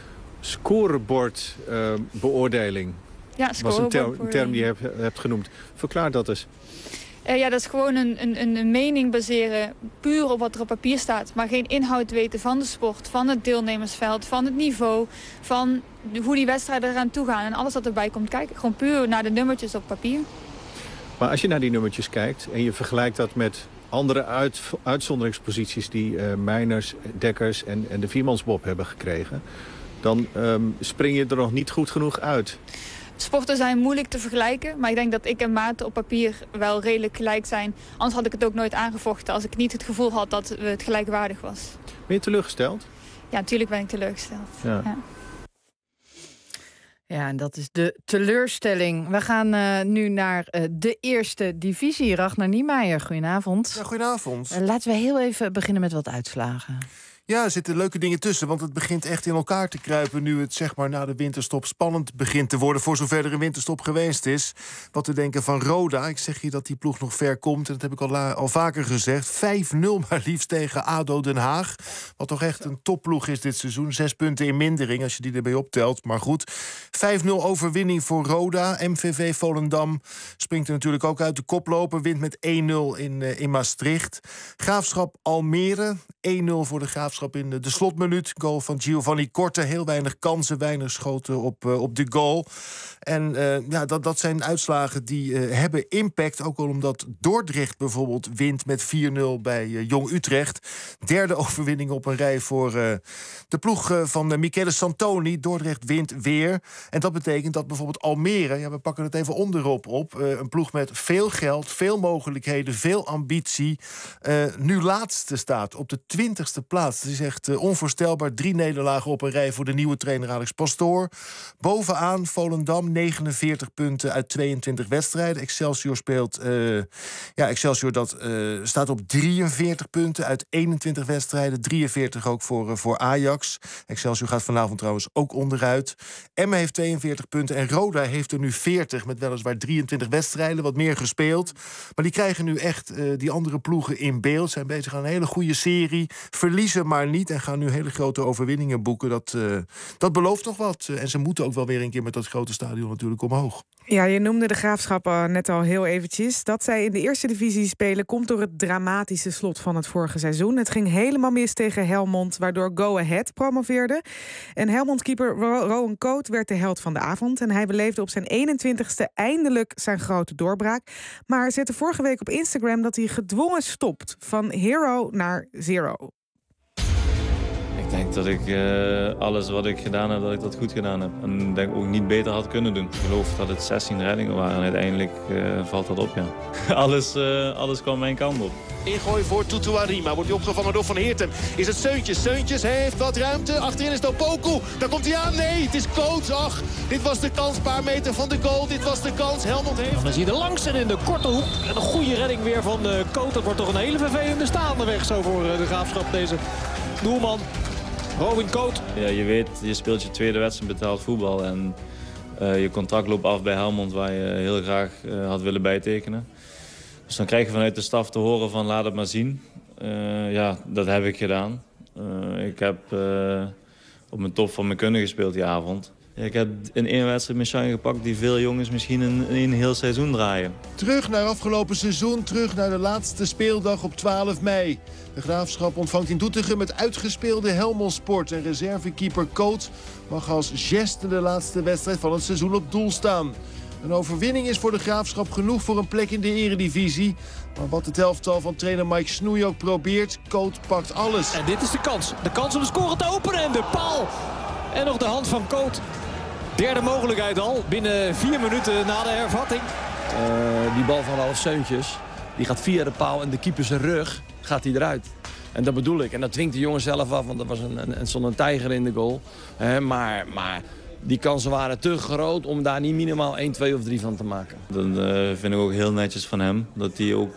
scorebordbeoordeling. Ja, was een term die je hebt genoemd. Verklaar dat eens. Ja, dat is gewoon een mening baseren puur op wat er op papier staat. Maar geen inhoud weten van de sport, van het deelnemersveld, van het niveau, van hoe die wedstrijden eraan toe gaan en alles wat erbij komt kijken. Gewoon puur naar de nummertjes op papier. Maar als je naar die nummertjes kijkt en je vergelijkt dat met andere uitzonderingsposities die Meiners, Dekkers en de viermansbob hebben gekregen, dan spring je er nog niet goed genoeg uit. Sporten zijn moeilijk te vergelijken, maar ik denk dat ik en Maarten op papier wel redelijk gelijk zijn. Anders had ik het ook nooit aangevochten als ik niet het gevoel had dat het gelijkwaardig was. Ben je teleurgesteld? Ja, natuurlijk ben ik teleurgesteld. Ja. Ja, en dat is de teleurstelling. We gaan nu naar de eerste divisie. Ragnar Niemeyer, goedenavond. Ja, goedenavond. Laten we heel even beginnen met wat uitslagen. Ja, er zitten leuke dingen tussen, want het begint echt in elkaar te kruipen nu het zeg maar na de winterstop spannend begint te worden, voor zover er een winterstop geweest is. Wat te denken van Roda. Ik zeg je dat die ploeg nog ver komt, en dat heb ik al vaker gezegd. 5-0 maar liefst tegen ADO Den Haag. Wat toch echt een topploeg is dit seizoen. 6 punten in mindering als je die erbij optelt, maar goed. 5-0 overwinning voor Roda. MVV Volendam springt er natuurlijk ook uit. De koploper wint met 1-0 in Maastricht. Graafschap Almere, 1-0 voor de Graafschap in de slotminuut. Goal van Giovanni Korte. Heel weinig kansen, weinig schoten op de goal. En dat zijn uitslagen die hebben impact. Ook al omdat Dordrecht bijvoorbeeld wint met 4-0 bij Jong Utrecht. Derde overwinning op een rij voor de ploeg van Michele Santoni. Dordrecht wint weer. En dat betekent dat bijvoorbeeld Almere, we pakken het even onderop op, een ploeg met veel geld, veel mogelijkheden, veel ambitie, nu laatste staat op de 20e plaats. Het is echt onvoorstelbaar. 3 nederlagen op een rij voor de nieuwe trainer Alex Pastoor. Bovenaan Volendam 49 punten uit 22 wedstrijden. Excelsior staat op 43 punten uit 21 wedstrijden. 43 ook voor Ajax. Excelsior gaat vanavond trouwens ook onderuit. Emmen heeft 42 punten en Roda heeft er nu 40... met weliswaar 23 wedstrijden, wat meer gespeeld. Maar die krijgen nu echt die andere ploegen in beeld. Zijn bezig aan een hele goede serie. Verliezen maar niet en gaan nu hele grote overwinningen boeken. Dat belooft nog wat. En ze moeten ook wel weer een keer met dat grote stadion natuurlijk omhoog. Ja, je noemde de Graafschap net al heel eventjes. Dat zij in de eerste divisie spelen komt door het dramatische slot van het vorige seizoen. Het ging helemaal mis tegen Helmond, waardoor Go Ahead promoveerde. En Helmond-keeper Rowan Coat werd de held van de avond. En hij beleefde op zijn 21ste eindelijk zijn grote doorbraak. Maar zette vorige week op Instagram dat hij gedwongen stopt. Van hero naar zero. denk dat ik alles wat ik gedaan heb, dat ik dat goed gedaan heb. En ik denk ook niet beter had kunnen doen. Ik geloof dat het 16 reddingen waren en uiteindelijk valt dat op, ja. Alles kwam mijn kant op. Ingooi voor Tutuarima. Wordt hij opgevangen door Van Heertem. Is het Seuntjes? Seuntjes heeft wat ruimte. Achterin is Opoku. Daar komt hij aan. Nee, het is Coates. Ach, dit was de kans. Een paar meter van de goal. Dit was de kans. Helmond heeft... Dan zie je de langs en in de korte hoek. En een goede redding weer van Coates. Dat wordt toch een hele vervelende staande weg zo voor de Graafschap. Deze doelman. Robin Coates. Ja, je weet, je speelt je tweede wedstrijd betaald voetbal. En je contract loopt af bij Helmond waar je heel graag had willen bijtekenen. Dus dan krijg je vanuit de staf te horen van laat het maar zien. Ja, dat heb ik gedaan. Ik heb op mijn top van mijn kunnen gespeeld die avond. Ja, ik heb in één wedstrijd mijn shine gepakt die veel jongens misschien in een heel seizoen draaien. Terug naar afgelopen seizoen, terug naar de laatste speeldag op 12 mei. De Graafschap ontvangt in Doetinchem het uitgespeelde Helmond Sport. En reservekeeper Coates mag als geste de laatste wedstrijd van het seizoen op doel staan. Een overwinning is voor de Graafschap genoeg voor een plek in de eredivisie. Maar wat het elftal van trainer Mike Snoei ook probeert, Coates pakt alles. En dit is de kans. De kans om de score te openen en de paal. En nog de hand van Coates. Derde mogelijkheid al, binnen 4 minuten na de hervatting. Die bal van Ralf Seuntjes, die gaat via de paal en de keeper zijn rug gaat hij eruit. En dat bedoel ik. En dat dwingt de jongen zelf af, want er was een tijger in de goal. Maar die kansen waren te groot om daar niet minimaal 1, 2 of 3 van te maken. Dan vind ik ook heel netjes van hem. Dat hij ook,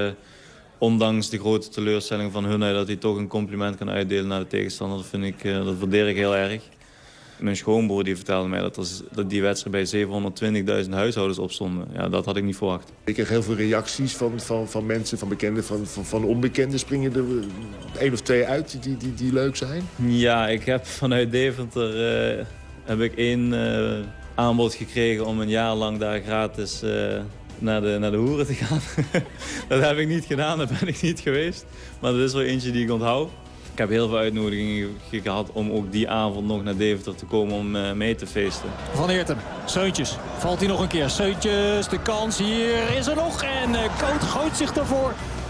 ondanks de grote teleurstelling van hun, dat hij toch een compliment kan uitdelen naar de tegenstander. Dat waardeer ik heel erg. Mijn schoonbroer die vertelde mij dat die wedstrijd bij 720.000 huishoudens opstonden. Ja, dat had ik niet verwacht. Ik kreeg heel veel reacties van mensen, van bekenden, van onbekenden. Springen er 1 of 2 uit die leuk zijn? Ja, ik heb vanuit Deventer heb ik 1 aanbod gekregen om een jaar lang daar gratis naar de hoeren te gaan. Dat heb ik niet gedaan, daar ben ik niet geweest. Maar dat is wel eentje die ik onthoud. Ik heb heel veel uitnodigingen gehad om ook die avond nog naar Deventer te komen om mee te feesten. Van Heertem, Seuntjes, valt hij nog een keer. Seuntjes, de kans, hier is er nog en Coates gooit zich daarvoor.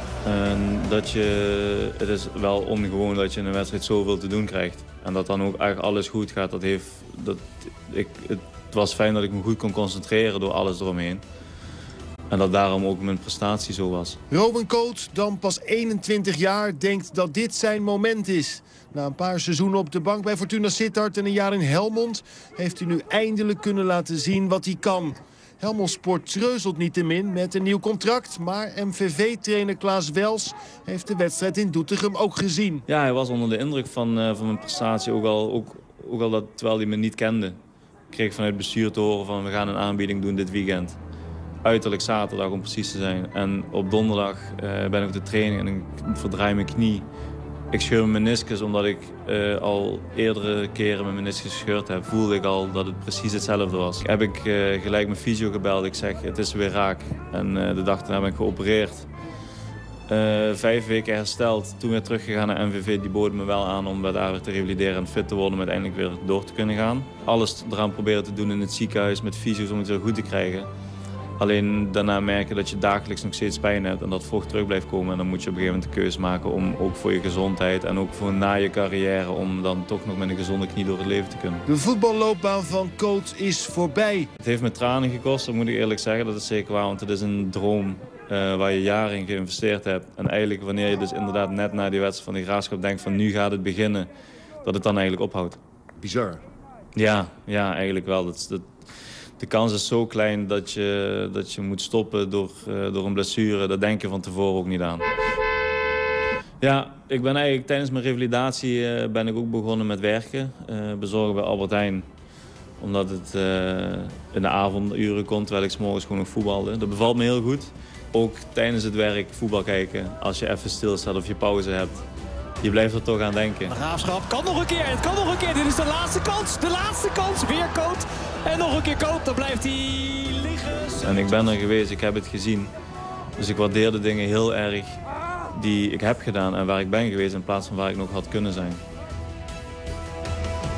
Het is wel ongewoon dat je in een wedstrijd zoveel te doen krijgt. En dat dan ook eigenlijk alles goed gaat. Het was fijn dat ik me goed kon concentreren door alles eromheen. En dat daarom ook mijn prestatie zo was. Robin Coates, dan pas 21 jaar, denkt dat dit zijn moment is. Na een paar seizoenen op de bank bij Fortuna Sittard en een jaar in Helmond heeft hij nu eindelijk kunnen laten zien wat hij kan. Helmond Sport treuzelt niettemin met een nieuw contract. Maar MVV-trainer Klaas Wels heeft de wedstrijd in Doetinchem ook gezien. Ja, hij was onder de indruk van mijn prestatie. Ook al dat, terwijl hij me niet kende. Ik kreeg vanuit het bestuur te horen van we gaan een aanbieding doen dit weekend. Uiterlijk zaterdag om precies te zijn. En op donderdag ben ik op de training en ik verdraai mijn knie. Ik scheur mijn meniscus omdat ik al eerdere keren mijn meniscus gescheurd heb. Voelde ik al dat het precies hetzelfde was. Heb ik gelijk mijn fysio gebeld. Ik zeg het is weer raak. En de dag daarna ben ik geopereerd. 5 weken hersteld. Toen weer teruggegaan naar MVV. Die boden me wel aan om daar weer te revalideren en fit te worden. Om uiteindelijk weer door te kunnen gaan. Alles eraan proberen te doen in het ziekenhuis met fysio's om het weer goed te krijgen. Alleen daarna merken dat je dagelijks nog steeds pijn hebt en dat vocht terug blijft komen. En dan moet je op een gegeven moment de keuze maken om ook voor je gezondheid en ook voor na je carrière om dan toch nog met een gezonde knie door het leven te kunnen. De voetballoopbaan van Coates is voorbij. Het heeft me tranen gekost, dat moet ik eerlijk zeggen. Dat is zeker waar, want het is een droom waar je jaren in geïnvesteerd hebt. En eigenlijk wanneer je dus inderdaad net na die wedstrijd van de Graafschap denkt van nu gaat het beginnen, dat het dan eigenlijk ophoudt. Bizar. Ja, eigenlijk wel. De kans is zo klein dat je moet stoppen door een blessure. Dat denk je van tevoren ook niet aan. Ja, ik ben eigenlijk tijdens mijn revalidatie ben ik ook begonnen met werken. Bezorgen bij Albert Heijn. Omdat het in de avonduren kon, terwijl ik 's morgens gewoon nog voetbalde. Dat bevalt me heel goed. Ook tijdens het werk voetbal kijken. Als je even stilstaat of je pauze hebt. Je blijft er toch aan denken. De Graafschap kan nog een keer, het kan nog een keer. Dit is de laatste kans, weer Coates. En nog een keer Coates, dan blijft hij liggen. En ik ben er geweest, ik heb het gezien. Dus ik waardeer de dingen heel erg die ik heb gedaan en waar ik ben geweest in plaats van waar ik nog had kunnen zijn.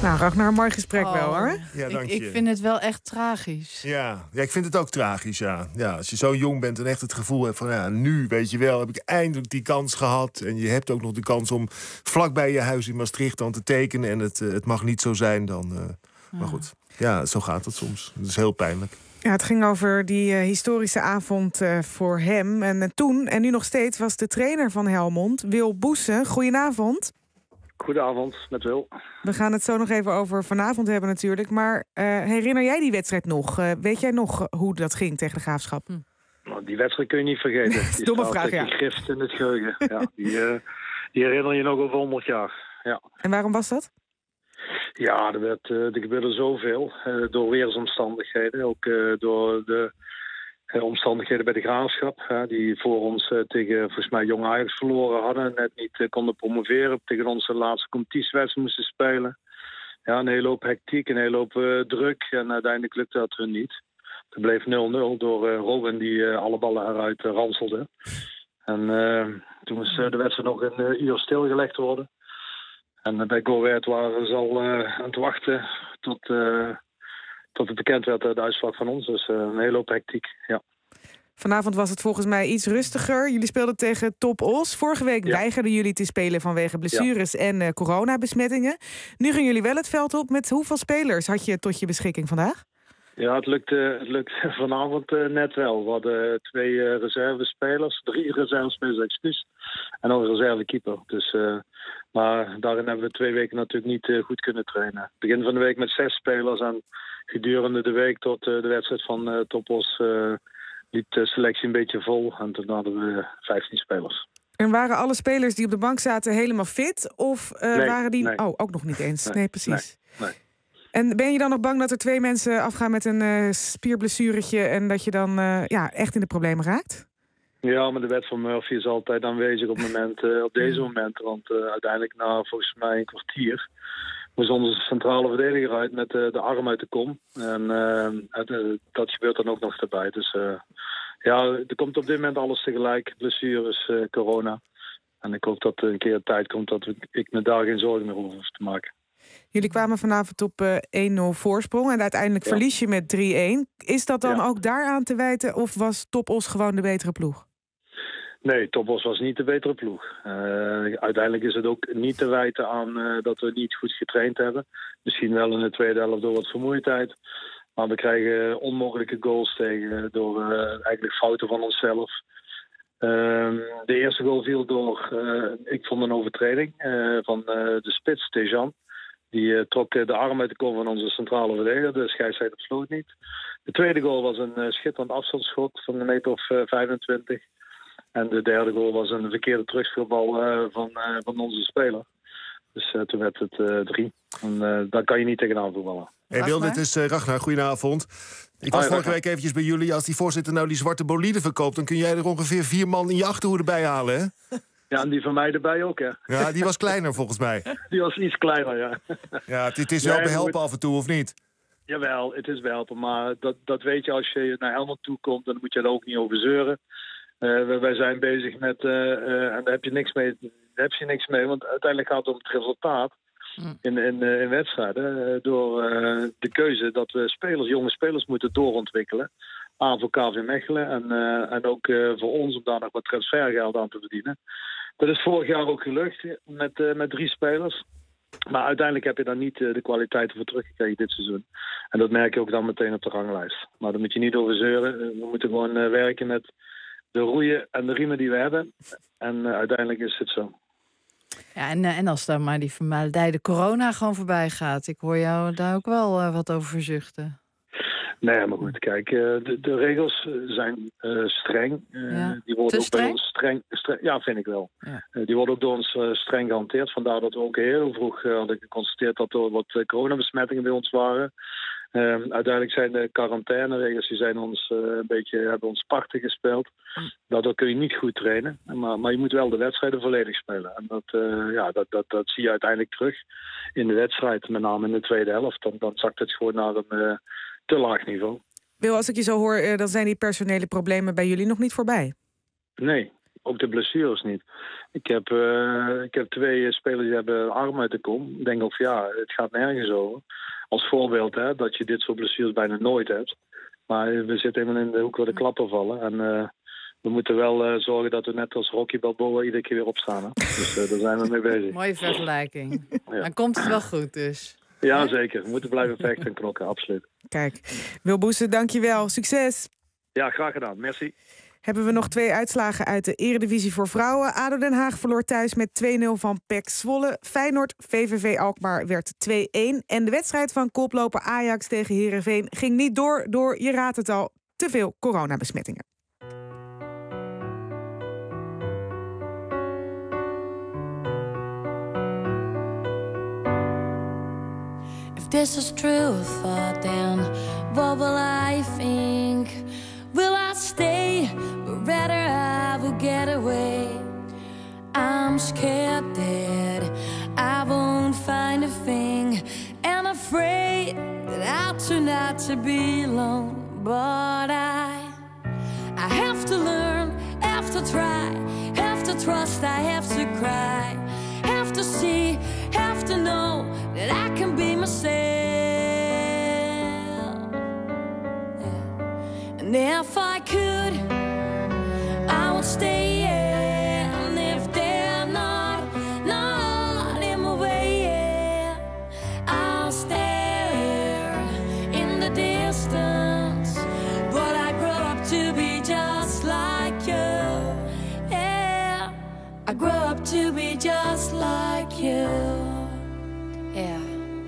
Nou, Ragnar, mooi gesprek wel, hoor. Ja, dank je. Ik vind het wel echt tragisch. Ja, ik vind het ook tragisch, ja. Als je zo jong bent en echt het gevoel hebt van... nu, weet je wel, heb ik eindelijk die kans gehad. En je hebt ook nog de kans om vlakbij je huis in Maastricht dan te tekenen. En het mag niet zo zijn dan... Maar goed, ja, zo gaat het soms. Het is heel pijnlijk. Ja, het ging over die historische avond voor hem. En toen, en nu nog steeds, was de trainer van Helmond, Wil Boesen. Goedenavond. Goedenavond, met Wil. We gaan het zo nog even over vanavond hebben natuurlijk. Maar herinner jij die wedstrijd nog? Weet jij nog hoe dat ging tegen de Graafschap? Nou, die wedstrijd kun je niet vergeten. Die Domme vraag, ja. Die grift in het geheugen. Ja, die herinner je nog over 100 jaar. Ja. En waarom was dat? Ja, er gebeurde zoveel. Door weersomstandigheden. Ook door de omstandigheden bij de Graafschap. Die voor ons tegen, volgens mij, Jong Ajax verloren hadden. Net niet konden promoveren. Tegen onze laatste competitiewedstrijd moesten spelen. Ja, een hele hoop hectiek, een hele hoop druk. En uiteindelijk lukte dat hun niet. Het bleef 0-0 door Robin die alle ballen eruit ranselde. En toen moest de wedstrijd nog een uur stilgelegd worden. En bij Go Ahead waren ze al aan het wachten tot het bekend werd de uitslag van ons. Dus een hele hoop hectiek, ja. Vanavond was het volgens mij iets rustiger. Jullie speelden tegen Top Os. Vorige week weigerden jullie te spelen vanwege blessures en coronabesmettingen. Nu gaan jullie wel het veld op. Met hoeveel spelers had je tot je beschikking vandaag? Ja, het lukt vanavond net wel. We hadden 2 reservespelers, 3 reservespelers, excuus. En nog een reservekeeper. Dus, maar daarin hebben we 2 weken natuurlijk niet goed kunnen trainen. Begin van de week met 6 spelers en gedurende de week tot de wedstrijd van Topos liep de selectie een beetje vol. En toen hadden we 15 spelers. En waren alle spelers die op de bank zaten helemaal fit? Of waren die... Nee. Oh, ook nog niet eens. Nee, precies. Nee. En ben je dan nog bang dat er 2 mensen afgaan met een spierblessuretje en dat je dan echt in de problemen raakt? Ja, maar de wet van Murphy is altijd aanwezig op deze momenten. Want uiteindelijk na volgens mij een kwartier moest onze centrale verdediger uit met de arm uit de kom. En dat gebeurt dan ook nog erbij. Dus er komt op dit moment alles tegelijk. Blessures, corona. En ik hoop dat er een keer tijd komt dat ik me daar geen zorgen meer over hoef te maken. Jullie kwamen vanavond op 1-0 voorsprong en uiteindelijk verlies je met 3-1. Is dat dan ook daaraan te wijten of was Top Os gewoon de betere ploeg? Nee, Top Os was niet de betere ploeg. Uiteindelijk is het ook niet te wijten aan dat we niet goed getraind hebben. Misschien wel in de tweede helft door wat vermoeidheid. Maar we krijgen onmogelijke goals tegen door eigenlijk fouten van onszelf. De eerste goal viel door, ik vond een overtreding van de spits, Tejan. Die trok de arm uit de kom van onze centrale verdediger. De scheidsrechter floot niet. De tweede goal was een schitterend afstandsschot van een meter of 25. En de derde goal was een verkeerde terugspeelbal van onze speler. Dus toen werd het 3. En daar kan je niet tegenaan voetballen. Hey Wil, dit is Ragnar. Goedenavond. Ik was vorige week eventjes bij jullie. Als die voorzitter nou die zwarte bolide verkoopt, dan kun jij er ongeveer 4 man in je achterhoede bij halen, hè? Ja, en die van mij erbij ook, hè? Ja, die was kleiner volgens mij. Die was iets kleiner, ja. Ja, het is wel behelpen af en toe, of niet? Jawel, het is behelpen. Maar dat weet je als je naar Helmond toe komt, dan moet je er ook niet over zeuren. Wij zijn bezig met... en daar heb je niks mee, want uiteindelijk gaat het om het resultaat in wedstrijden. Door de keuze dat we jonge spelers moeten doorontwikkelen. Aan voor KV Mechelen en ook voor ons om daar nog wat transfergeld aan te verdienen. Dat is vorig jaar ook gelukt met 3 spelers. Maar uiteindelijk heb je daar niet de kwaliteiten voor teruggekregen dit seizoen. En dat merk je ook dan meteen op de ranglijst. Maar daar moet je niet over zeuren. We moeten gewoon werken met de roeien en de riemen die we hebben. En uiteindelijk is het zo. Ja, en als dan maar die vermaledijde corona gewoon voorbij gaat. Ik hoor jou daar ook wel wat over verzuchten. Nee, maar goed, kijk, de regels zijn streng. Die worden ook bij ons streng. Ja, vind ik wel. Ja. Die worden ook door ons streng gehanteerd. Vandaar dat we ook heel vroeg hadden geconstateerd dat er wat coronabesmettingen bij ons waren. Uiteindelijk zijn de quarantaineregels die zijn hebben ons parten gespeeld. Daardoor kun je niet goed trainen. Maar je moet wel de wedstrijden volledig spelen. En dat zie je uiteindelijk terug in de wedstrijd. Met name in de tweede helft. Dan zakt het gewoon naar een te laag niveau. Wil, als ik je zo hoor, dan zijn die personele problemen bij jullie nog niet voorbij? Nee, ook de blessures niet. Ik heb 2 spelers die hebben arm uit de kom. Ik denk ook het gaat nergens over. Als voorbeeld dat je dit soort blessures bijna nooit hebt. Maar we zitten helemaal in de hoek waar de klappen vallen. En we moeten wel zorgen dat we net als Rocky Balboa iedere keer weer opstaan. Hè? Dus daar zijn we mee bezig. Mooie vergelijking. Dan komt het wel goed dus. Ja, zeker. We moeten blijven vechten en knokken, absoluut. Kijk, Wil Boesse, dankjewel. Succes. Ja, graag gedaan. Merci. Hebben we nog 2 uitslagen uit de Eredivisie voor vrouwen. ADO Den Haag verloor thuis met 2-0 van PEC Zwolle. Feyenoord VVV Alkmaar werd 2-1. En de wedstrijd van koploper Ajax tegen Heerenveen ging niet door, je raadt het al, te veel coronabesmettingen. If this is true thought, then what will I think? Will I stay, or rather I will get away? I'm scared that I won't find a thing, and afraid that I'll turn out to be alone. But I have to learn, have to try, have to trust, I have to cry, have to see, have to know that I can be myself. And if I could, I would stay. And if they're not in my way, I'll stare in the distance. But I grow up to be just like you. Yeah, I grow up to be just like you. Yeah.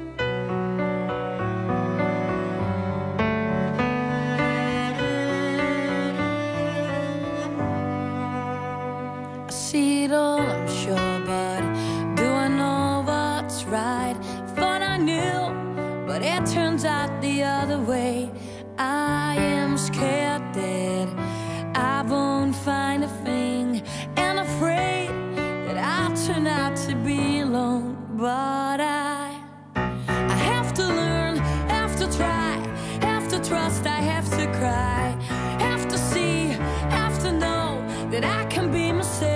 See it all, I'm sure, but do I know what's right? Thought I knew, but it turns out the other way. I am scared that I won't find a thing, and afraid that I'll turn out to be alone. But I have to learn, have to try, have to trust, I have to cry, have to see, have to know that I can be myself.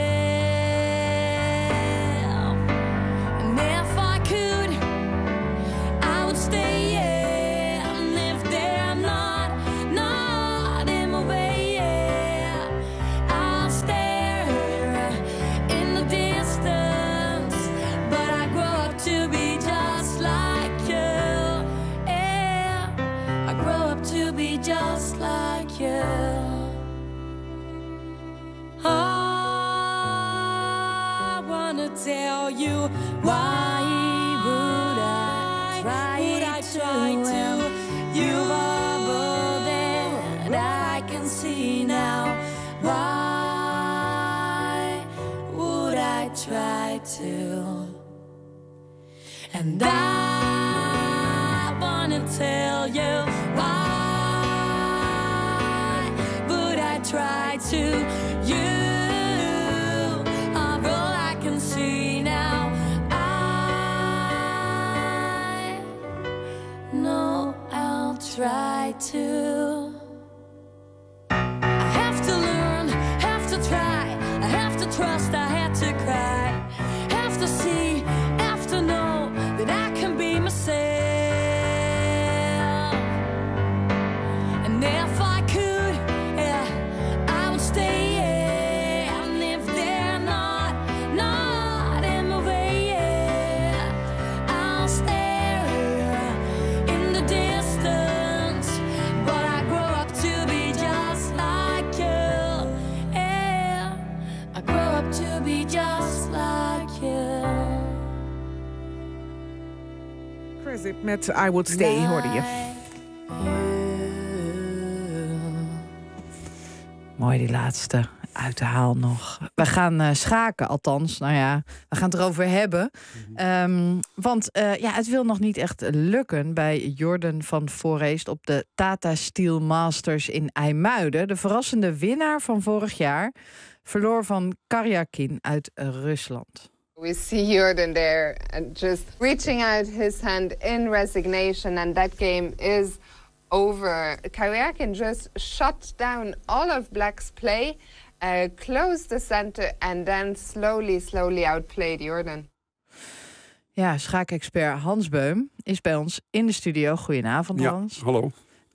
And if I could, I would stay. And if they're not in my way, I'll stare in the distance. But I grow up to be just like you. Yeah, I grow up to be just like you. I wanna tell you why would I try to you are more than I can see now. Why would I try to? And I wanna tell you why would I try to? You are all I can see now. I know I'll try to. I have to learn, have to try, I have to trust, I have to cry, have to see, have to know that I can be myself. And if I could, yeah, I would stay. And if they're not in my way, yeah, I'll stare in the distance. But I grow up to be just like you. Yeah, I grow up to be just like you. Chris met I Would Stay, hoorde je. Mooi die laatste uit de haal nog. We gaan schaken, althans. Nou ja, we gaan het erover hebben. Want het wil nog niet echt lukken bij Jordan van Foreest op de Tata Steel Masters in IJmuiden. De verrassende winnaar van vorig jaar verloor van Karjakin uit Rusland. We see Jordan there and just reaching out his hand in resignation, and that game is over. Karjakin just shut down all of Black's play closed the center and then slowly outplayed Jordan. Ja, schaakexpert Hans Beum is bij ons in de studio. Goedenavond, Hans. Hallo.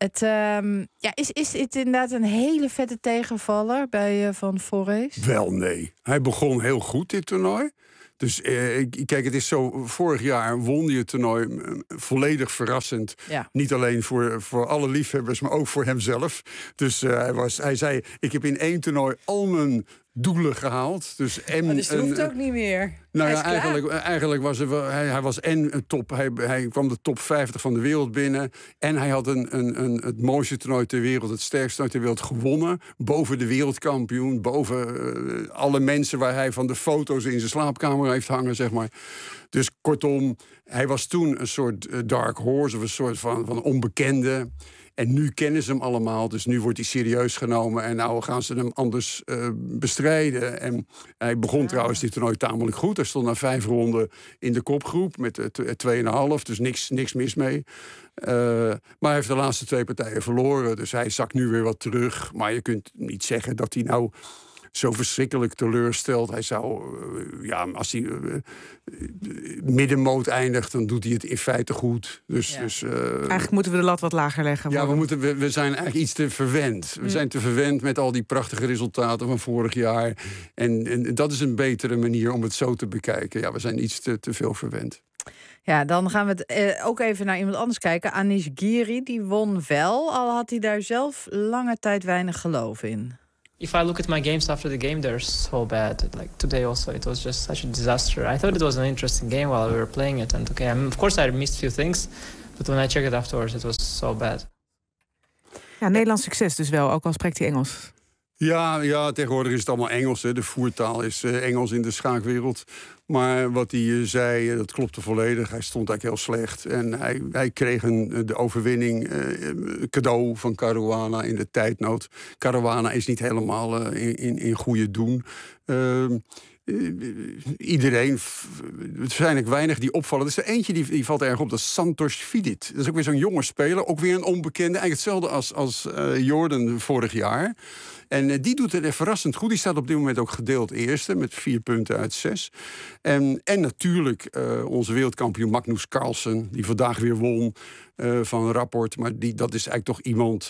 Is het inderdaad een hele vette tegenvaller bij Van Forees? Wel, nee. Hij begon heel goed, dit toernooi. Dus kijk, het is zo, vorig jaar won hij het toernooi volledig verrassend. Ja. Niet alleen voor alle liefhebbers, maar ook voor hemzelf. Dus hij zei, ik heb in 1 toernooi al mijn doelen gehaald. Dus dat hoeft ook niet meer. Nou ja, eigenlijk was hij was en top. Hij kwam de top 50 van de wereld binnen. En hij had het mooiste toernooi ter wereld, het sterkste toernooi ter wereld gewonnen. Boven de wereldkampioen, boven alle mensen waar hij van de foto's in zijn slaapkamer heeft hangen, zeg maar. Dus kortom, hij was toen een soort dark horse of een soort van onbekende. En nu kennen ze hem allemaal, dus nu wordt hij serieus genomen. En nou gaan ze hem anders bestrijden. En hij begon trouwens dit toernooi tamelijk goed. Hij stond na 5 ronden in de kopgroep met 2,5. Dus niks mis mee. Maar hij heeft de laatste 2 partijen verloren. Dus hij zakt nu weer wat terug. Maar je kunt niet zeggen dat hij nou zo verschrikkelijk teleurstelt. Hij zou, als hij middenmoot eindigt, dan doet hij het in feite goed. Dus, eigenlijk moeten we de lat wat lager leggen. Ja, we zijn eigenlijk iets te verwend. We zijn te verwend met al die prachtige resultaten van vorig jaar. En dat is een betere manier om het zo te bekijken. Ja, we zijn iets te veel verwend. Ja, dan gaan we het ook even naar iemand anders kijken. Anish Giri, die won wel, al had hij daar zelf lange tijd weinig geloof in. If I look at my games after the game, they're so bad. Like today also, it was just such a disaster. I thought it was an interesting game while we were playing it. And of course I missed a few things. But when I checked it afterwards, it was so bad. Ja, Nederlands succes dus wel, ook al spreekt hij Engels. Ja, tegenwoordig is het allemaal Engels. Hè. De voertaal is Engels in de schaakwereld. Maar wat hij zei, dat klopte volledig. Hij stond eigenlijk heel slecht. En hij kreeg de overwinning cadeau van Caruana in de tijdnood. Caruana is niet helemaal in goede doen. Iedereen, waarschijnlijk weinig die opvallen. Er is er eentje die valt erg op, dat is Santosh Vidit. Dat is ook weer zo'n jonge speler, ook weer een onbekende. Eigenlijk hetzelfde als Jordan vorig jaar. En die doet het verrassend goed. Die staat op dit moment ook gedeeld eerste met 4 punten uit 6. En natuurlijk onze wereldkampioen Magnus Carlsen, die vandaag weer won van Rapport. Maar dat is eigenlijk toch iemand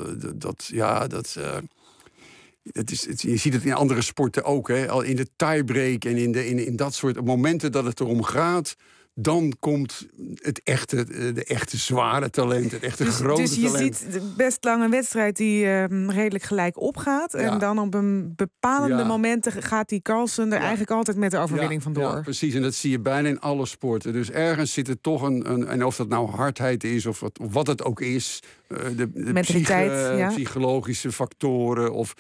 je ziet het in andere sporten ook. Hè? Al in de tiebreak en in dat soort momenten dat het erom gaat, dan komt de echte zware talent, het echte grote talent. Dus je ziet best lang een wedstrijd die redelijk gelijk opgaat. Ja. En dan op een bepalende momenten gaat die Carlsen er eigenlijk altijd met de overwinning vandoor. Ja, precies. En dat zie je bijna in alle sporten. Dus ergens zit er toch en of dat nou hardheid is of wat het ook is, de psychologische factoren of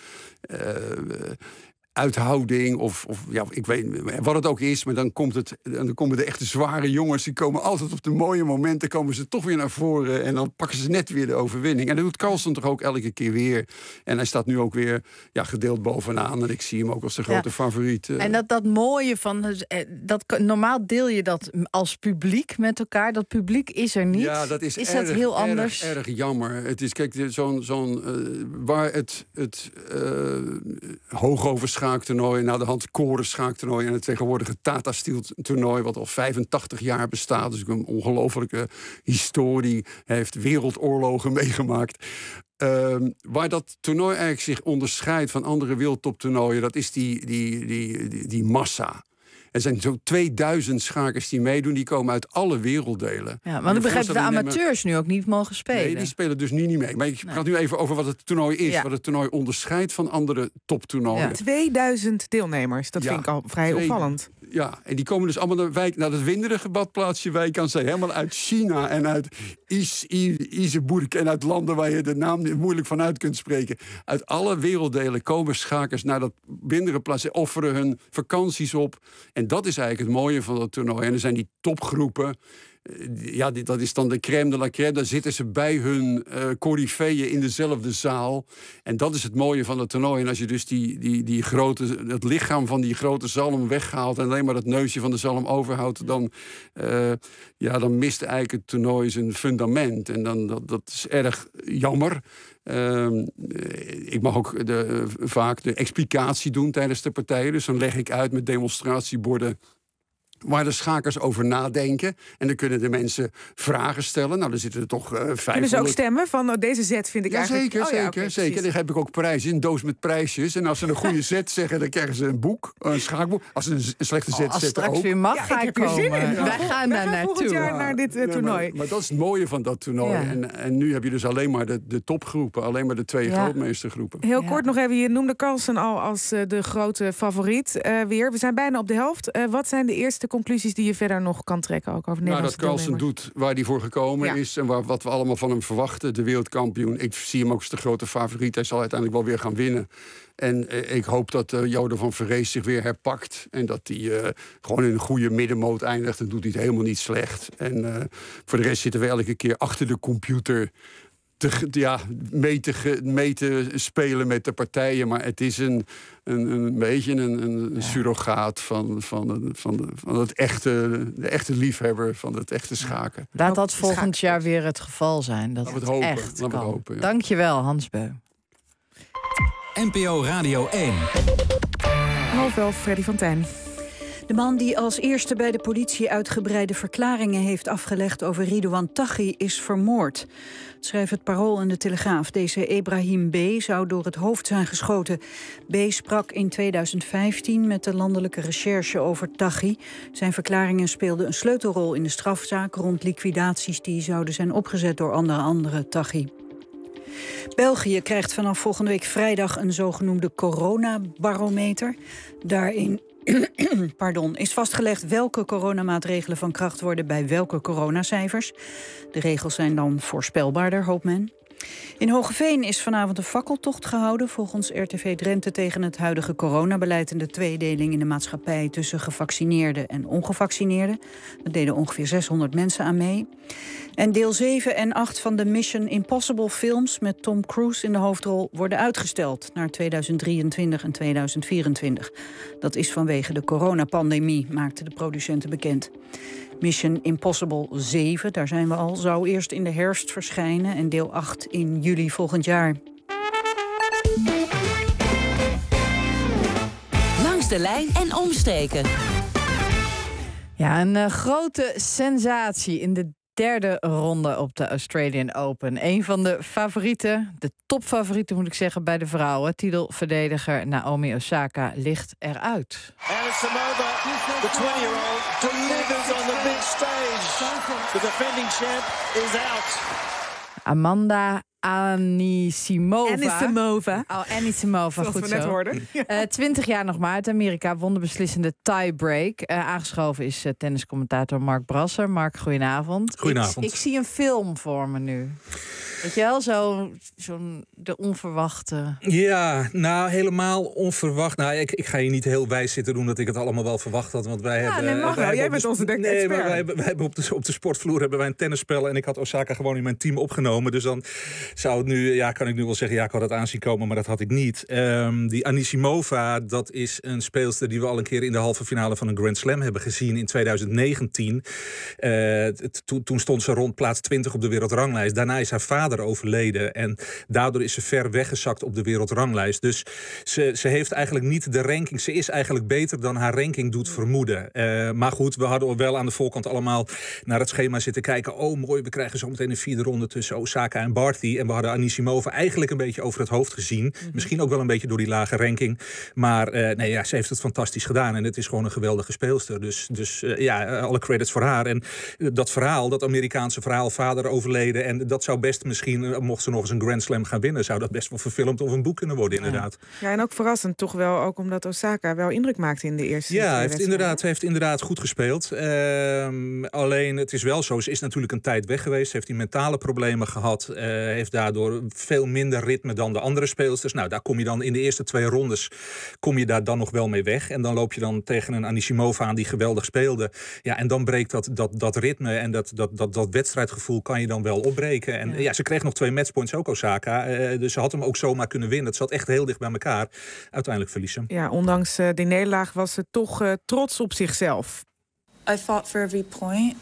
uithouding of ik weet wat het ook is, maar dan komen de echte zware jongens, die komen altijd op de mooie momenten, komen ze toch weer naar voren en dan pakken ze net weer de overwinning. En dat doet Carlsen toch ook elke keer weer. En hij staat nu ook weer gedeeld bovenaan en ik zie hem ook als de grote favoriet. En dat mooie van, normaal deel je dat als publiek met elkaar. Dat publiek is er niet. Ja, dat is dat heel anders? Erg jammer. Het is, kijk, waar het hoogover schaaktoernooi, naar de hand koren schaaktoernooi en het tegenwoordige Tata Steel toernooi, wat al 85 jaar bestaat. Dus een ongelofelijke historie. Hij heeft wereldoorlogen meegemaakt. Waar dat toernooi eigenlijk zich onderscheidt van andere wereldtoptoernooien, dat is die massa. Er zijn zo'n 2000 schakers die meedoen. Die komen uit alle werelddelen. Ja, maar ik begrijp dat de amateurs nu ook niet mogen spelen. Nee, die spelen dus nu niet mee. Maar ik praat nu even over wat het toernooi is. Ja. Wat het toernooi onderscheidt van andere toptoernooien. Ja. 2000 deelnemers, dat vind ik al vrij opvallend. Ja, en die komen dus allemaal naar het winderige badplaatsje Wijk aan Zee. Helemaal uit China en uit Izeburg en uit landen waar je de naam moeilijk van uit kunt spreken. Uit alle werelddelen komen schakers naar dat winderige plaatsje, offeren hun vakanties op. En dat is eigenlijk het mooie van dat toernooi. En er zijn die topgroepen. dat is dan de crème de la crème. Daar zitten ze bij hun coryfeeën in dezelfde zaal. En dat is het mooie van het toernooi. En als je dus het lichaam van die grote zalm weghaalt en alleen maar het neusje van de zalm overhoudt, dan mist eigenlijk het toernooi zijn fundament. En dat is erg jammer. Ik mag ook vaak de explicatie doen tijdens de partijen. Dus dan leg ik uit met demonstratieborden waar de schakers over nadenken. En dan kunnen de mensen vragen stellen. Nou, dan zitten er toch 500... Kunnen ze ook stemmen van deze zet vind ik eigenlijk... Zeker. Dan heb ik ook prijzen, een doos met prijsjes. En als ze een goede zet zeggen, dan krijgen ze een boek, een schaakboek. Als ze een slechte zet als zetten ook. Als straks weer mag, ga ik komen. Wij gaan daar naartoe. Volgend jaar naar dit toernooi. Maar dat is het mooie van dat toernooi. Ja. En nu heb je dus alleen maar de topgroepen. Alleen maar de 2 grootmeestergroepen. Heel kort nog even, je noemde Carlsen al als de grote favoriet weer. We zijn bijna op de helft. Wat zijn de eerste conclusies die je verder nog kan trekken, ook over Nederlandse deelnemers? Dat Carlsen doet waar hij voor gekomen is en wat we allemaal van hem verwachten. De wereldkampioen. Ik zie hem ook als de grote favoriet. Hij zal uiteindelijk wel weer gaan winnen. En ik hoop dat Jode van Verrees zich weer herpakt. En dat hij gewoon in een goede middenmoot eindigt. Dan doet hij het helemaal niet slecht. En voor de rest zitten we elke keer achter de computer mee te spelen met de partijen. Maar het is een beetje een surrogaat van de echte liefhebber, van het echte schaken. Laat dat volgend jaar weer het geval zijn. Dat het echt kan. Dankjewel, Hans Beu. NPO Radio 1. 11:30, Freddy van Tijn. De man die als eerste bij de politie uitgebreide verklaringen heeft afgelegd over Ridouan Taghi is vermoord. Dat schrijft het Parool en de Telegraaf. Deze Ebrahim B. zou door het hoofd zijn geschoten. B. sprak in 2015 met de landelijke recherche over Taghi. Zijn verklaringen speelden een sleutelrol in de strafzaak rond liquidaties die zouden zijn opgezet door onder andere Taghi. België krijgt vanaf volgende week vrijdag een zogenoemde coronabarometer. Daarin is vastgelegd welke coronamaatregelen van kracht worden bij welke coronacijfers. De regels zijn dan voorspelbaarder, hoopt men. In Hoogeveen is vanavond een fakkeltocht gehouden, volgens RTV Drenthe, tegen het huidige coronabeleid en de tweedeling in de maatschappij tussen gevaccineerden en ongevaccineerden. Daar deden ongeveer 600 mensen aan mee. En deel 7 en 8 van de Mission Impossible films met Tom Cruise in de hoofdrol worden uitgesteld naar 2023 en 2024. Dat is vanwege de coronapandemie, maakten de producenten bekend. Mission Impossible 7, daar zijn we al, zou eerst in de herfst verschijnen en deel 8 in juli volgend jaar. Langs de lijn en omstreken. Ja, een grote sensatie in de derde ronde op de Australian Open. Een van de favorieten, de topfavorieten moet ik zeggen, bij de vrouwen. Titelverdediger Naomi Osaka ligt eruit. Anisimova, the 20-year-old, delivers on the big stage. The defending champ is out. Amanda Anisimova. Anisimova, zoals goed we net zo. hoorden. 20 jaar nog maar uit Amerika, won de beslissende tiebreak. Aangeschoven is tenniscommentator Mark Brasser. Mark, goedenavond. Goedenavond. Ik zie een film voor me nu. Weet je wel, zo'n de onverwachte... Ja, nou, helemaal onverwacht. Nou, ik ga hier niet heel wijs zitten doen dat ik het allemaal wel verwacht had. Want wij hebben... Nee, mag wel. Jij bent onze expert. Nee, maar wij hebben op de sportvloer hebben wij een tennisspel. En ik had Osaka gewoon in mijn team opgenomen. Dus dan zou het nu... Ja, kan ik nu wel zeggen, ja, ik had het aanzien komen, maar dat had ik niet. Die Anisimova, dat is een speelster die we al een keer in de halve finale van een Grand Slam hebben gezien in 2019. Toen stond ze rond plaats 20 op de wereldranglijst. Daarna is haar vader overleden en daardoor is ze ver weggezakt op de wereldranglijst. Dus ze heeft eigenlijk niet de ranking. Ze is eigenlijk beter dan haar ranking doet vermoeden. Maar goed, we hadden wel aan de voorkant allemaal naar het schema zitten kijken. Oh mooi, we krijgen zo meteen een vierde ronde tussen Osaka en Barty. En we hadden Anisimova eigenlijk een beetje over het hoofd gezien. Mm-hmm. Misschien ook wel een beetje door die lage ranking. Maar ze heeft het fantastisch gedaan en het is gewoon een geweldige speelster. Dus alle credits voor haar. En dat verhaal, dat Amerikaanse verhaal, vader overleden, en dat zou best misschien misschien, mocht ze nog eens een Grand Slam gaan winnen, zou dat best wel verfilmd of een boek kunnen worden, inderdaad. Ja, en ook verrassend toch wel, ook omdat Osaka wel indruk maakte in de eerste hij heeft inderdaad goed gespeeld. Alleen, het is wel zo, ze is natuurlijk een tijd weg geweest. Ze heeft die mentale problemen gehad. Heeft daardoor veel minder ritme dan de andere speelsters. Nou, daar kom je dan in de eerste 2 rondes kom je daar dan nog wel mee weg. En dan loop je dan tegen een Anisimova aan die geweldig speelde. Ja, en dan breekt dat ritme en dat wedstrijdgevoel kan je dan wel opbreken. En ze kreeg nog 2 matchpoints ook, Osaka. Dus ze had hem ook zomaar kunnen winnen. Het zat echt heel dicht bij elkaar. Uiteindelijk verliezen. Ja, ondanks die nederlaag was ze toch trots op zichzelf. I fought for every point.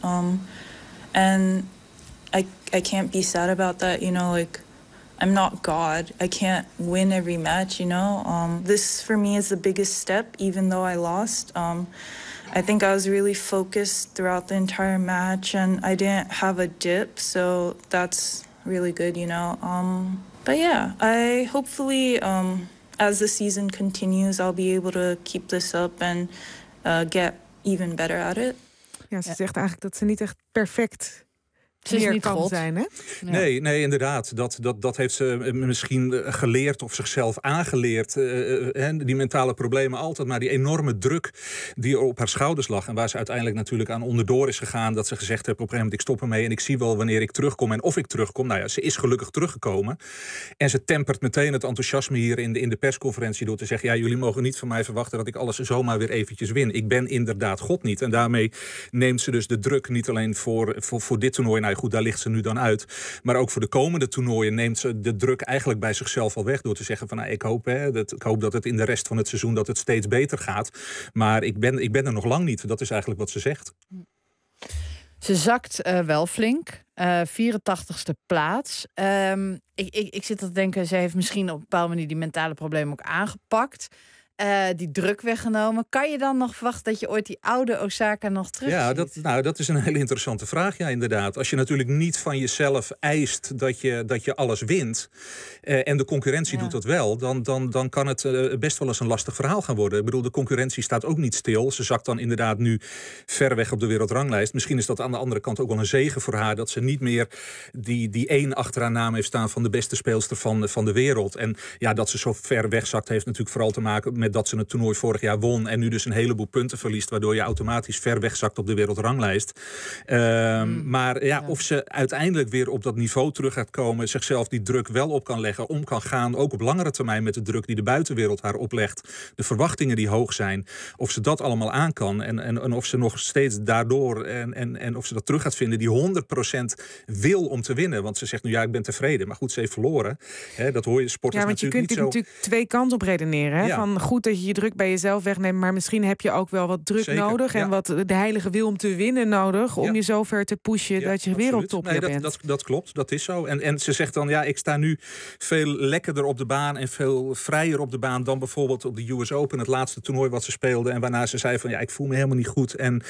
And I can't be sad about that, you know, like I'm not God. I can't win every match, you know. This for me is the biggest step, even though I lost. I think I was really focused throughout the entire match, and I didn't have a dip, so that's really good, you know. But yeah, I hopefully, as the season continues, I'll be able to keep this up and get even better at it. Ja, ze zegt eigenlijk dat ze niet echt perfect Ze is niet God. zijn, hè? Ja. Nee, inderdaad. Dat heeft ze misschien geleerd of zichzelf aangeleerd. Die mentale problemen altijd. Maar die enorme druk die er op haar schouders lag. En waar ze uiteindelijk natuurlijk aan onderdoor is gegaan. Dat ze gezegd heeft op een gegeven moment, ik stop ermee. En ik zie wel wanneer ik terugkom en of ik terugkom. Nou ja, ze is gelukkig teruggekomen. En ze tempert meteen het enthousiasme hier in de persconferentie. Door te zeggen, ja, jullie mogen niet van mij verwachten dat ik alles zomaar weer eventjes win. Ik ben inderdaad God niet. En daarmee neemt ze dus de druk niet alleen voor dit toernooi. Nou goed, daar ligt ze nu dan uit. Maar ook voor de komende toernooien neemt ze de druk eigenlijk bij zichzelf al weg. Door te zeggen van, nou, ik hoop dat het in de rest van het seizoen dat het steeds beter gaat. Maar ik ben er nog lang niet. Dat is eigenlijk wat ze zegt. Ze zakt wel flink. 84ste plaats. Ik zit te denken, ze heeft misschien op een bepaalde manier die mentale problemen ook aangepakt. Die druk weggenomen. Kan je dan nog verwachten dat je ooit die oude Osaka nog terug ziet? Ja, dat is een hele interessante vraag. Ja, inderdaad. Als je natuurlijk niet van jezelf eist dat je alles wint. En de concurrentie doet dat wel. Dan kan het best wel eens een lastig verhaal gaan worden. Ik bedoel, de concurrentie staat ook niet stil. Ze zakt dan inderdaad nu ver weg op de wereldranglijst. Misschien is dat aan de andere kant ook wel een zegen voor haar. Dat ze niet meer die 1 achter haar naam heeft staan van de beste speelster van de wereld. En ja, dat ze zo ver weg zakt heeft natuurlijk vooral te maken met dat ze het toernooi vorig jaar won en nu dus een heleboel punten verliest, waardoor je automatisch ver wegzakt op de wereldranglijst. Maar ja, of ze uiteindelijk weer op dat niveau terug gaat komen, zichzelf die druk wel op kan leggen, om kan gaan, ook op langere termijn met de druk die de buitenwereld haar oplegt, de verwachtingen die hoog zijn, of ze dat allemaal aan kan en of ze nog steeds daardoor en of ze dat terug gaat vinden, die 100% wil om te winnen. Want ze zegt nu, ja, ik ben tevreden, maar goed, ze heeft verloren. Dat hoor je sporters natuurlijk niet zo. Ja, want je kunt natuurlijk 2 kanten op redeneren. Hè? Ja. Van goed dat je je druk bij jezelf wegneemt, maar misschien heb je ook wel wat druk nodig en wat de heilige wil om te winnen nodig, om je zo ver te pushen dat je wereldtopper bent. Dat klopt, dat is zo. En ze zegt dan, ja, ik sta nu veel lekkerder op de baan en veel vrijer op de baan dan bijvoorbeeld op de US Open, het laatste toernooi wat ze speelde, en waarna ze zei van, ja, ik voel me helemaal niet goed en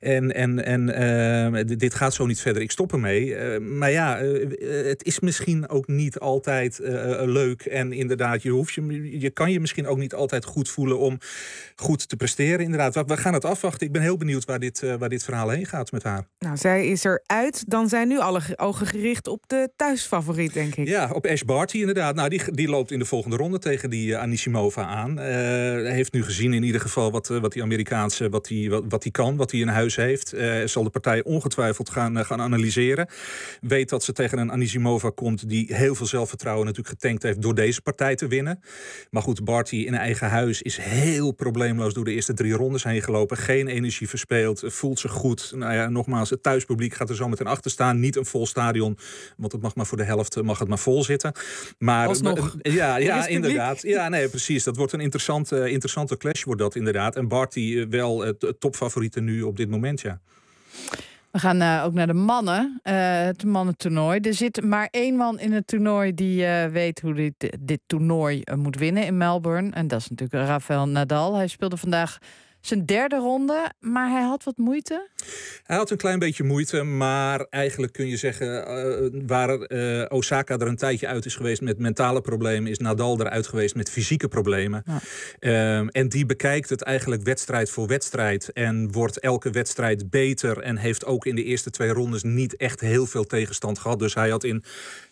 dit gaat zo niet verder, ik stop ermee. Maar ja, het is misschien ook niet altijd leuk en inderdaad, je kan je misschien ook niet altijd goed voelen om goed te presteren. Inderdaad, we gaan het afwachten. Ik ben heel benieuwd waar dit verhaal heen gaat met haar. Nou, zij is eruit. Dan zijn nu alle ogen gericht op de thuisfavoriet, denk ik. Ja, op Ash Barty inderdaad. Nou, die loopt in de volgende ronde tegen die Anisimova aan. Hij heeft nu gezien in ieder geval wat die Amerikaanse, wat hij kan, wat hij in huis heeft. Zal de partij ongetwijfeld gaan analyseren. Weet dat ze tegen een Anisimova komt die heel veel zelfvertrouwen natuurlijk getankt heeft door deze partij te winnen. Maar goed, Barty in eigen huis is heel probleemloos door de eerste 3 rondes heen gelopen. Geen energie verspeeld, voelt zich goed. Nou ja, nogmaals, het thuispubliek gaat er zo meteen achter staan. Niet een vol stadion, want het mag maar voor de helft vol zitten. Maar alsnog. Ja, inderdaad. Ja, nee, precies. Dat wordt een interessante clash, wordt dat inderdaad. En Barty wel topfavoriete nu op dit moment, ja. We gaan ook naar de mannen, het mannentoernooi. Er zit maar 1 man in het toernooi die weet hoe dit toernooi moet winnen in Melbourne. En dat is natuurlijk Rafael Nadal. Hij speelde vandaag zijn 3e ronde, maar hij had wat moeite. Hij had een klein beetje moeite, maar eigenlijk kun je zeggen, waar Osaka er een tijdje uit is geweest met mentale problemen, is Nadal eruit geweest met fysieke problemen. Ja. En die bekijkt het eigenlijk wedstrijd voor wedstrijd en wordt elke wedstrijd beter en heeft ook in de eerste 2 rondes niet echt heel veel tegenstand gehad. Dus hij had in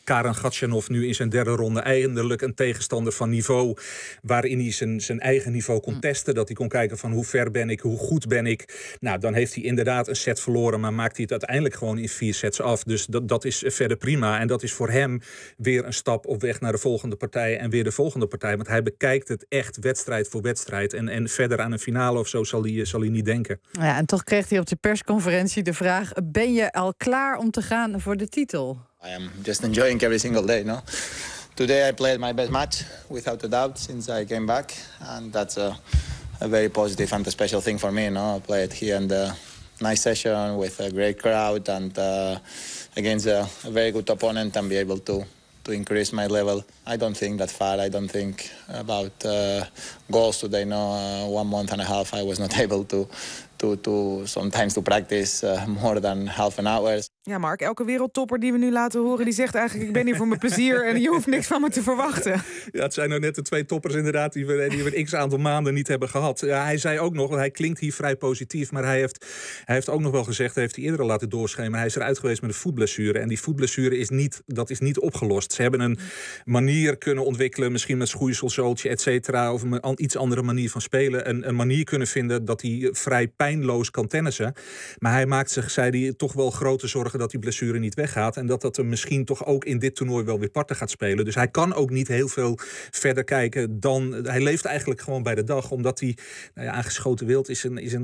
Karen Gatchanov nu in zijn derde ronde eindelijk een tegenstander van niveau, waarin hij zijn eigen niveau kon testen. Dat hij kon kijken van hoe ver ben ik, hoe goed ben ik. Nou, dan heeft hij inderdaad een set verloren, maar maakt hij het uiteindelijk gewoon in 4 sets af. Dus dat is verder prima. En dat is voor hem weer een stap op weg naar de volgende partij en weer de volgende partij. Want hij bekijkt het echt wedstrijd voor wedstrijd. En verder aan een finale of zo zal hij niet denken. Ja, en toch kreeg hij op de persconferentie de vraag: ben je al klaar om te gaan voor de titel? I am just enjoying every single day, no? Today I played my best match, without a doubt, since I came back. And that's a very positive and a special thing for me, no? I played here in the nice session with a great crowd and against a very good opponent and be able to increase my level. I don't think that far. I don't think about goals today. No, 1 month and a half I was not able to sometimes to practice more than half an hour. Ja, Mark, elke wereldtopper die we nu laten horen, die zegt eigenlijk: ik ben hier voor mijn plezier en je hoeft niks van me te verwachten. Ja, het zijn nou net de 2 toppers inderdaad die we een x-aantal maanden niet hebben gehad. Ja, hij zei ook nog, want hij klinkt hier vrij positief, maar hij heeft ook nog wel gezegd, heeft hij eerder laten doorschemeren, hij is eruit geweest met een voetblessure. En die voetblessure is niet opgelost. Ze hebben een manier kunnen ontwikkelen, misschien met schoeisel, zooltje, et cetera, of een iets andere manier van spelen. Een manier kunnen vinden dat hij vrij pijnloos kan tennissen. Maar hij maakt zich, zei hij, toch wel grote zorgen dat die blessure niet weggaat. En dat er misschien toch ook in dit toernooi wel weer parten gaat spelen. Dus hij kan ook niet heel veel verder kijken dan. Hij leeft eigenlijk gewoon bij de dag. Omdat hij aangeschoten wild is.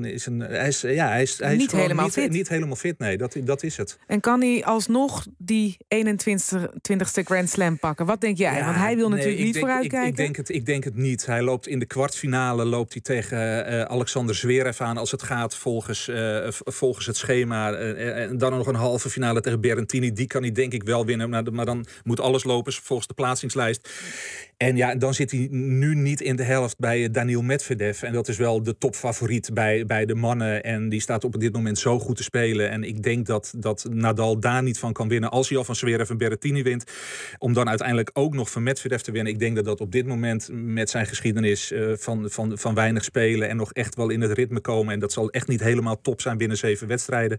Hij is niet helemaal fit. Niet helemaal fit, nee. Dat is het. En kan hij alsnog die 21ste Grand Slam pakken? Wat denk jij? Want hij wil natuurlijk niet vooruitkijken. Ik denk het niet. Hij loopt in de kwartfinale tegen Alexander Zverev aan als het gaat volgens het schema. En dan nog een halve finale tegen Berrettini. Die kan hij denk ik wel winnen. Maar dan moet alles lopen volgens de plaatsingslijst. En ja, dan zit hij nu niet in de helft bij Daniil Medvedev. En dat is wel de topfavoriet bij de mannen. En die staat op dit moment zo goed te spelen. En ik denk dat Nadal daar niet van kan winnen. Als hij al van Zverev en Berrettini wint. Om dan uiteindelijk ook nog van Medvedev te winnen. Ik denk dat op dit moment met zijn geschiedenis van weinig spelen. En nog echt wel in het ritme komen. En dat zal echt niet helemaal top zijn binnen 7 wedstrijden.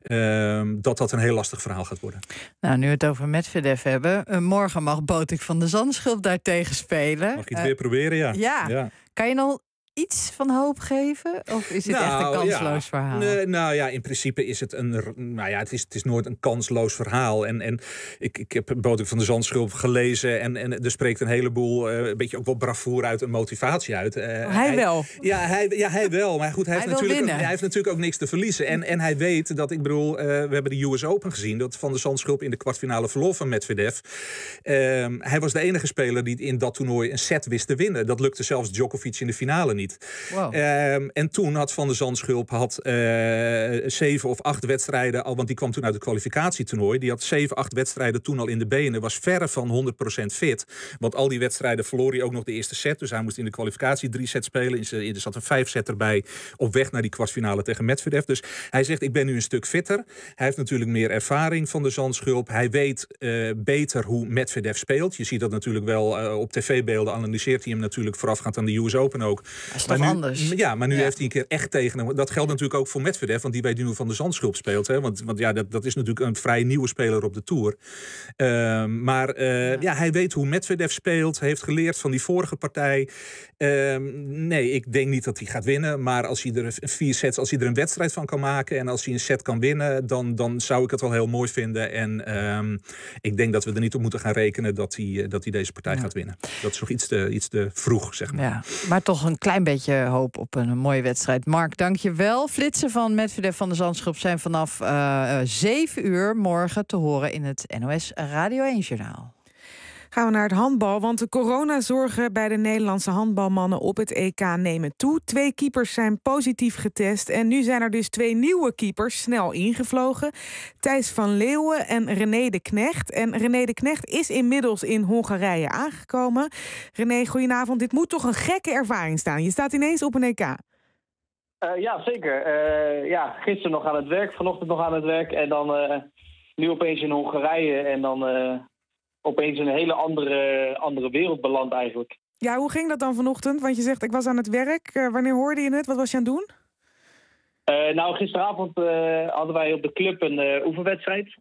Dat een heel lastig verhaal gaat worden. Nou, nu we het over Medvedev hebben. Morgen mag Botik van de Zandschulp daar tegen spelen. Mag je het weer proberen, ja. Kan je nog iets van hoop geven? Of is het echt een kansloos verhaal? Nou ja, in principe is het het is nooit een kansloos verhaal. En ik heb Botik van de Zandschulp gelezen en er spreekt een heleboel, een beetje ook wel bravoer uit en motivatie uit. Hij wel. Ja, hij wel. Maar goed, hij heeft natuurlijk ook niks te verliezen. En hij weet dat, ik bedoel, we hebben de US Open gezien, dat Van de Zandschulp in de kwartfinale verloor van Medvedev. Hij was de enige speler die in dat toernooi een set wist te winnen. Dat lukte zelfs Djokovic in de finale niet. Wow. En toen had Van de Zandschulp 7 of 8 wedstrijden al, want die kwam toen uit het kwalificatietoernooi. Die had 7, 8 wedstrijden toen al in de benen. Was verre van 100% fit. Want al die wedstrijden verloor hij ook nog de eerste set. Dus hij moest in de kwalificatie 3 sets spelen. Er zat een 5-set erbij op weg naar die kwartfinale tegen Medvedev. Dus hij zegt, ik ben nu een stuk fitter. Hij heeft natuurlijk meer ervaring, Van de Zandschulp. Hij weet beter hoe Medvedev speelt. Je ziet dat natuurlijk wel op tv-beelden. Analyseert hij hem natuurlijk voorafgaand aan de US Open ook. Maar nu, anders. Ja, maar nu heeft hij een keer echt tegen hem. Dat geldt natuurlijk ook voor Medvedev, want die weet nu hoe Van de Zandschulp speelt. Hè? Want dat is natuurlijk een vrij nieuwe speler op de Tour. Hij weet hoe Medvedev speelt. Heeft geleerd van die vorige partij. Nee, ik denk niet dat hij gaat winnen. Maar als hij er 4 sets, als hij er een wedstrijd van kan maken en als hij een set kan winnen, dan zou ik het wel heel mooi vinden. En ik denk dat we er niet op moeten gaan rekenen dat hij deze partij gaat winnen. Dat is nog iets te vroeg, zeg maar. Ja, maar toch een klein beetje hoop op een mooie wedstrijd. Mark, dank je wel. Flitsen van Medvedev van de Zandschulp zijn vanaf 7 uur morgen te horen in het NOS Radio 1-journaal. Gaan we naar het handbal, want de coronazorgen bij de Nederlandse handbalmannen op het EK nemen toe. 2 keepers zijn positief getest en nu zijn er dus 2 nieuwe keepers snel ingevlogen. Thijs van Leeuwen en René de Knecht. En René de Knecht is inmiddels in Hongarije aangekomen. René, goedenavond. Dit moet toch een gekke ervaring staan? Je staat ineens op een EK. Ja, zeker. Gisteren nog aan het werk, vanochtend nog aan het werk. En dan nu opeens in Hongarije en dan opeens een hele andere wereld beland eigenlijk. Ja, hoe ging dat dan vanochtend? Want je zegt, ik was aan het werk. Wanneer hoorde je het? Wat was je aan het doen? Gisteravond hadden wij op de club een oefenwedstrijd.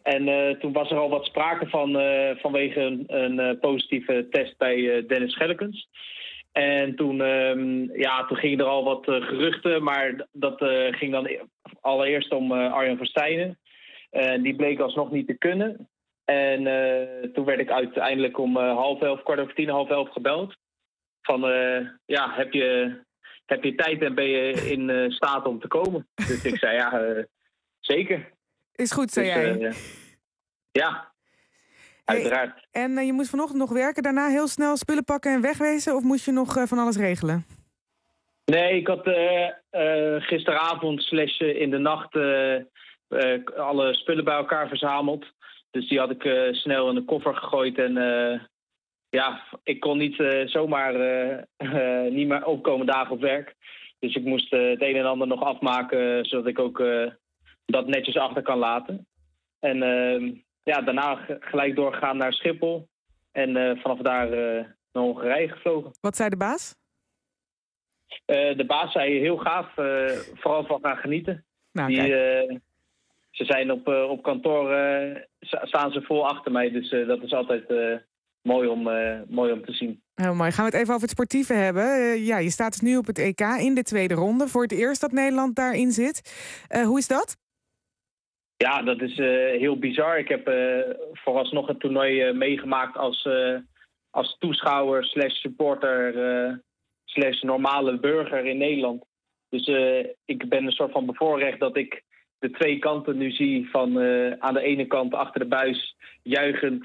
En toen was er al wat sprake van vanwege een positieve test bij Dennis Schellekens. En toen gingen er al wat geruchten, maar dat ging dan allereerst om Arjan Verstijnen. Die bleek alsnog niet te kunnen. En toen werd ik uiteindelijk om 10:30 gebeld. Van, heb je tijd en ben je in staat om te komen? Dus ik zei, zeker. Is goed, zei jij. Ja, uiteraard. En je moest vanochtend nog werken, daarna heel snel spullen pakken en wegwezen? Of moest je nog van alles regelen? Nee, ik had gisteravond / in de nacht alle spullen bij elkaar verzameld. Dus die had ik snel in de koffer gegooid. En ik kon niet zomaar niet meer opkomende dagen op werk. Dus ik moest het een en ander nog afmaken, zodat ik ook dat netjes achter kan laten. En daarna gelijk doorgegaan naar Schiphol. En vanaf daar naar Hongarije gevlogen. Wat zei de baas? De baas zei heel gaaf, vooral van gaan genieten. Nou, ze zijn op kantoor, staan ze vol achter mij. Dus dat is altijd mooi om te zien. Heel mooi. Gaan we het even over het sportieve hebben. Je staat dus nu op het EK in de tweede ronde. Voor het eerst dat Nederland daarin zit. Hoe is dat? Ja, dat is heel bizar. Ik heb vooralsnog het toernooi meegemaakt als toeschouwer / supporter / normale burger in Nederland. Dus ik ben een soort van bevoorrecht dat ik de twee kanten nu zie van aan de ene kant achter de buis juichend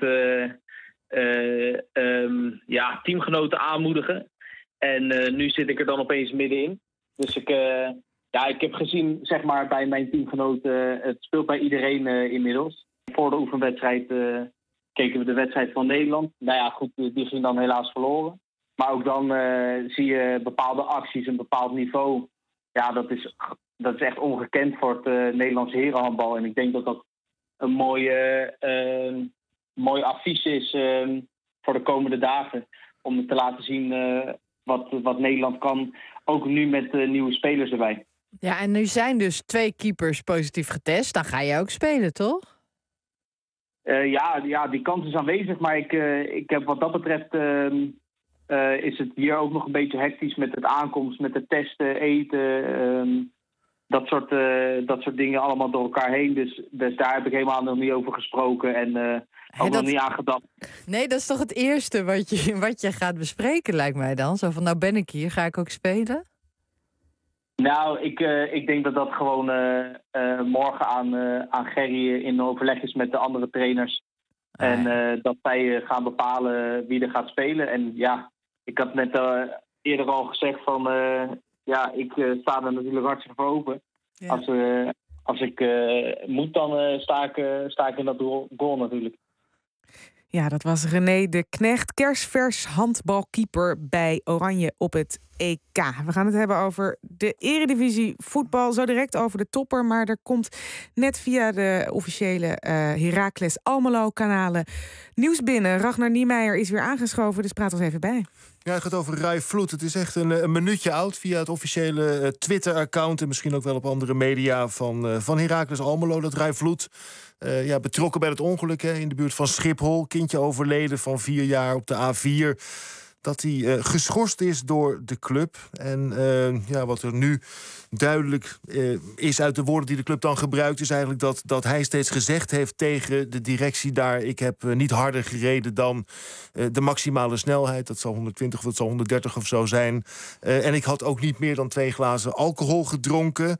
teamgenoten aanmoedigen. En nu zit ik er dan opeens middenin. Dus ik heb gezien, zeg maar, bij mijn teamgenoten, het speelt bij iedereen inmiddels. Voor de oefenwedstrijd keken we de wedstrijd van Nederland. Nou ja, goed, die ging dan helaas verloren. Maar ook dan zie je bepaalde acties, een bepaald niveau. Ja, dat is echt ongekend voor het Nederlandse herenhandbal. En ik denk dat dat een mooi advies is voor de komende dagen. Om te laten zien wat Nederland kan. Ook nu met nieuwe spelers erbij. Ja, en nu zijn dus 2 keepers positief getest. Dan ga je ook spelen, toch? Die kans is aanwezig. Maar ik heb wat dat betreft is het hier ook nog een beetje hectisch met het aankomst, met het testen, eten. Dat soort dingen allemaal door elkaar heen. Dus daar heb ik helemaal nog niet over gesproken en ook nog niet aan gedacht. Nee, dat is toch het eerste wat je gaat bespreken, lijkt mij dan? Zo van, nou ben ik hier, ga ik ook spelen? Nou, ik denk dat gewoon morgen aan Gerry in overleg is met de andere trainers. En dat zij gaan bepalen wie er gaat spelen. En ja, ik had net eerder al gezegd van... ik sta er natuurlijk hartstikke voor open. Ja. Als ik moet, dan sta ik in dat goal natuurlijk. Ja, dat was René de Knecht, kersvers handbalkeeper bij Oranje op het EK. We gaan het hebben over de Eredivisie voetbal, zo direct over de topper. Maar er komt net via de officiële Heracles Almelo-kanalen nieuws binnen. Ragnar Niemeyer is weer aangeschoven, dus praat ons even bij. Ja, het gaat over Rai Vloed. Het is echt een minuutje oud via het officiële Twitter-account... en misschien ook wel op andere media van Heracles Almelo. Dat Rai Vloed, betrokken bij het ongeluk in de buurt van Schiphol. Kindje overleden van 4 jaar op de A4... dat hij geschorst is door de club. En wat er nu duidelijk is uit de woorden die de club dan gebruikt... is eigenlijk dat hij steeds gezegd heeft tegen de directie daar... ik heb niet harder gereden dan de maximale snelheid. Dat zal 120 of dat zal 130 of zo zijn. En ik had ook niet meer dan 2 glazen alcohol gedronken.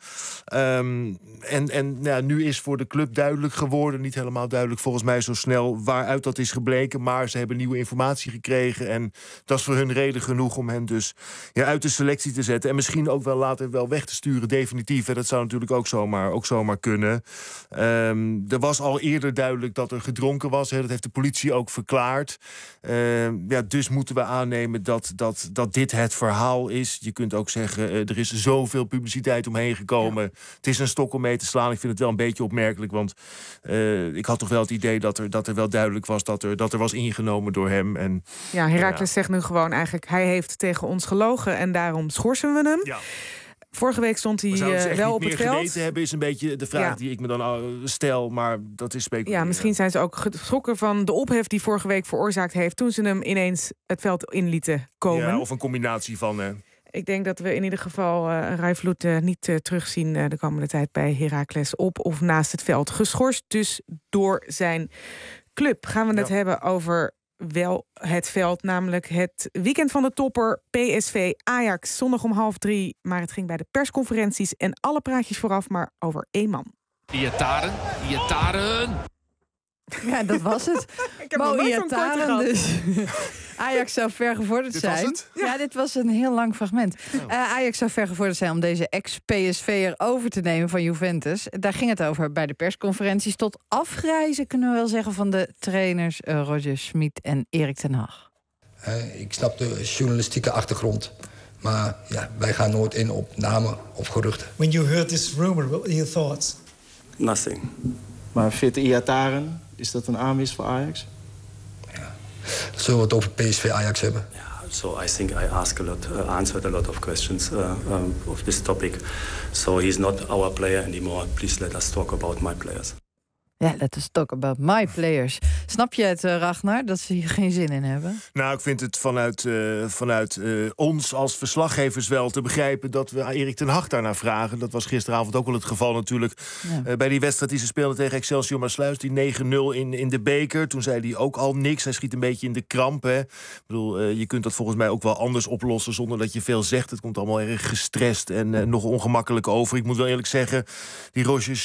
Nu is voor de club duidelijk geworden... niet helemaal duidelijk volgens mij zo snel waaruit dat is gebleken... maar ze hebben nieuwe informatie gekregen... en dat is voor hun reden genoeg om hem dus uit de selectie te zetten. En misschien ook wel later wel weg te sturen, definitief. Dat zou natuurlijk ook zomaar kunnen. Er was al eerder duidelijk dat er gedronken was. Dat heeft de politie ook verklaard. Dus moeten we aannemen dat dit het verhaal is. Je kunt ook zeggen, er is zoveel publiciteit omheen gekomen. Ja. Het is een stok om mee te slaan. Ik vind het wel een beetje opmerkelijk, want ik had toch wel het idee dat er wel duidelijk was dat er was ingenomen door hem. En, Heracles zegt nu gewoon eigenlijk, hij heeft tegen ons gelogen en daarom schorsen we hem. Ja. Vorige week stond hij wel op het veld. Meer geweten hebben is een beetje de vraag die ik me dan stel. Maar dat is speculeren. Ja, misschien zijn ze ook geschrokken van de ophef die vorige week veroorzaakt heeft toen ze hem ineens het veld in lieten komen. Ja, of een combinatie van. Ik denk dat we in ieder geval Rijvloed niet terugzien de komende tijd bij Heracles op of naast het veld. Geschorst dus door zijn club. Gaan we het hebben over wel het veld, namelijk het weekend van de topper PSV Ajax. Zondag om 2:30, maar het ging bij de persconferenties en alle praatjes vooraf maar over 1 man. Iataren. Ja, dat was het. Ik heb nog nooit zo'n korte gehad. Dus Ajax zou vergevorderd zijn. Was het? Ja, dit was een heel lang fragment. Ajax zou vergevorderd zijn om deze ex-PSV'er over te nemen van Juventus. Daar ging het over bij de persconferenties. Tot afgrijzen, kunnen we wel zeggen, van de trainers Roger Schmid en Erik ten Hag. Ik snap de journalistieke achtergrond. Maar ja, wij gaan nooit in op namen of geruchten. When you heard this rumor, what were your thoughts? Nothing. Maar Fit Iataren, is dat een aanwinst voor Ajax? Dan zullen we het over PSV Ajax hebben. So I think I answered a lot of questions of this topic. So he's not our player anymore. Please let us talk about my players. Ja, let us talk about my players. Snap je het, Ragnar, dat ze hier geen zin in hebben? Nou, ik vind het vanuit ons als verslaggevers wel te begrijpen dat we Erik ten Hag daarnaar vragen. Dat was gisteravond ook wel het geval natuurlijk. Ja. Bij die wedstrijd die ze speelden tegen Excelsior Maasluis, die 9-0 in de beker. Toen zei hij ook al niks. Hij schiet een beetje in de kramp. Hè. Ik bedoel, je kunt dat volgens mij ook wel anders oplossen zonder dat je veel zegt. Het komt allemaal erg gestrest en nog ongemakkelijk over. Ik moet wel eerlijk zeggen, die Roger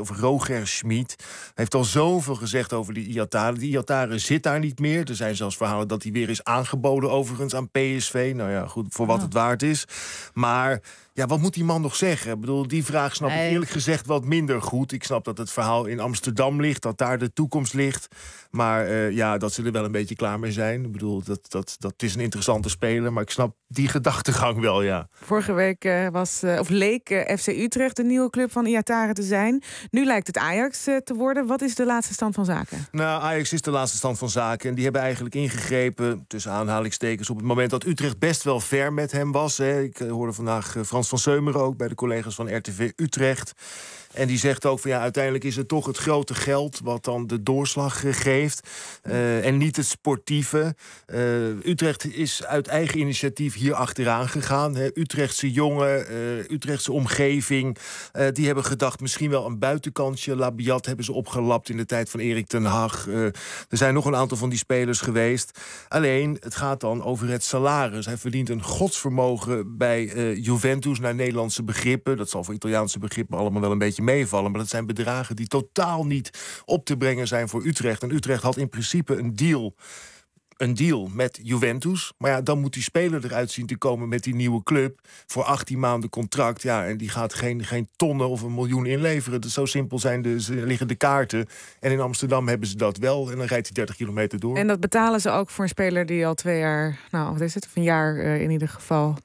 Schmid heeft al zoveel gezegd over die Iataren. Die Iataren zit daar niet meer. Er zijn zelfs verhalen dat hij weer is aangeboden overigens aan PSV. Nou ja, goed, voor wat het waard is. Maar ja, wat moet die man nog zeggen? Ik bedoel, die vraag snap ik eerlijk gezegd wat minder goed. Ik snap dat het verhaal in Amsterdam ligt, dat daar de toekomst ligt. Maar dat ze er wel een beetje klaar mee zijn. Ik bedoel, dat is een interessante speler, maar ik snap die gedachtegang wel, ja. Vorige week leek FC Utrecht de nieuwe club van Iataren te zijn. Nu lijkt het Ajax te worden. Wat is de laatste stand van zaken? Nou, Ajax is de laatste stand van zaken. En die hebben eigenlijk ingegrepen, tussen aanhalingstekens, op het moment dat Utrecht best wel ver met hem was. Hè. Ik hoorde vandaag Frans van Seumeren ook bij de collega's van RTV Utrecht. En die zegt ook van uiteindelijk is het toch het grote geld wat dan de doorslag geeft. En niet het sportieve. Utrecht is uit eigen initiatief hier achteraan gegaan. Hè. Utrechtse jongen, Utrechtse omgeving. Die hebben gedacht misschien wel een buitenkansje. Labiat hebben ze opgelapt in de tijd van Erik ten Hag. Er zijn nog een aantal van die spelers geweest. Alleen, het gaat dan over het salaris. Hij verdient een godsvermogen bij Juventus naar Nederlandse begrippen. Dat zal voor Italiaanse begrippen allemaal wel een beetje meevallen. Maar dat zijn bedragen die totaal niet op te brengen zijn voor Utrecht. En Utrecht had in principe een deal met Juventus. Maar ja, dan moet die speler eruit zien te komen met die nieuwe club voor 18 maanden contract. Ja, en die gaat geen tonnen of 1 miljoen inleveren. Dus zo simpel liggen de kaarten. En in Amsterdam hebben ze dat wel. En dan rijdt hij 30 kilometer door. En dat betalen ze ook voor een speler die al 2 jaar, wat is het? Of een jaar in ieder geval,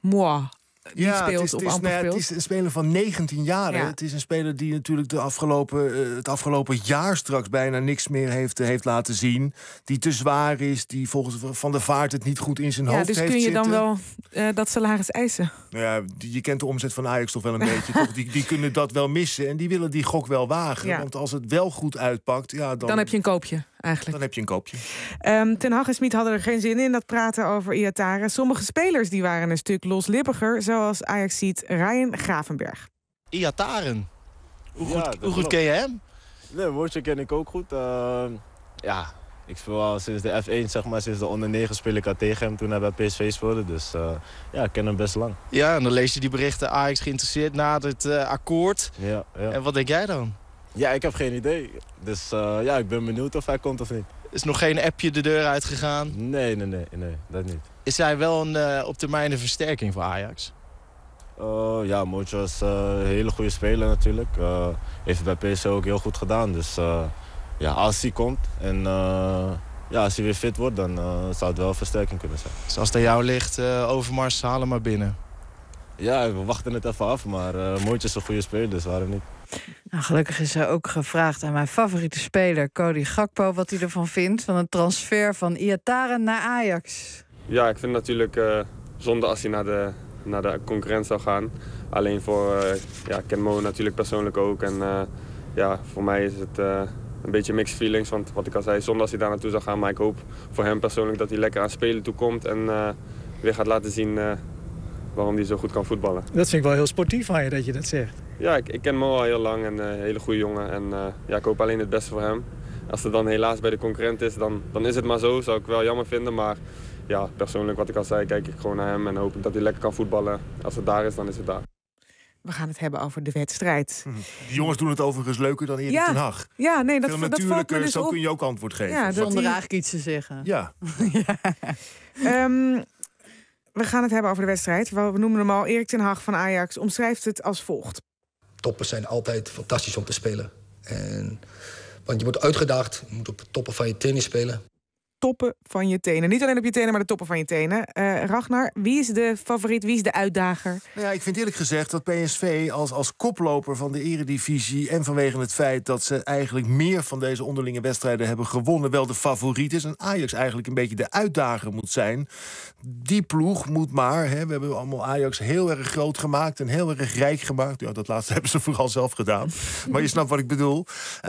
het is een speler van 19 jaar. Ja. Het is een speler die natuurlijk het afgelopen jaar straks bijna niks meer heeft laten zien. Die te zwaar is, die volgens Van der Vaart het niet goed in zijn hoofd heeft zitten. Dus kun je dan wel dat salaris eisen? Ja, je kent de omzet van Ajax toch wel een beetje. Toch? Die kunnen dat wel missen en die willen die gok wel wagen. Ja. Want als het wel goed uitpakt, dan heb je een koopje. Eigenlijk. Dan heb je een koopje. Ten Hag en Schmid hadden er geen zin in, dat praten over Iataren. Sommige spelers die waren een stuk loslippiger, zoals Ajax ziet Ryan Gravenberg. Iataren. Hoe goed ken je hem? Nee, Woordje ken ik ook goed. Ik speel al sinds de F1, zeg maar, sinds de onder 9 speel ik al tegen hem toen hij bij PSV speelde. Dus ik ken hem best lang. Ja, en dan lees je die berichten, Ajax geïnteresseerd na het akkoord. Ja. En wat denk jij dan? Ja, ik heb geen idee. Dus ik ben benieuwd of hij komt of niet. Is nog geen appje de deur uitgegaan? Nee, dat niet. Is hij wel op termijn een versterking voor Ajax? Mojo is een hele goede speler natuurlijk. Heeft het bij PSV ook heel goed gedaan. Dus als hij komt en als hij weer fit wordt, dan zou het wel een versterking kunnen zijn. Dus als het aan jou ligt, Overmars, haal hem maar binnen. Ja, we wachten het even af, maar Mojo is een goede speler, dus waarom niet? Nou, gelukkig is er ook gevraagd aan mijn favoriete speler, Cody Gakpo, wat hij ervan vindt, van een transfer van Iataren naar Ajax. Ja, ik vind het natuurlijk zonde als hij naar naar de concurrent zou gaan. Alleen ik ken Mo natuurlijk persoonlijk ook. En voor mij is het een beetje mixed feelings. Want wat ik al zei, zonder als hij daar naartoe zou gaan. Maar ik hoop voor hem persoonlijk dat hij lekker aan spelen toe komt. En weer gaat laten zien waarom hij zo goed kan voetballen. Dat vind ik wel heel sportief van je dat je dat zegt. Ja, ik ken Mo al heel lang en een hele goede jongen. En ik hoop alleen het beste voor hem. Als het dan helaas bij de concurrent is, dan is het maar zo. Zou ik wel jammer vinden, maar ja, persoonlijk wat ik al zei, kijk ik gewoon naar hem en hoop ik dat hij lekker kan voetballen. Als het daar is, dan is het daar. We gaan het hebben over de wedstrijd. Die jongens doen het overigens leuker dan Erik ten Hag. Ja, nee, dat veel valt natuurlijker, me dus zo op. kun je ook antwoord geven. Ja, zonder eigenlijk iets te zeggen. Ja. We gaan het hebben over de wedstrijd. We noemen hem al. Erik ten Hag van Ajax omschrijft het als volgt. Toppers zijn altijd fantastisch om te spelen. Want je wordt uitgedaagd, je moet op de toppen van je tenen spelen. Toppen van je tenen. Niet alleen op je tenen, maar de toppen van je tenen. Ragnar, wie is de favoriet? Wie is de uitdager? Nou ja, ik vind eerlijk gezegd dat PSV als koploper van de eredivisie... en vanwege het feit dat ze eigenlijk meer van deze onderlinge wedstrijden hebben gewonnen... wel de favoriet is en Ajax eigenlijk een beetje de uitdager moet zijn. Die ploeg moet maar... we hebben allemaal Ajax heel erg groot gemaakt en heel erg rijk gemaakt. Ja, dat laatste hebben ze vooral zelf gedaan. Maar je snapt wat ik bedoel.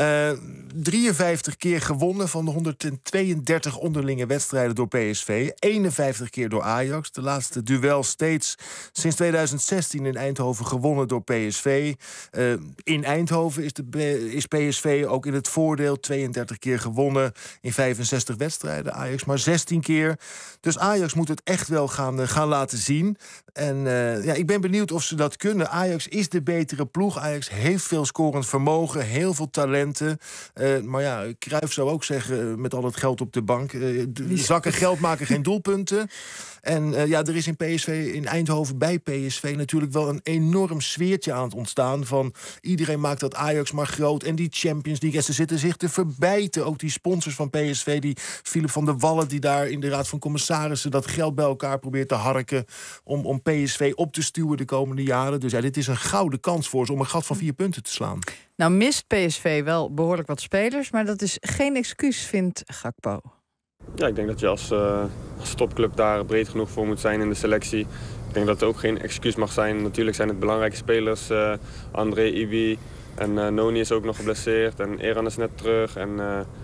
53 keer gewonnen van de 132 onderlinge wedstrijden door PSV. 51 keer door Ajax. De laatste duel steeds sinds 2016 in Eindhoven gewonnen door PSV. In Eindhoven is PSV ook in het voordeel. 32 keer gewonnen in 65 wedstrijden. Ajax maar 16 keer. Dus Ajax moet het echt wel gaan laten zien. En ik ben benieuwd of ze dat kunnen. Ajax is de betere ploeg. Ajax heeft veel scorend vermogen. Heel veel talenten. Maar ja, Cruijff zou ook zeggen, met al het geld op de bank... zakken geld maken geen doelpunten. En er is in Eindhoven bij PSV natuurlijk wel een enorm sfeertje aan het ontstaan. Van iedereen maakt dat Ajax maar groot. En die Champions League. En ze zitten zich te verbijten. Ook die sponsors van PSV, die Philip van der Wallen... die daar in de Raad van Commissarissen dat geld bij elkaar probeert te harken... om PSV op te stuwen de komende jaren. Dus dit is een gouden kans voor ze om een gat van 4 punten te slaan. Nou mist PSV wel behoorlijk wat spelers... maar dat is geen excuus, vindt Gakpo. Ja, ik denk dat je als topclub daar breed genoeg voor moet zijn in de selectie. Ik denk dat het ook geen excuus mag zijn. Natuurlijk zijn het belangrijke spelers. André, Ibi en Noni is ook nog geblesseerd. En Eran is net terug. En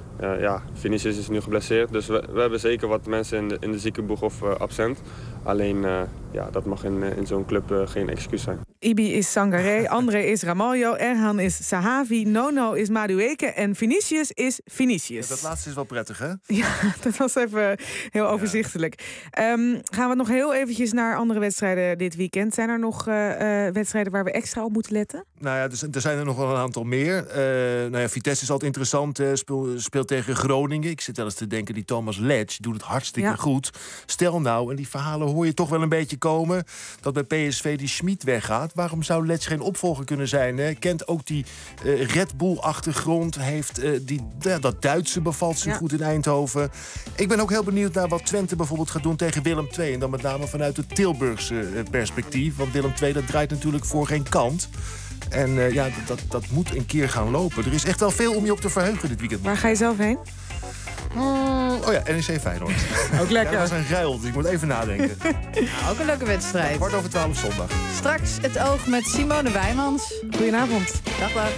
Vinicius is nu geblesseerd. Dus we hebben zeker wat mensen in de ziekenboeg of absent. Alleen, dat mag in zo'n club geen excuus zijn. Ibi is Sangaré, André is Ramaljo, Erhan is Sahavi, Nono is Madueke en Vinicius is Vinicius. Ja, dat laatste is wel prettig, hè? Ja, dat was even heel overzichtelijk. Gaan we nog heel eventjes naar andere wedstrijden dit weekend? Zijn er nog wedstrijden waar we extra op moeten letten? Nou ja, er zijn er nog wel een aantal meer. Vitesse is altijd interessant. Speelt tegen Groningen. Ik zit wel eens te denken, die Thomas Letch doet het hartstikke goed. Stel nou, en die verhalen hoor je toch wel een beetje komen... dat bij PSV die Schmid weggaat. Waarom zou Letch geen opvolger kunnen zijn? Hè? Kent ook die Red Bull-achtergrond. Heeft dat Duitse bevalt zich goed in Eindhoven. Ik ben ook heel benieuwd naar wat Twente bijvoorbeeld gaat doen tegen Willem II. En dan met name vanuit het Tilburgse perspectief. Want Willem II, dat draait natuurlijk voor geen kant. En dat moet een keer gaan lopen. Er is echt wel veel om je op te verheugen dit weekend. Waar ga je zelf heen? NEC Feyenoord. Ook lekker. Ja, dat was een ruil, dus ik moet even nadenken. Ook een leuke wedstrijd. 12:15 zondag. Straks het oog met Simone Wijmans. Goedenavond. Dag.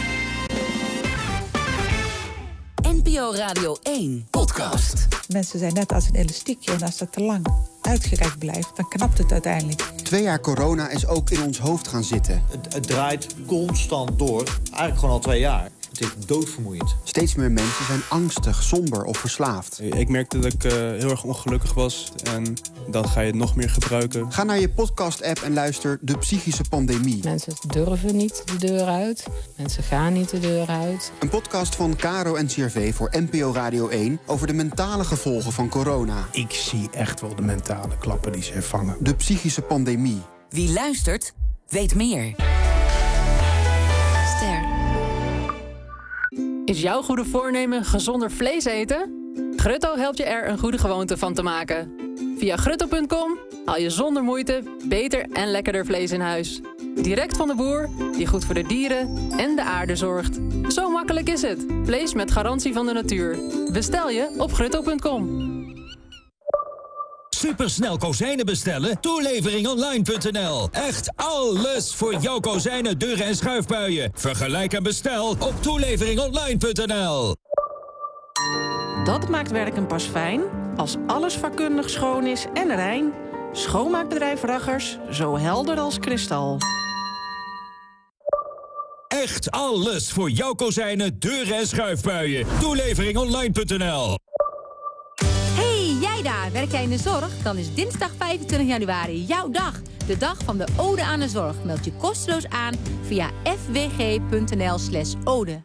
NPO Radio 1 podcast. Mensen zijn net als een elastiekje en als dat te lang uitgerekt blijft, dan knapt het uiteindelijk. 2 jaar corona is ook in ons hoofd gaan zitten. Het draait constant door, eigenlijk gewoon al 2 jaar. Het is doodvermoeiend. Steeds meer mensen zijn angstig, somber of verslaafd. Ik merkte dat ik heel erg ongelukkig was en dan ga je het nog meer gebruiken. Ga naar je podcast-app en luister De Psychische Pandemie. Mensen durven niet de deur uit. Mensen gaan niet de deur uit. Een podcast van Caro en CRV voor NPO Radio 1 over de mentale gevolgen van corona. Ik zie echt wel de mentale klappen die ze vangen. De Psychische Pandemie. Wie luistert, weet meer. Ster. Is jouw goede voornemen gezonder vlees eten? Grutto helpt je er een goede gewoonte van te maken. Via grutto.com haal je zonder moeite beter en lekkerder vlees in huis. Direct van de boer, die goed voor de dieren en de aarde zorgt. Zo makkelijk is het. Vlees met garantie van de natuur. Bestel je op grutto.com. supersnel kozijnen bestellen? Toeleveringonline.nl. Echt alles voor jouw kozijnen, deuren en schuifbuien. Vergelijk en bestel op toeleveringonline.nl. Dat maakt werken pas fijn als alles vakkundig schoon is en rein. Schoonmaakbedrijf Raggers, zo helder als kristal. Echt alles voor jouw kozijnen, deuren en schuifbuien. Toeleveringonline.nl. Hey, jij daar, werk jij in de zorg? Dan is dinsdag 25 januari jouw dag. De dag van de Ode aan de Zorg. Meld je kosteloos aan via fwg.nl/ode.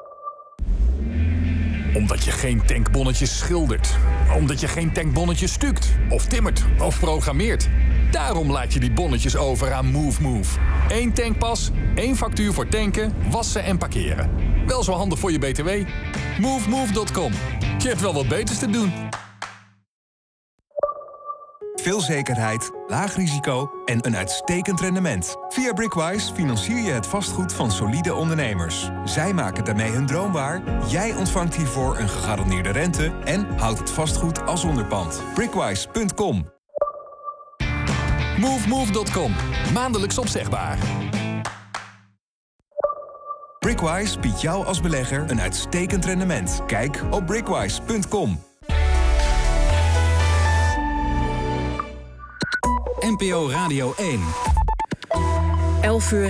Omdat je geen tankbonnetjes schildert. Omdat je geen tankbonnetjes stukt. Of timmert. Of programmeert. Daarom laat je die bonnetjes over aan MoveMove. 1 tankpas, 1 factuur voor tanken, wassen en parkeren. Wel zo handig voor je BTW. MoveMove.com. Je hebt wel wat beters te doen. Veel zekerheid, laag risico en een uitstekend rendement. Via Brickwise financier je het vastgoed van solide ondernemers. Zij maken daarmee hun droom waar. Jij ontvangt hiervoor een gegarandeerde rente en houdt het vastgoed als onderpand. Brickwise.com. MoveMove.com. Maandelijks opzegbaar. Brickwise biedt jou als belegger een uitstekend rendement. Kijk op brickwise.com. NPO Radio 1. 11 uur.